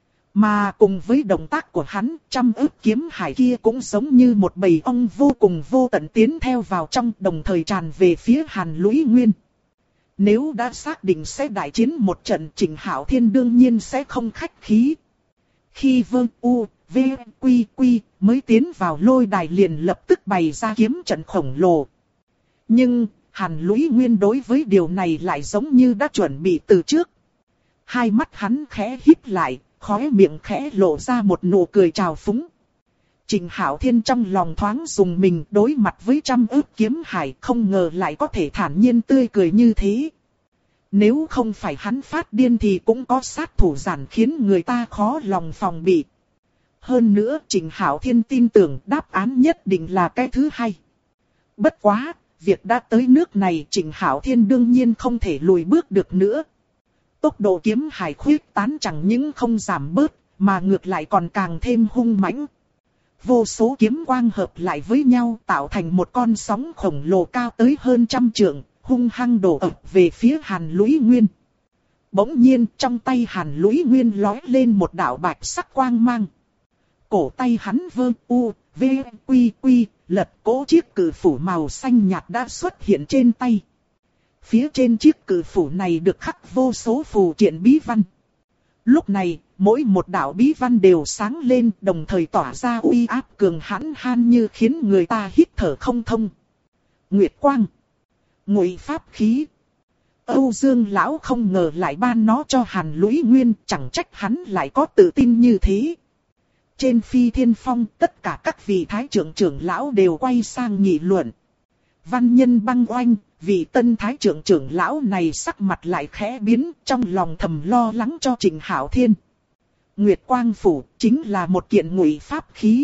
Mà cùng với động tác của hắn, 100 ức kiếm hải kia cũng giống như một bầy ong vô cùng vô tận tiến theo vào trong, đồng thời tràn về phía Hàn Lũy Nguyên. Nếu đã xác định sẽ đại chiến một trận, Trịnh Hạo Thiên đương nhiên sẽ không khách khí. Khi Vương U, V, Quy mới tiến vào lôi đài liền lập tức bày ra kiếm trận khổng lồ. Nhưng, Hàn Lũy Nguyên đối với điều này lại giống như đã chuẩn bị từ trước. Hai mắt hắn khẽ híp lại, khóe miệng khẽ lộ ra một nụ cười trào phúng. Trình Hạo Thiên trong lòng thoáng dùng mình, đối mặt với trăm ức kiếm hải không ngờ lại có thể thản nhiên tươi cười như thế. Nếu không phải hắn phát điên thì cũng có sát thủ giản khiến người ta khó lòng phòng bị. Hơn nữa Trình Hạo Thiên tin tưởng đáp án nhất định là cái thứ hai. Bất quá, việc đã tới nước này Trình Hạo Thiên đương nhiên không thể lùi bước được nữa. Tốc độ kiếm hải khuyết tán chẳng những không giảm bớt, mà ngược lại còn càng thêm hung mãnh. Vô số kiếm quang hợp lại với nhau tạo thành một con sóng khổng lồ cao tới hơn 100 trượng, hung hăng đổ ập về phía Hàn Lũy Nguyên. Bỗng nhiên trong tay Hàn Lũy Nguyên lóe lên một đạo bạch sắc quang mang. Cổ tay hắn vơ u, v, quy quy, lật cố chiếc cự phủ màu xanh nhạt đã xuất hiện trên tay. Phía trên chiếc cự phủ này được khắc vô số phù triện bí văn. Lúc này, mỗi một đạo bí văn đều sáng lên đồng thời tỏa ra uy áp cường hãn han như khiến người ta hít thở không thông. Nguyệt quang, ngụy pháp khí. Âu Dương lão không ngờ lại ban nó cho Hàn Lũy Nguyên, chẳng trách hắn lại có tự tin như thế. Trên Phi Thiên Phong, tất cả các vị thái trưởng trưởng lão đều quay sang nghị luận. Văn Nhân Băng Oanh, vị tân thái trưởng trưởng lão này sắc mặt lại khẽ biến, trong lòng thầm lo lắng cho Trình Hạo Thiên. Nguyệt Quang Phủ chính là một kiện ngụy pháp khí.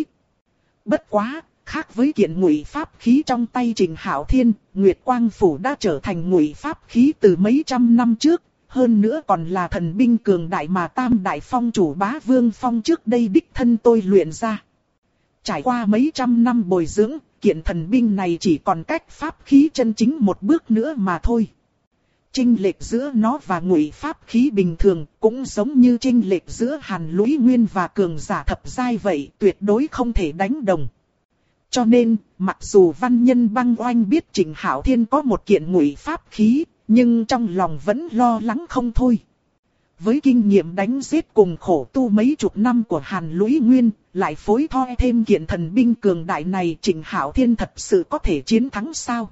Bất quá, khác với kiện ngụy pháp khí trong tay Trình Hạo Thiên, Nguyệt Quang Phủ đã trở thành ngụy pháp khí từ mấy trăm năm trước, hơn nữa còn là thần binh cường đại mà Tam Đại Phong chủ Bá Vương Phong trước đây đích thân tôi luyện ra. Trải qua mấy trăm năm bồi dưỡng, kiện thần binh này chỉ còn cách pháp khí chân chính một bước nữa mà thôi. Chênh lệch giữa nó và ngụy pháp khí bình thường cũng giống như chênh lệch giữa Hàn Lũy Nguyên và cường giả thập giai vậy, tuyệt đối không thể đánh đồng. Cho nên, mặc dù Văn Nhân Băng Oanh biết Trình Hạo Thiên có một kiện ngụy pháp khí, nhưng trong lòng vẫn lo lắng không thôi. Với kinh nghiệm đánh giết cùng khổ tu mấy chục năm của Hàn Lũy Nguyên, lại phối thoi thêm kiện thần binh cường đại này, Trình Hạo Thiên thật sự có thể chiến thắng sao?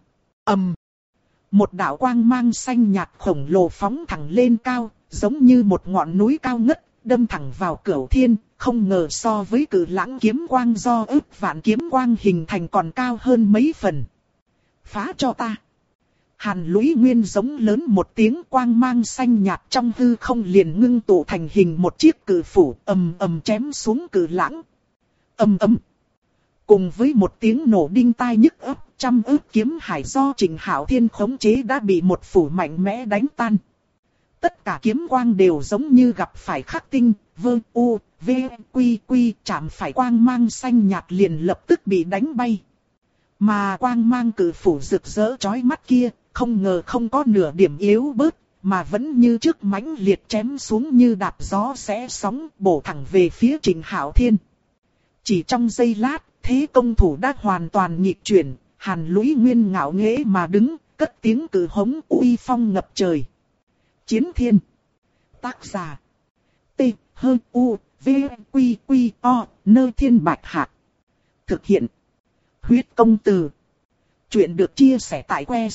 Một đạo quang mang xanh nhạt khổng lồ phóng thẳng lên cao, giống như một ngọn núi cao ngất, đâm thẳng vào Cửu Thiên, không ngờ so với Cự Lãng kiếm quang do ức vạn kiếm quang hình thành còn cao hơn mấy phần. Phá cho ta! Hàn Lũy Nguyên giống lớn một tiếng, quang mang xanh nhạt trong hư không liền ngưng tụ thành hình một chiếc cự phủ, ầm ầm chém xuống Cự Lãng. Ầm ầm. Cùng với một tiếng nổ đinh tai nhức óc, trăm ức kiếm hải do Trình Hạo Thiên khống chế đã bị một phủ mạnh mẽ đánh tan. Tất cả kiếm quang đều giống như gặp phải khắc tinh, vơ u, v, quy quy, chạm phải quang mang xanh nhạt liền lập tức bị đánh bay. Mà quang mang cự phủ rực rỡ chói mắt kia, không ngờ không có nửa điểm yếu bớt, mà vẫn như trước mãnh liệt chém xuống như đạp gió xé sóng, bổ thẳng về phía Trình Hạo Thiên. Chỉ trong giây lát, thế công thủ đã hoàn toàn nghịch chuyển, Hàn Lũy Nguyên ngạo nghễ mà đứng, cất tiếng cử hống uy phong ngập trời. Chiến Thiên. Tác giả. T, H, U, V, Quy, Quy, O, Nơ Thiên Bạch Hạc. Thực hiện. Huyết Công Từ. Chuyện được chia sẻ tại que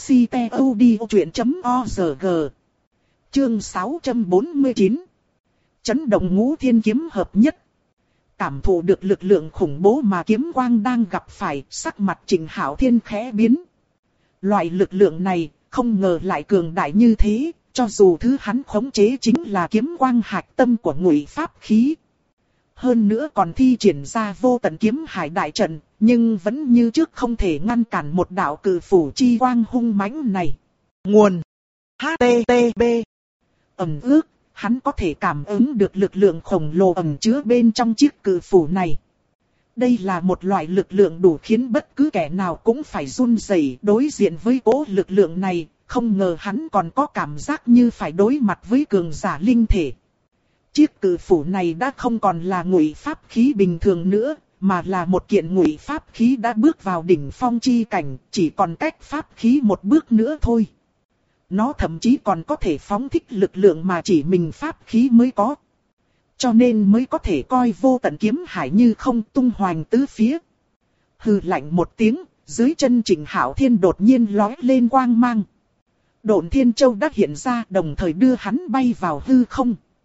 ctod.org. Chương 649. Chấn động ngũ thiên kiếm hợp nhất. Cảm thụ được lực lượng khủng bố mà kiếm quang đang gặp phải, sắc mặt Trình Hạo Thiên khẽ biến. Loại lực lượng này, không ngờ lại cường đại như thế, cho dù thứ hắn khống chế chính là kiếm quang hạch tâm của ngụy pháp khí. Hơn nữa còn thi triển ra vô tận kiếm hải đại trận, nhưng vẫn như trước không thể ngăn cản một đạo cự phủ chi quang hung mãnh này. Nguồn HTTP ẩn ước, hắn có thể cảm ứng được lực lượng khổng lồ ẩn chứa bên trong chiếc cự phủ này. Đây là một loại lực lượng đủ khiến bất cứ kẻ nào cũng phải run rẩy đối diện với cỗ lực lượng này, không ngờ hắn còn có cảm giác như phải đối mặt với cường giả linh thể. Chiếc cự phủ này đã không còn là ngụy pháp khí bình thường nữa, mà là một kiện ngụy pháp khí đã bước vào đỉnh phong chi cảnh, chỉ còn cách pháp khí một bước nữa thôi. Nó thậm chí còn có thể phóng thích lực lượng mà chỉ mình pháp khí mới có. Cho nên mới có thể coi vô tận kiếm hải như không tung hoành tứ phía. Hừ lạnh một tiếng, dưới chân Trình Hạo Thiên đột nhiên lóe lên quang mang. Độn Thiên Châu đã hiện ra, đồng thời đưa hắn bay vào hư không.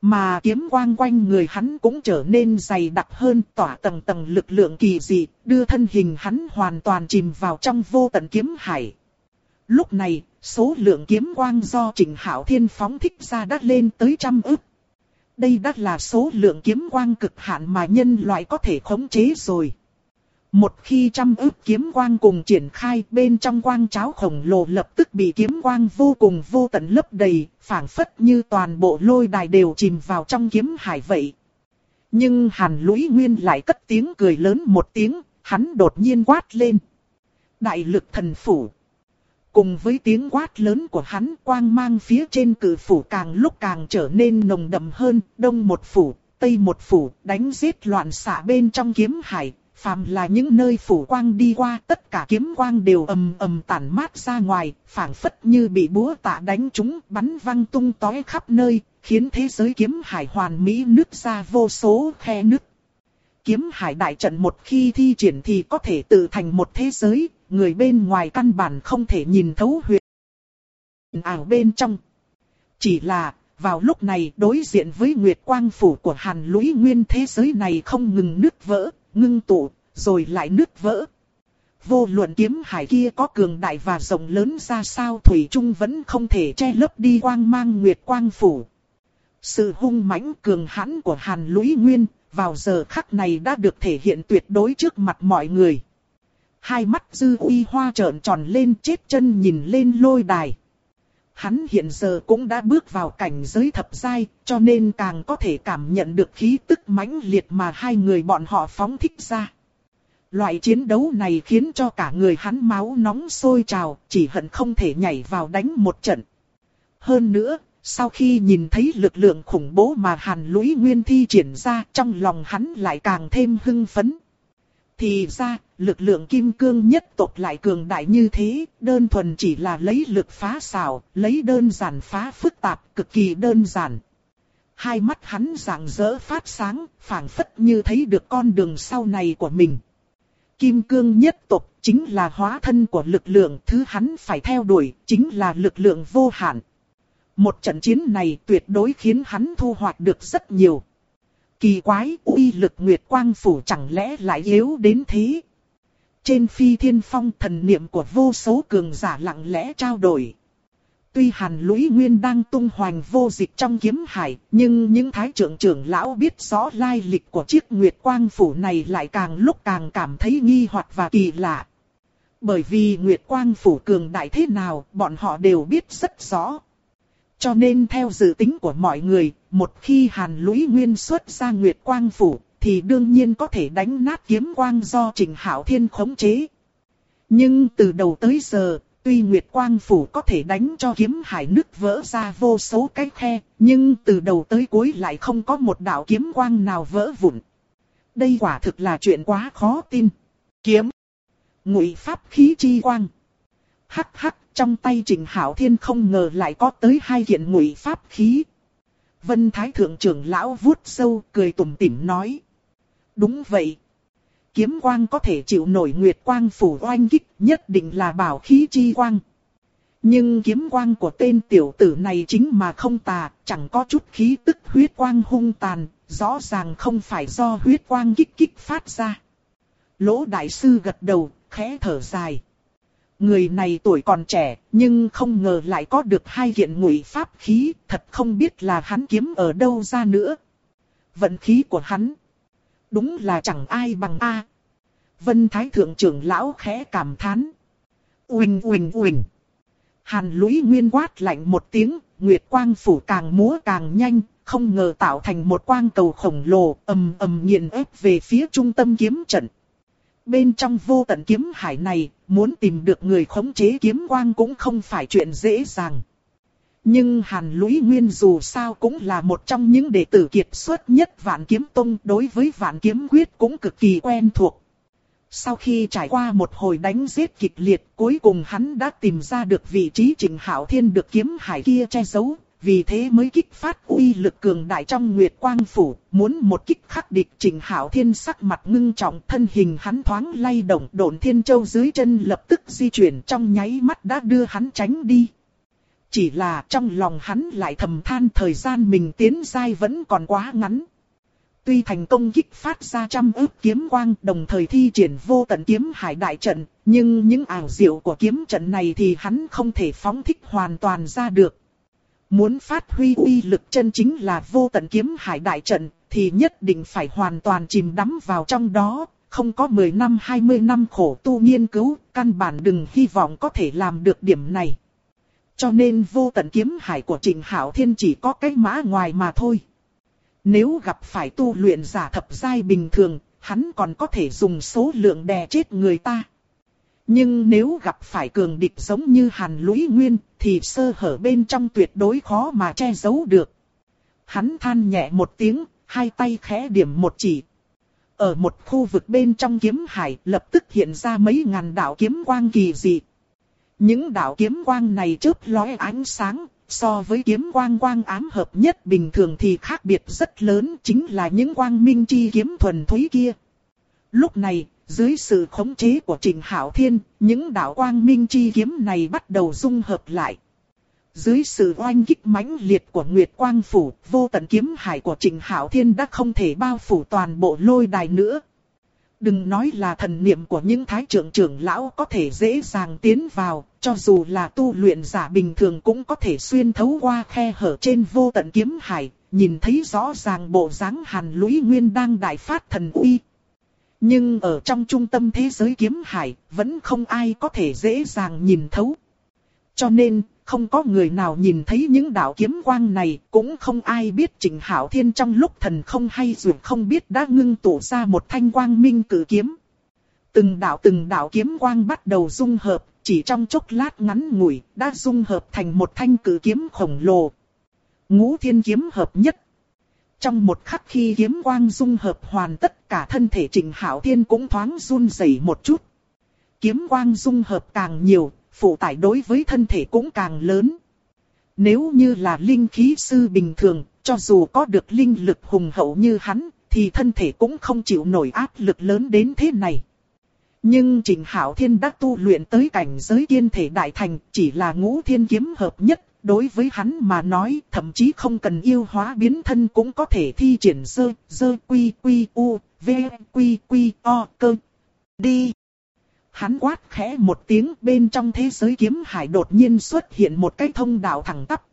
Mà kiếm quang quanh người hắn cũng trở nên dày đặc hơn, tỏa tầng tầng lực lượng kỳ dị, đưa thân hình hắn hoàn toàn chìm vào trong vô tận kiếm hải. Lúc này, số lượng kiếm quang do Trịnh Hạo Thiên phóng thích ra đã lên tới 100 ức. Đây đã là số lượng kiếm quang cực hạn mà nhân loại có thể khống chế rồi. Một khi 100 ức kiếm quang cùng triển khai, bên trong quang cháo khổng lồ lập tức bị kiếm quang vô cùng vô tận lấp đầy, phảng phất như toàn bộ lôi đài đều chìm vào trong kiếm hải vậy. Nhưng Hàn Lũy Nguyên lại cất tiếng cười lớn một tiếng, hắn đột nhiên quát lên: Đại lực thần phủ! Cùng với tiếng quát lớn của hắn, quang mang phía trên cự phủ càng lúc càng trở nên nồng đậm hơn, đông một phủ, tây một phủ, đánh giết loạn xạ bên trong kiếm hải. Phàm là những nơi phủ quang đi qua, tất cả kiếm quang đều ầm ầm tản mát ra ngoài, phảng phất như bị búa tạ đánh trúng, bắn văng tung tóe khắp nơi, khiến thế giới kiếm hải hoàn mỹ nứt ra vô số khe nứt. Kiếm hải đại trận một khi thi triển thì có thể tự thành một thế giới, người bên ngoài căn bản không thể nhìn thấu huyền ảo bên trong. Chỉ là, vào lúc này đối diện với Nguyệt Quang phủ của Hàn Lũy Nguyên, thế giới này không ngừng nứt vỡ, ngưng tụ, rồi lại nứt vỡ. Vô luận kiếm hải kia có cường đại và rộng lớn ra sao, thủy chung vẫn không thể che lấp đi quang mang Nguyệt Quang phủ. Sự hung mãnh cường hãn của Hàn Lũy Nguyên, vào giờ khắc này đã được thể hiện tuyệt đối trước mặt mọi người. Hai mắt Dư Uy Hoa trợn tròn lên, chết chân nhìn lên lôi đài. Hắn hiện giờ cũng đã bước vào cảnh giới thập giai, cho nên càng có thể cảm nhận được khí tức mãnh liệt mà hai người bọn họ phóng thích ra. Loại chiến đấu này khiến cho cả người hắn máu nóng sôi trào, chỉ hận không thể nhảy vào đánh một trận. Hơn nữa, sau khi nhìn thấy lực lượng khủng bố mà Hàn Lũy Nguyên thi triển ra, trong lòng hắn lại càng thêm hưng phấn. Thì ra, lực lượng kim cương nhất tộc lại cường đại như thế, đơn thuần chỉ là lấy lực phá xảo, lấy đơn giản phá phức tạp, cực kỳ đơn giản. Hai mắt hắn rạng rỡ phát sáng, phảng phất như thấy được con đường sau này của mình. Kim cương nhất tộc chính là hóa thân của lực lượng, thứ hắn phải theo đuổi chính là lực lượng vô hạn. Một trận chiến này tuyệt đối khiến hắn thu hoạch được rất nhiều. Kỳ quái, uy lực Nguyệt Quang phủ chẳng lẽ lại yếu đến thế? Trên Phi Thiên Phong, thần niệm của vô số cường giả lặng lẽ trao đổi. Tuy Hàn Lũy Nguyên đang tung hoành vô dịch trong kiếm hải, nhưng những thái trưởng lão biết rõ lai lịch của chiếc Nguyệt Quang phủ này lại càng lúc càng cảm thấy nghi hoặc và kỳ lạ. Bởi vì Nguyệt Quang phủ cường đại thế nào, bọn họ đều biết rất rõ. Cho nên theo dự tính của mọi người, một khi Hàn Lũy Nguyên xuất ra Nguyệt Quang phủ, thì đương nhiên có thể đánh nát kiếm quang do Trịnh Hạo Thiên khống chế. Nhưng từ đầu tới giờ, tuy Nguyệt Quang phủ có thể đánh cho kiếm hải nứt vỡ ra vô số cái khe, nhưng từ đầu tới cuối lại không có một đạo kiếm quang nào vỡ vụn. Đây quả thực là chuyện quá khó tin. Kiếm, ngụy pháp khí chi quang. Hắc hắc, trong tay Trịnh Hạo Thiên không ngờ lại có tới 2 kiện ngụy pháp khí. Vân Thái Thượng trưởng lão vuốt sâu cười tủm tỉm nói. Đúng vậy. Kiếm quang có thể chịu nổi Nguyệt Quang phủ oanh kích, nhất định là bảo khí chi quang. Nhưng kiếm quang của tên tiểu tử này chính mà không tà, chẳng có chút khí tức huyết quang hung tàn, rõ ràng không phải do huyết quang kích phát ra. Lỗ đại sư gật đầu, khẽ thở dài. Người này tuổi còn trẻ, nhưng không ngờ lại có được 2 kiện ngụy pháp khí, thật không biết là hắn kiếm ở đâu ra nữa. Vận khí của hắn, đúng là chẳng ai bằng a. Vân Thái Thượng trưởng lão khẽ cảm thán. Uỳnh uỳnh uỳnh. Hàn Lũy Nguyên quát lạnh một tiếng, Nguyệt Quang phủ càng múa càng nhanh, không ngờ tạo thành một quang cầu khổng lồ, ầm ầm nghiền ép về phía trung tâm kiếm trận. Bên trong vô tận kiếm hải này, muốn tìm được người khống chế kiếm quang cũng không phải chuyện dễ dàng. Nhưng Hàn Lũy Nguyên dù sao cũng là một trong những đệ tử kiệt xuất nhất Vạn Kiếm Tông, đối với Vạn Kiếm Quyết cũng cực kỳ quen thuộc. Sau khi trải qua một hồi đánh giết kịch liệt, cuối cùng hắn đã tìm ra được vị trí Trịnh Hạo Thiên được kiếm hải kia che giấu, vì thế mới kích phát uy lực cường đại trong Nguyệt Quang phủ, muốn một kích khắc địch. Trịnh Hạo Thiên sắc mặt ngưng trọng, thân hình hắn thoáng lay động, Độn Thiên Châu dưới chân lập tức di chuyển, trong nháy mắt đã đưa hắn tránh đi. Chỉ là trong lòng hắn lại thầm than thời gian mình tiến giai vẫn còn quá ngắn. Tuy thành công kích phát ra trăm ức kiếm quang, đồng thời thi triển vô tận kiếm hải đại trận, nhưng những ảo diệu của kiếm trận này thì hắn không thể phóng thích hoàn toàn ra được. Muốn phát huy uy lực chân chính là vô tận kiếm hải đại trận, thì nhất định phải hoàn toàn chìm đắm vào trong đó, không có 10 năm 20 năm khổ tu nghiên cứu, căn bản đừng hy vọng có thể làm được điểm này. Cho nên vô tận kiếm hải của Trịnh Hạo Thiên chỉ có cái mã ngoài mà thôi. Nếu gặp phải tu luyện giả thập giai bình thường, hắn còn có thể dùng số lượng đè chết người ta. Nhưng nếu gặp phải cường địch giống như Hàn Lũy Nguyên, thì sơ hở bên trong tuyệt đối khó mà che giấu được. Hắn than nhẹ một tiếng, hai tay khẽ điểm một chỉ. Ở một khu vực bên trong kiếm hải lập tức hiện ra mấy ngàn đạo kiếm quang kỳ dị. Những đạo kiếm quang này chớp lóe ánh sáng, so với kiếm quang quang ám hợp nhất bình thường thì khác biệt rất lớn, chính là những quang minh chi kiếm thuần túy kia. Lúc này, dưới sự khống chế của Trịnh Hạo Thiên, những đạo quang minh chi kiếm này bắt đầu dung hợp lại. Dưới sự oanh kích mãnh liệt của Nguyệt Quang Phủ, vô tận kiếm hải của Trịnh Hạo Thiên đã không thể bao phủ toàn bộ lôi đài nữa. Đừng nói là thần niệm của những thái trưởng lão có thể dễ dàng tiến vào, cho dù là tu luyện giả bình thường cũng có thể xuyên thấu qua khe hở trên vô tận kiếm hải, nhìn thấy rõ ràng bộ dáng Hàn Lũy Nguyên đang đại phát thần uy. Nhưng ở trong trung tâm thế giới kiếm hải, vẫn không ai có thể dễ dàng nhìn thấu. Cho nên, không có người nào nhìn thấy những đạo kiếm quang này, cũng không ai biết Trịnh Hạo Thiên trong lúc thần không hay dường không biết đã ngưng tụ ra một thanh quang minh cử kiếm. Từng đạo kiếm quang bắt đầu dung hợp, chỉ trong chốc lát ngắn ngủi, đã dung hợp thành một thanh cử kiếm khổng lồ. Ngũ Thiên kiếm hợp nhất. Trong một khắc khi kiếm quang dung hợp hoàn tất, cả thân thể Trịnh Hạo Thiên cũng thoáng run rẩy một chút. Kiếm quang dung hợp càng nhiều, phụ tải đối với thân thể cũng càng lớn. Nếu như là linh khí sư bình thường, cho dù có được linh lực hùng hậu như hắn, thì thân thể cũng không chịu nổi áp lực lớn đến thế này. Nhưng Trịnh Hạo Thiên đã tu luyện tới cảnh giới kiên thể đại thành, chỉ là ngũ thiên kiếm hợp nhất. Đối với hắn mà nói, thậm chí không cần yêu hóa biến thân cũng có thể thi triển dơ quy quy u, v quy quy o cơ. Đi! Hắn quát khẽ một tiếng, bên trong thế giới kiếm hải đột nhiên xuất hiện một cái thông đạo thẳng tắp.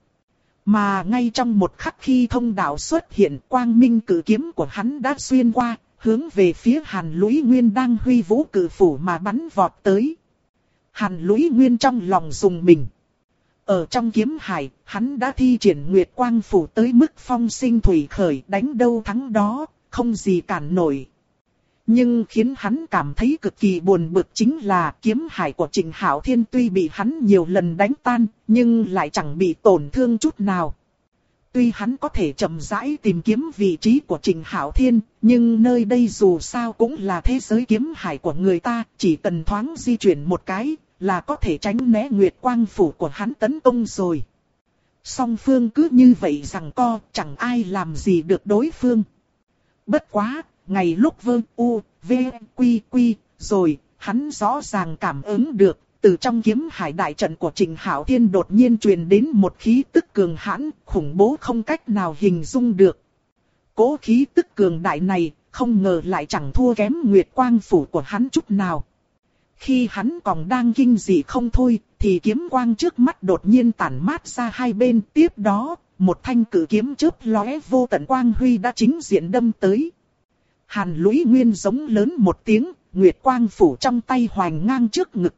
Mà ngay trong một khắc khi thông đạo xuất hiện, quang minh cử kiếm của hắn đã xuyên qua, hướng về phía Hàn Lũy Nguyên đang huy vũ cử phủ mà bắn vọt tới. Hàn Lũy Nguyên trong lòng rùng mình. Ở trong kiếm hải, hắn đã thi triển Nguyệt Quang Phủ tới mức phong sinh thủy khởi, đánh đâu thắng đó, không gì cản nổi. Nhưng khiến hắn cảm thấy cực kỳ buồn bực chính là kiếm hải của Trịnh Hạo Thiên tuy bị hắn nhiều lần đánh tan, nhưng lại chẳng bị tổn thương chút nào. Tuy hắn có thể chậm rãi tìm kiếm vị trí của Trịnh Hạo Thiên, nhưng nơi đây dù sao cũng là thế giới kiếm hải của người ta, chỉ cần thoáng di chuyển một cái là có thể tránh né Nguyệt Quang Phủ của hắn tấn công rồi. Song phương cứ như vậy giằng co, chẳng ai làm gì được đối phương. Bất quá, ngày lúc Vương U, V, Quy, Quy, rồi, hắn rõ ràng cảm ứng được, từ trong kiếm hải đại trận của Trịnh Hạo Thiên đột nhiên truyền đến một khí tức cường hãn, khủng bố không cách nào hình dung được. Cố khí tức cường đại này, không ngờ lại chẳng thua kém Nguyệt Quang Phủ của hắn chút nào. Khi hắn còn đang kinh dị không thôi, thì kiếm quang trước mắt đột nhiên tản mát ra hai bên, tiếp đó, một thanh cử kiếm chớp lóe vô tận quang huy đã chính diện đâm tới. Hàn Lũy Nguyên giống lớn một tiếng, Nguyệt Quang Phủ trong tay hoành ngang trước ngực.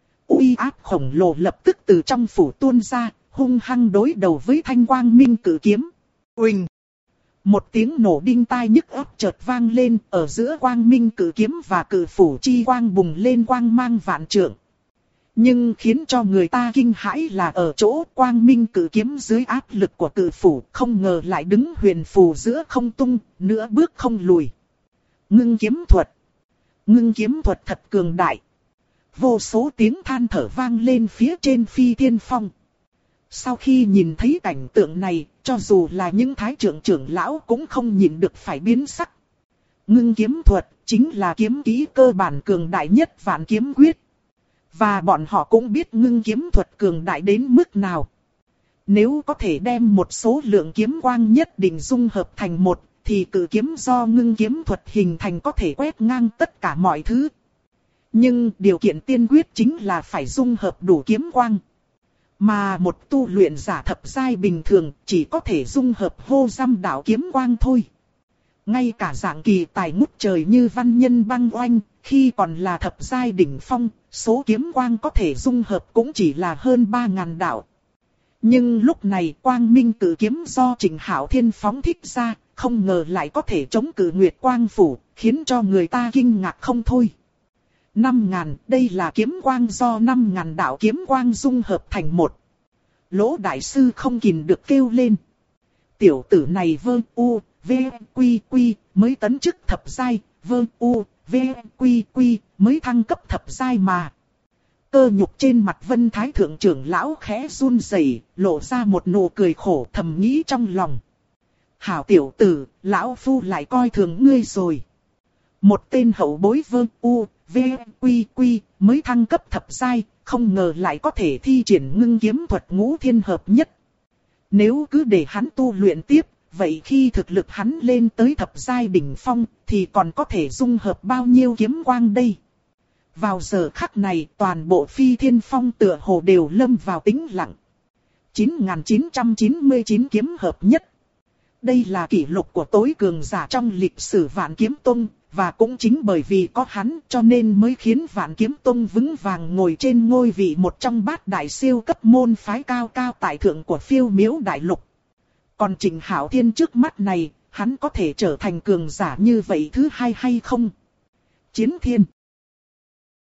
Uy áp khổng lồ lập tức từ trong phủ tuôn ra, hung hăng đối đầu với thanh quang minh cử kiếm. Uỳnh! Một tiếng nổ đinh tai nhức óc chợt vang lên, ở giữa quang minh cử kiếm và cử phủ chi quang bùng lên quang mang vạn trượng. Nhưng khiến cho người ta kinh hãi là ở chỗ quang minh cử kiếm dưới áp lực của cử phủ không ngờ lại đứng huyền phù giữa không tung, nửa bước không lùi. Ngưng kiếm thuật. Ngưng kiếm thuật thật cường đại. Vô số tiếng than thở vang lên phía trên Phi Thiên Phong. Sau khi nhìn thấy cảnh tượng này, cho dù là những thái trưởng lão cũng không nhìn được phải biến sắc. Ngưng kiếm thuật chính là kiếm kỹ cơ bản cường đại nhất Vạn Kiếm Quyết. Và bọn họ cũng biết ngưng kiếm thuật cường đại đến mức nào. Nếu có thể đem một số lượng kiếm quang nhất định dung hợp thành một, thì cự kiếm do ngưng kiếm thuật hình thành có thể quét ngang tất cả mọi thứ. Nhưng điều kiện tiên quyết chính là phải dung hợp đủ kiếm quang. Mà một tu luyện giả thập giai bình thường chỉ có thể dung hợp hô dăm đạo kiếm quang thôi. Ngay cả dạng kỳ tài ngút trời như văn nhân băng oanh, khi còn là thập giai đỉnh phong, số kiếm quang có thể dung hợp cũng chỉ là hơn 3.000 đạo. Nhưng lúc này quang minh cử kiếm do Trịnh Hạo Thiên phóng thích ra, không ngờ lại có thể chống cự Nguyệt Quang Phủ, khiến cho người ta kinh ngạc không thôi. 5.000, đây là kiếm quang do 5.000 đạo kiếm quang dung hợp thành một. Lỗ đại sư không kìm được kêu lên. Tiểu tử này vương u, v, quy quy, mới tấn chức thập giai, vương u, v, quy quy, mới thăng cấp thập giai mà. Cơ nhục trên mặt Vân Thái Thượng trưởng lão khẽ run rẩy, lộ ra một nụ cười khổ, thầm nghĩ trong lòng. Hảo tiểu tử, lão phu lại coi thường ngươi rồi. Một tên hậu bối vương u, v, quy quy, mới thăng cấp thập giai, không ngờ lại có thể thi triển ngưng kiếm thuật ngũ thiên hợp nhất. Nếu cứ để hắn tu luyện tiếp, vậy khi thực lực hắn lên tới thập giai đỉnh phong, thì còn có thể dung hợp bao nhiêu kiếm quang đây? Vào giờ khắc này, toàn bộ Phi Thiên Phong tựa hồ đều lâm vào tĩnh lặng. 9.999 kiếm hợp nhất. Đây là kỷ lục của tối cường giả trong lịch sử Vạn Kiếm Tông, và cũng chính bởi vì có hắn cho nên mới khiến Vạn Kiếm Tông vững vàng ngồi trên ngôi vị một trong bát đại siêu cấp môn phái cao cao tại thượng của Phiêu Miếu Đại Lục. Còn Trịnh Hạo Thiên trước mắt này, hắn có thể trở thành cường giả như vậy thứ hai hay không? Chiến Thiên.